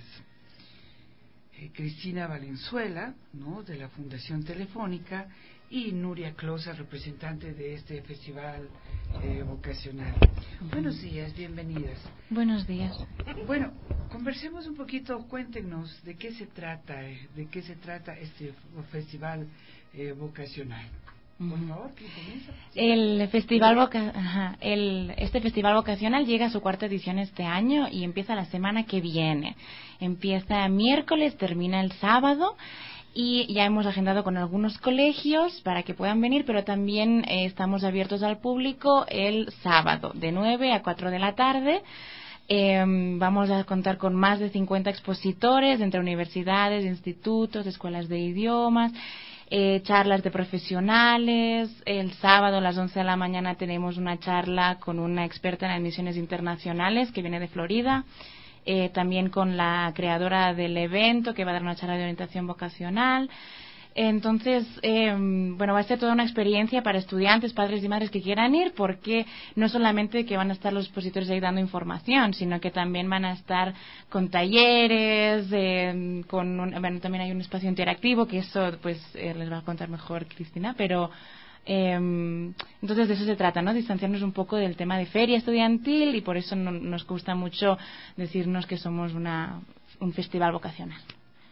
eh, Cristina Valenzuela, ¿no?, de la Fundación Telefónica, y Nuria Closa, representante de este festival eh, vocacional. Uh-huh. Buenos días, bienvenidas. Buenos días. Bueno, conversemos un poquito, cuéntenos de qué se trata, eh, de qué se trata este festival eh, vocacional. Por favor, ¿quién comienza? El festival voca Ajá, el, este festival vocacional llega a su cuarta edición este año y empieza la semana que viene. Empieza miércoles, termina el sábado y ya hemos agendado con algunos colegios para que puedan venir, pero también eh, estamos abiertos al público el sábado de nueve a cuatro de la tarde. Eh, vamos a contar con más de cincuenta expositores entre universidades, institutos, escuelas de idiomas. Eh, charlas de profesionales. El sábado a las once de la mañana tenemos una charla con una experta en admisiones internacionales que viene de Florida, eh, también con la creadora del evento que va a dar una charla de orientación vocacional. Entonces, eh, bueno, va a ser toda una experiencia para estudiantes, padres y madres que quieran ir, porque no solamente que van a estar los expositores ahí dando información, sino que también van a estar con talleres, eh, con un, bueno, también hay un espacio interactivo, que eso pues eh, les va a contar mejor Cristina, pero eh, entonces de eso se trata, ¿no? Distanciarnos un poco del tema de feria estudiantil y por eso no, nos gusta mucho decirnos que somos una un festival vocacional.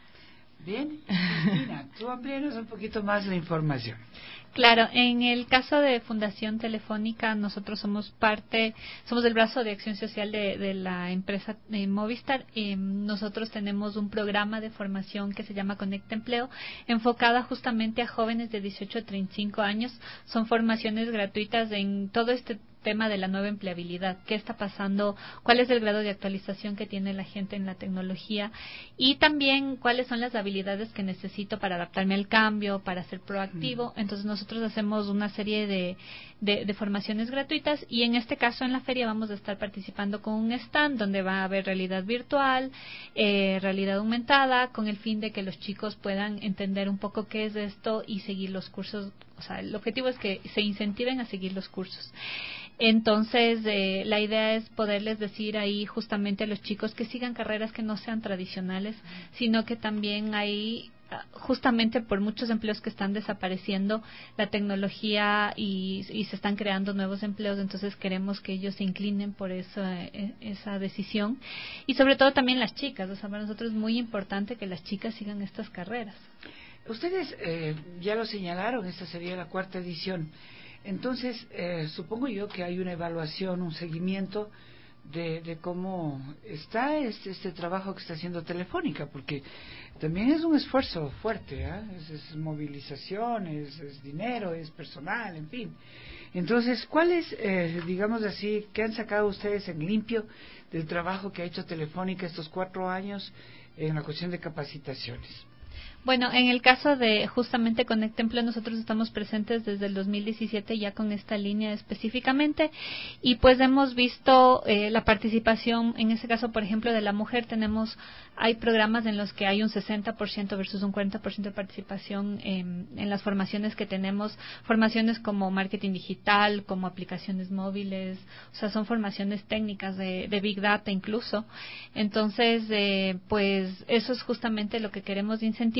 Bien, Cristina, tú amplíanos un poquito más la información. Claro, en el caso de Fundación Telefónica, nosotros somos parte, somos el brazo de acción social de, de la empresa eh, Movistar. Eh, nosotros tenemos un programa de formación que se llama Conecta Empleo, enfocada justamente a jóvenes de dieciocho a treinta y cinco años. Son formaciones gratuitas en todo este tema de la nueva empleabilidad, qué está pasando, cuál es el grado de actualización que tiene la gente en la tecnología y también cuáles son las habilidades que necesito para adaptarme al cambio, para ser proactivo. Entonces nosotros hacemos una serie de, de, de formaciones gratuitas y en este caso en la feria vamos a estar participando con un stand donde va a haber realidad virtual, eh, realidad aumentada, con el fin de que los chicos puedan entender un poco qué es esto y seguir los cursos. O sea, el objetivo es que se incentiven a seguir los cursos. Entonces, eh, la idea es poderles decir ahí justamente a los chicos que sigan carreras que no sean tradicionales, sino que también hay, justamente por muchos empleos que están desapareciendo, la tecnología y, y se están creando nuevos empleos, entonces queremos que ellos se inclinen por esa, esa decisión. Y sobre todo también las chicas, o sea, para nosotros es muy importante que las chicas sigan estas carreras. Ustedes eh, ya lo señalaron, esta sería la cuarta edición. Entonces, eh, supongo yo que hay una evaluación, un seguimiento de, de cómo está este, este trabajo que está haciendo Telefónica, porque también es un esfuerzo fuerte, ¿eh? es, es movilización, es, es dinero, es personal, en fin. Entonces, ¿cuál es, eh, digamos así, qué han sacado ustedes en limpio del trabajo que ha hecho Telefónica estos cuatro años en la cuestión de capacitaciones? Bueno, en el caso de justamente Conecta Empleo, nosotros estamos presentes desde el dos mil diecisiete ya con esta línea específicamente y pues hemos visto eh, la participación, en ese caso, por ejemplo, de la mujer. Tenemos, hay programas en los que hay un sesenta por ciento versus un cuarenta por ciento de participación en, en las formaciones que tenemos, formaciones como marketing digital, como aplicaciones móviles, o sea, son formaciones técnicas de, de Big Data incluso. Entonces, eh, pues eso es justamente lo que queremos incentivar.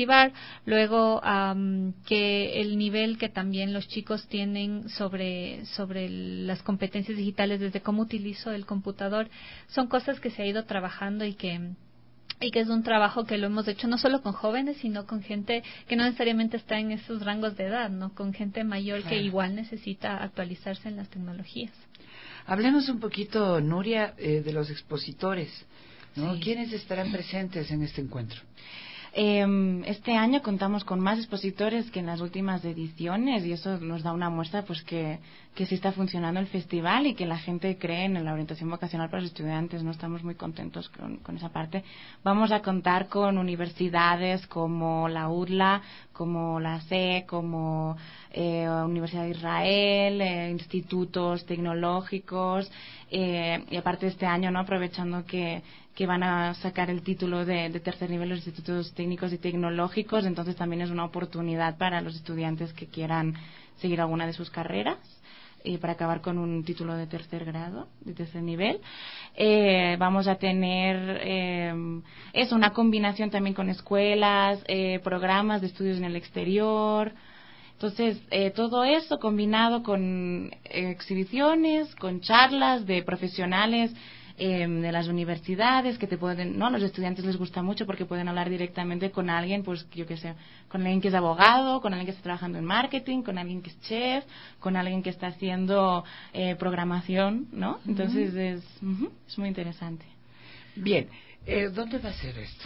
motivar, luego um, que el nivel que también los chicos tienen sobre, sobre las competencias digitales, desde cómo utilizo el computador, son cosas que se ha ido trabajando y que y que es un trabajo que lo hemos hecho no solo con jóvenes, sino con gente que no necesariamente está en esos rangos de edad, ¿no? Con gente mayor Claro. que igual necesita actualizarse en las tecnologías. Hablemos un poquito, Nuria, eh, de los expositores, ¿no? Sí. ¿Quiénes estarán presentes en este encuentro? Eh, este año contamos con más expositores que en las últimas ediciones y eso nos da una muestra pues que, que sí está funcionando el festival y que la gente cree en la orientación vocacional para los estudiantes. No estamos muy contentos con, con esa parte. Vamos a contar con universidades como la U D L A, como la C E, como eh, Universidad de Israel, eh, institutos tecnológicos eh, y aparte este año, no aprovechando que que van a sacar el título de, de tercer nivel los institutos técnicos y tecnológicos, entonces también es una oportunidad para los estudiantes que quieran seguir alguna de sus carreras y para acabar con un título de tercer grado, de tercer nivel. Eh, vamos a tener eh, es una combinación también con escuelas, eh, programas de estudios en el exterior. Entonces, eh, todo eso combinado con eh, exhibiciones, con charlas de profesionales eh, de las universidades que te pueden, ¿no? A los estudiantes les gusta mucho porque pueden hablar directamente con alguien, pues yo qué sé, con alguien que es abogado, con alguien que está trabajando en marketing, con alguien que es chef, con alguien que está haciendo eh, programación, ¿no? Entonces, Uh-huh. es, uh-huh, es muy interesante. Bien, eh, ¿dónde va a ser esto?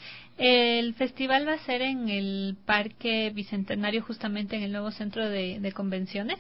El festival va a ser en el Parque Bicentenario, justamente en el nuevo centro de, de convenciones.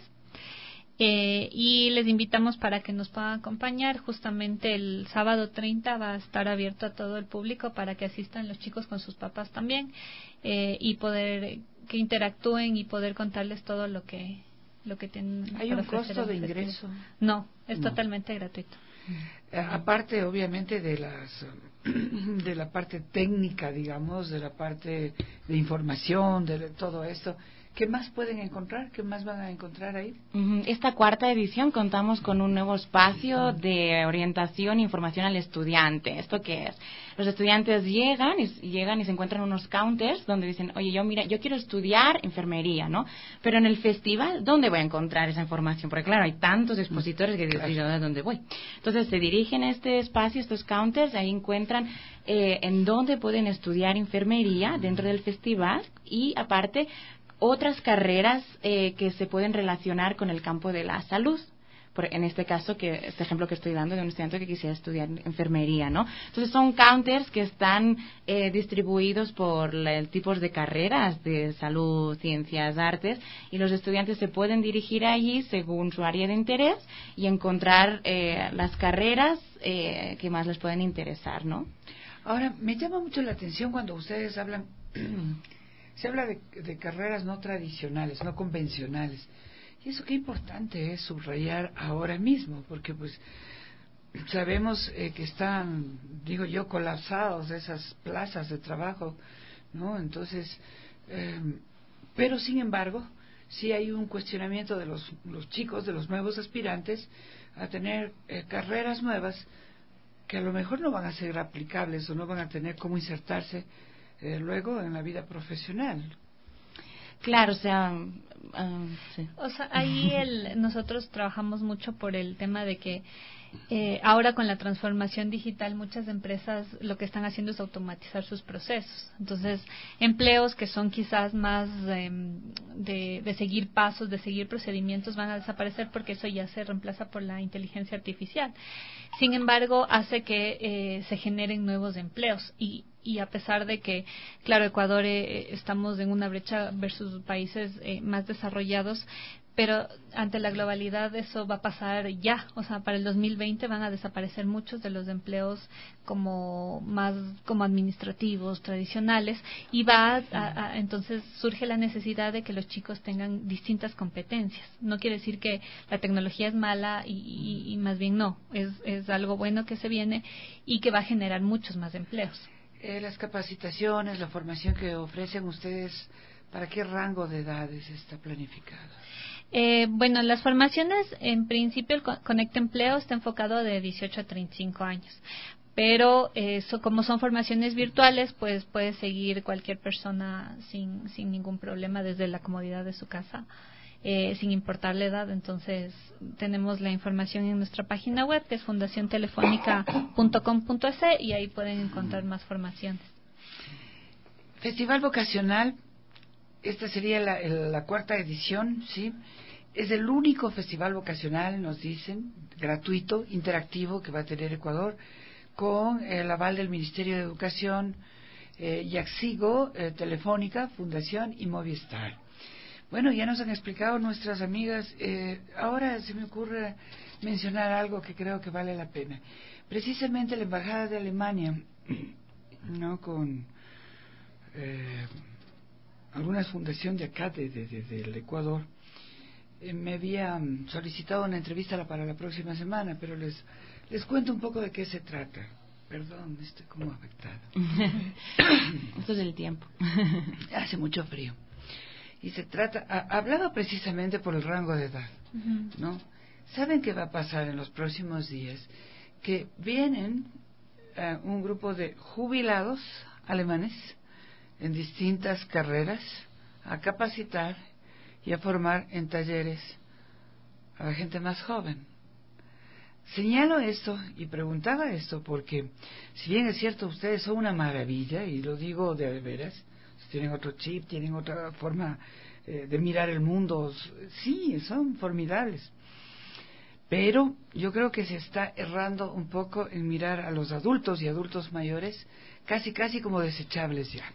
Eh, y les invitamos para que nos puedan acompañar. Justamente el sábado treinta va a estar abierto a todo el público para que asistan los chicos con sus papás también eh, y poder que interactúen y poder contarles todo lo que lo que tienen. ¿Hay para un ofrecer costo al de festival. ingreso? No, es No. totalmente gratuito. Eh, aparte, obviamente, de las de la parte técnica, digamos, de la parte de información, de todo esto, ¿qué más pueden encontrar? ¿Qué más van a encontrar ahí? Ujú. Esta cuarta edición contamos con un nuevo espacio de orientación e información al estudiante. ¿Esto qué es? Los estudiantes llegan y, llegan y se encuentran unos counters donde dicen, oye, yo mira, yo quiero estudiar enfermería, ¿no? Pero en el festival, ¿dónde voy a encontrar esa información? Porque claro, hay tantos expositores que digo, ¿y yo dónde voy? Entonces se dirigen a este espacio, estos counters, ahí encuentran eh, en dónde pueden estudiar enfermería dentro del festival y aparte otras carreras eh, que se pueden relacionar con el campo de la salud. Por, en este caso, que este ejemplo que estoy dando de un estudiante que quisiera estudiar enfermería, ¿no? Entonces son counters que están eh, distribuidos por la, tipos de carreras de salud, ciencias, artes, y los estudiantes se pueden dirigir allí según su área de interés y encontrar eh, las carreras eh, que más les pueden interesar, ¿no? Ahora, me llama mucho la atención cuando ustedes hablan, se habla de, de carreras no tradicionales, no convencionales. Y eso qué importante es subrayar ahora mismo, porque pues sabemos eh, que están, digo yo, colapsados esas plazas de trabajo, ¿no? Entonces, eh, pero sin embargo, sí hay un cuestionamiento de los, los chicos, de los nuevos aspirantes, a tener eh, carreras nuevas que a lo mejor no van a ser aplicables o no van a tener cómo insertarse eh, luego en la vida profesional. Claro, o sea, um, sí. O sea, ahí el, nosotros trabajamos mucho por el tema de que eh, ahora con la transformación digital muchas empresas lo que están haciendo es automatizar sus procesos. Entonces, empleos que son quizás más eh, de, de seguir pasos, de seguir procedimientos van a desaparecer porque eso ya se reemplaza por la inteligencia artificial. Sin embargo, hace que eh, se generen nuevos empleos y y a pesar de que, claro, Ecuador eh, estamos en una brecha versus países eh, más desarrollados, pero ante la globalidad eso va a pasar ya, o sea, para el dos mil veinte van a desaparecer muchos de los empleos como más como administrativos tradicionales y va a, a, a, entonces surge la necesidad de que los chicos tengan distintas competencias. No quiere decir que la tecnología es mala y, y, y más bien no, es, es algo bueno que se viene y que va a generar muchos más empleos. Eh, las capacitaciones, la formación que ofrecen ustedes, ¿para qué rango de edades está planificado? Eh, bueno, las formaciones, en principio, el Conecta Empleo está enfocado de dieciocho a treinta y cinco años. pero eso, como son formaciones virtuales, pues puede seguir cualquier persona sin, sin ningún problema desde la comodidad de su casa, eh, sin importar la edad. Entonces tenemos la información en nuestra página web, que es fundación telefónica punto com punto es, y ahí pueden encontrar más formaciones. Festival Vocacional, esta sería la, la cuarta edición, ¿sí? Es el único festival vocacional, nos dicen, gratuito, interactivo, que va a tener Ecuador, con el aval del Ministerio de Educación, eh, Yaxigo, eh, Telefónica, Fundación y Movistar. Bueno, ya nos han explicado nuestras amigas, eh, ahora se me ocurre mencionar algo que creo que vale la pena. Precisamente la Embajada de Alemania, ¿no?, con eh, alguna fundación de acá, de, de, de, del Ecuador, eh, me había solicitado una entrevista para la próxima semana, pero les les cuento un poco de qué se trata. Perdón, estoy como afectada. Esto es el tiempo. Hace mucho frío. Y se trata, ha, hablado precisamente por el rango de edad, uh-huh. ¿no? ¿Saben qué va a pasar en los próximos días? Que vienen uh, un grupo de jubilados alemanes en distintas carreras a capacitar y a formar en talleres a la gente más joven. Señalo esto y preguntaba esto porque, si bien es cierto, ustedes son una maravilla, y lo digo de veras, tienen otro chip, tienen otra forma eh, de mirar el mundo, sí, son formidables, pero yo creo que se está errando un poco en mirar a los adultos y adultos mayores casi casi como desechables ya.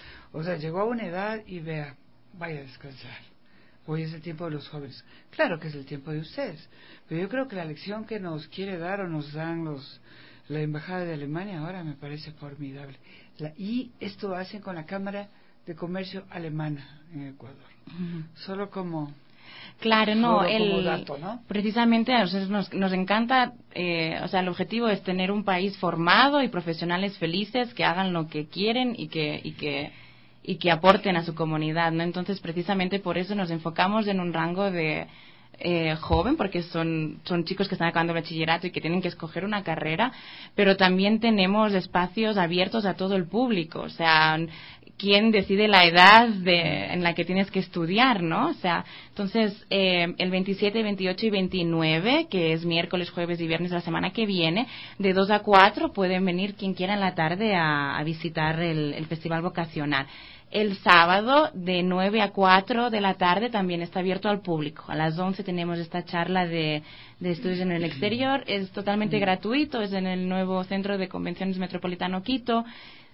O sea, llegó a una edad y vea, vaya a descansar, hoy es el tiempo de los jóvenes. Claro que es el tiempo de ustedes, pero yo creo que la lección que nos quiere dar o nos dan los la Embajada de Alemania ahora me parece formidable. La, y esto lo hacen con la Cámara de Comercio Alemana en Ecuador. Uh-huh. Solo como... Claro, no, solo el, como dato, ¿no? Precisamente a nosotros nos, nos encanta, eh, o sea, el objetivo es tener un país formado y profesionales felices que hagan lo que quieren y que... Y que y que aporten a su comunidad, ¿no? Entonces, precisamente por eso nos enfocamos en un rango de eh, joven, porque son son chicos que están acabando el bachillerato y que tienen que escoger una carrera, pero también tenemos espacios abiertos a todo el público, o sea, quién decide la edad de, en la que tienes que estudiar, ¿no? O sea, entonces, eh, el veintisiete, veintiocho y veintinueve, que es miércoles, jueves y viernes de la semana que viene, de dos a cuatro pueden venir quien quiera en la tarde a, a visitar el, el Festival Vocacional. El sábado, de nueve a cuatro de la tarde, también está abierto al público. A las once tenemos esta charla de, de estudios en el exterior. Es totalmente gratuito, es en el nuevo Centro de Convenciones Metropolitano Quito.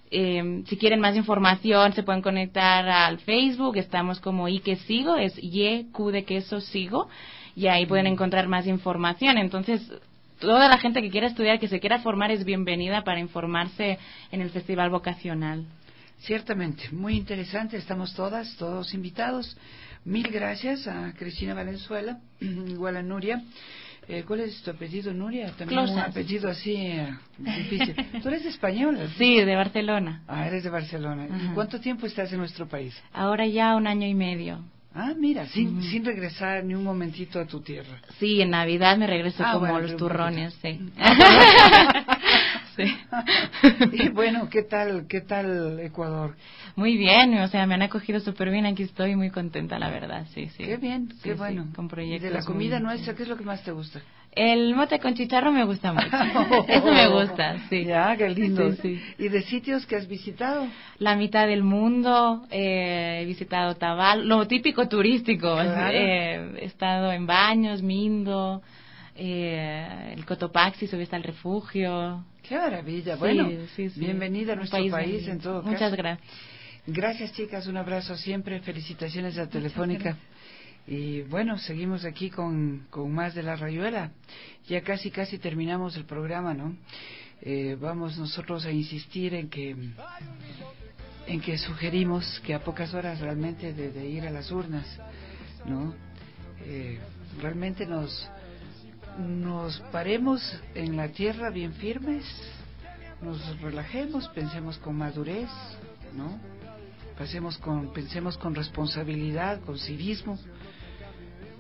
Eh, si quieren más información, se pueden conectar al Facebook. Estamos como Y que sigo, es Y, Q de queso, sigo. Y ahí pueden encontrar más información. Entonces, toda la gente que quiera estudiar, que se quiera formar, es bienvenida para informarse en el Festival Vocacional. Ciertamente, muy interesante, estamos todas, todos invitados. Mil gracias a Cristina Valenzuela, igual a Nuria. Eh, ¿Cuál es tu apellido, Nuria? También Closas. Un apellido así eh, difícil. ¿Tú eres española? Sí, de Barcelona. Ah, eres de Barcelona. Ajá. ¿Y cuánto tiempo estás en nuestro país? Ahora ya un año y medio. Ah, mira, sin, uh-huh. sin regresar ni un momentito a tu tierra. Sí, en Navidad me regreso ah, como bueno, los turrones, sí. Sí. Y bueno, ¿qué tal, qué tal Ecuador? Muy bien, o sea, me han acogido súper bien, aquí estoy muy contenta, la verdad, sí, sí. Qué bien, sí, qué bueno. Sí, con proyectos. ¿Y de la comida muy... nuestra, qué es lo que más te gusta? El mote con chicharro me gusta mucho, eso me gusta, sí. Ya, qué lindo. Sí, sí. ¿Y de sitios que has visitado? La mitad del mundo, eh, he visitado Tabal, lo típico turístico, claro. eh, he estado en Baños, Mindo, eh, el Cotopaxi, subí hasta el refugio. Qué maravilla, bueno, sí, sí, sí. Bienvenida a nuestro país, país en todo caso. Muchas gracias. Gracias, chicas, un abrazo siempre, felicitaciones a Telefónica. Y bueno, seguimos aquí con, con más de La Rayuela. Ya casi, casi terminamos el programa, ¿no? Eh, vamos nosotros a insistir en que en que sugerimos que a pocas horas realmente de, de ir a las urnas, ¿no? Eh, realmente nos nos paremos en la tierra bien firmes, nos relajemos, pensemos con madurez, ¿no? Pasemos con, pensemos con responsabilidad, con civismo,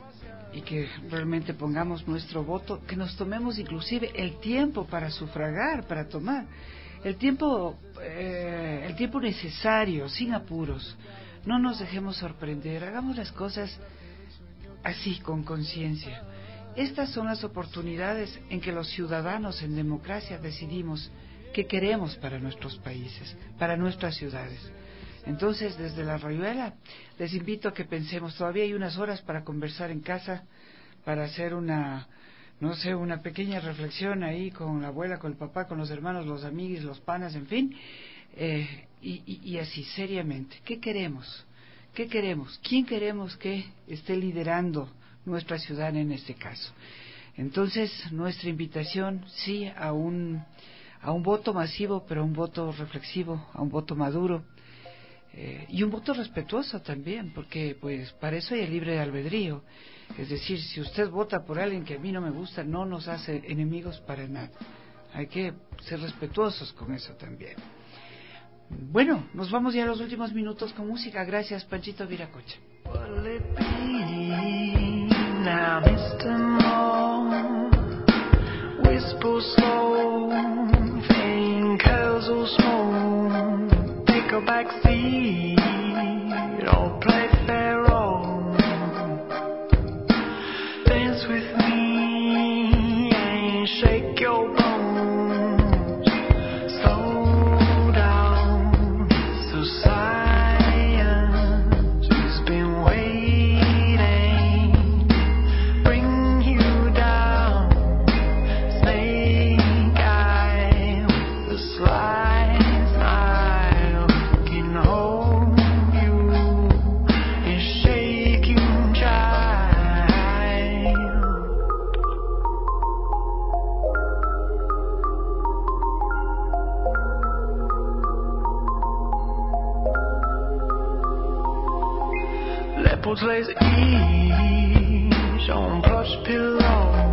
y que realmente pongamos nuestro voto, que nos tomemos inclusive el tiempo para sufragar, para tomar el tiempo, eh, el tiempo necesario, sin apuros. No nos dejemos sorprender, hagamos las cosas así, con conciencia. Estas son las oportunidades en que los ciudadanos en democracia decidimos qué queremos para nuestros países, para nuestras ciudades. Entonces, desde La Rayuela, les invito a que pensemos, todavía hay unas horas para conversar en casa, para hacer una, no sé, una pequeña reflexión ahí con la abuela, con el papá, con los hermanos, los amigos, los panas, en fin, eh, y, y, y así, seriamente, ¿qué queremos? ¿Qué queremos? ¿Quién queremos que esté liderando nuestra ciudad en este caso? Entonces, nuestra invitación, sí, a un, a un voto masivo, pero a un voto reflexivo, a un voto maduro, Eh, y un voto respetuoso también, porque pues para eso hay el libre albedrío. Es decir, si usted vota por alguien que a mí no me gusta, no nos hace enemigos para nada. Hay que ser respetuosos con eso también. Bueno, nos vamos ya a los últimos minutos con música. Gracias, Panchito Viracocha. Now, mister Moore, whisper slow, think curls all small. Take a back seat or play Pharaoh. Dance with me and shake your bones. Slow down, so science has been waiting. Bring you down, snake eye with a slide. Leopards lays ease on plush pillows.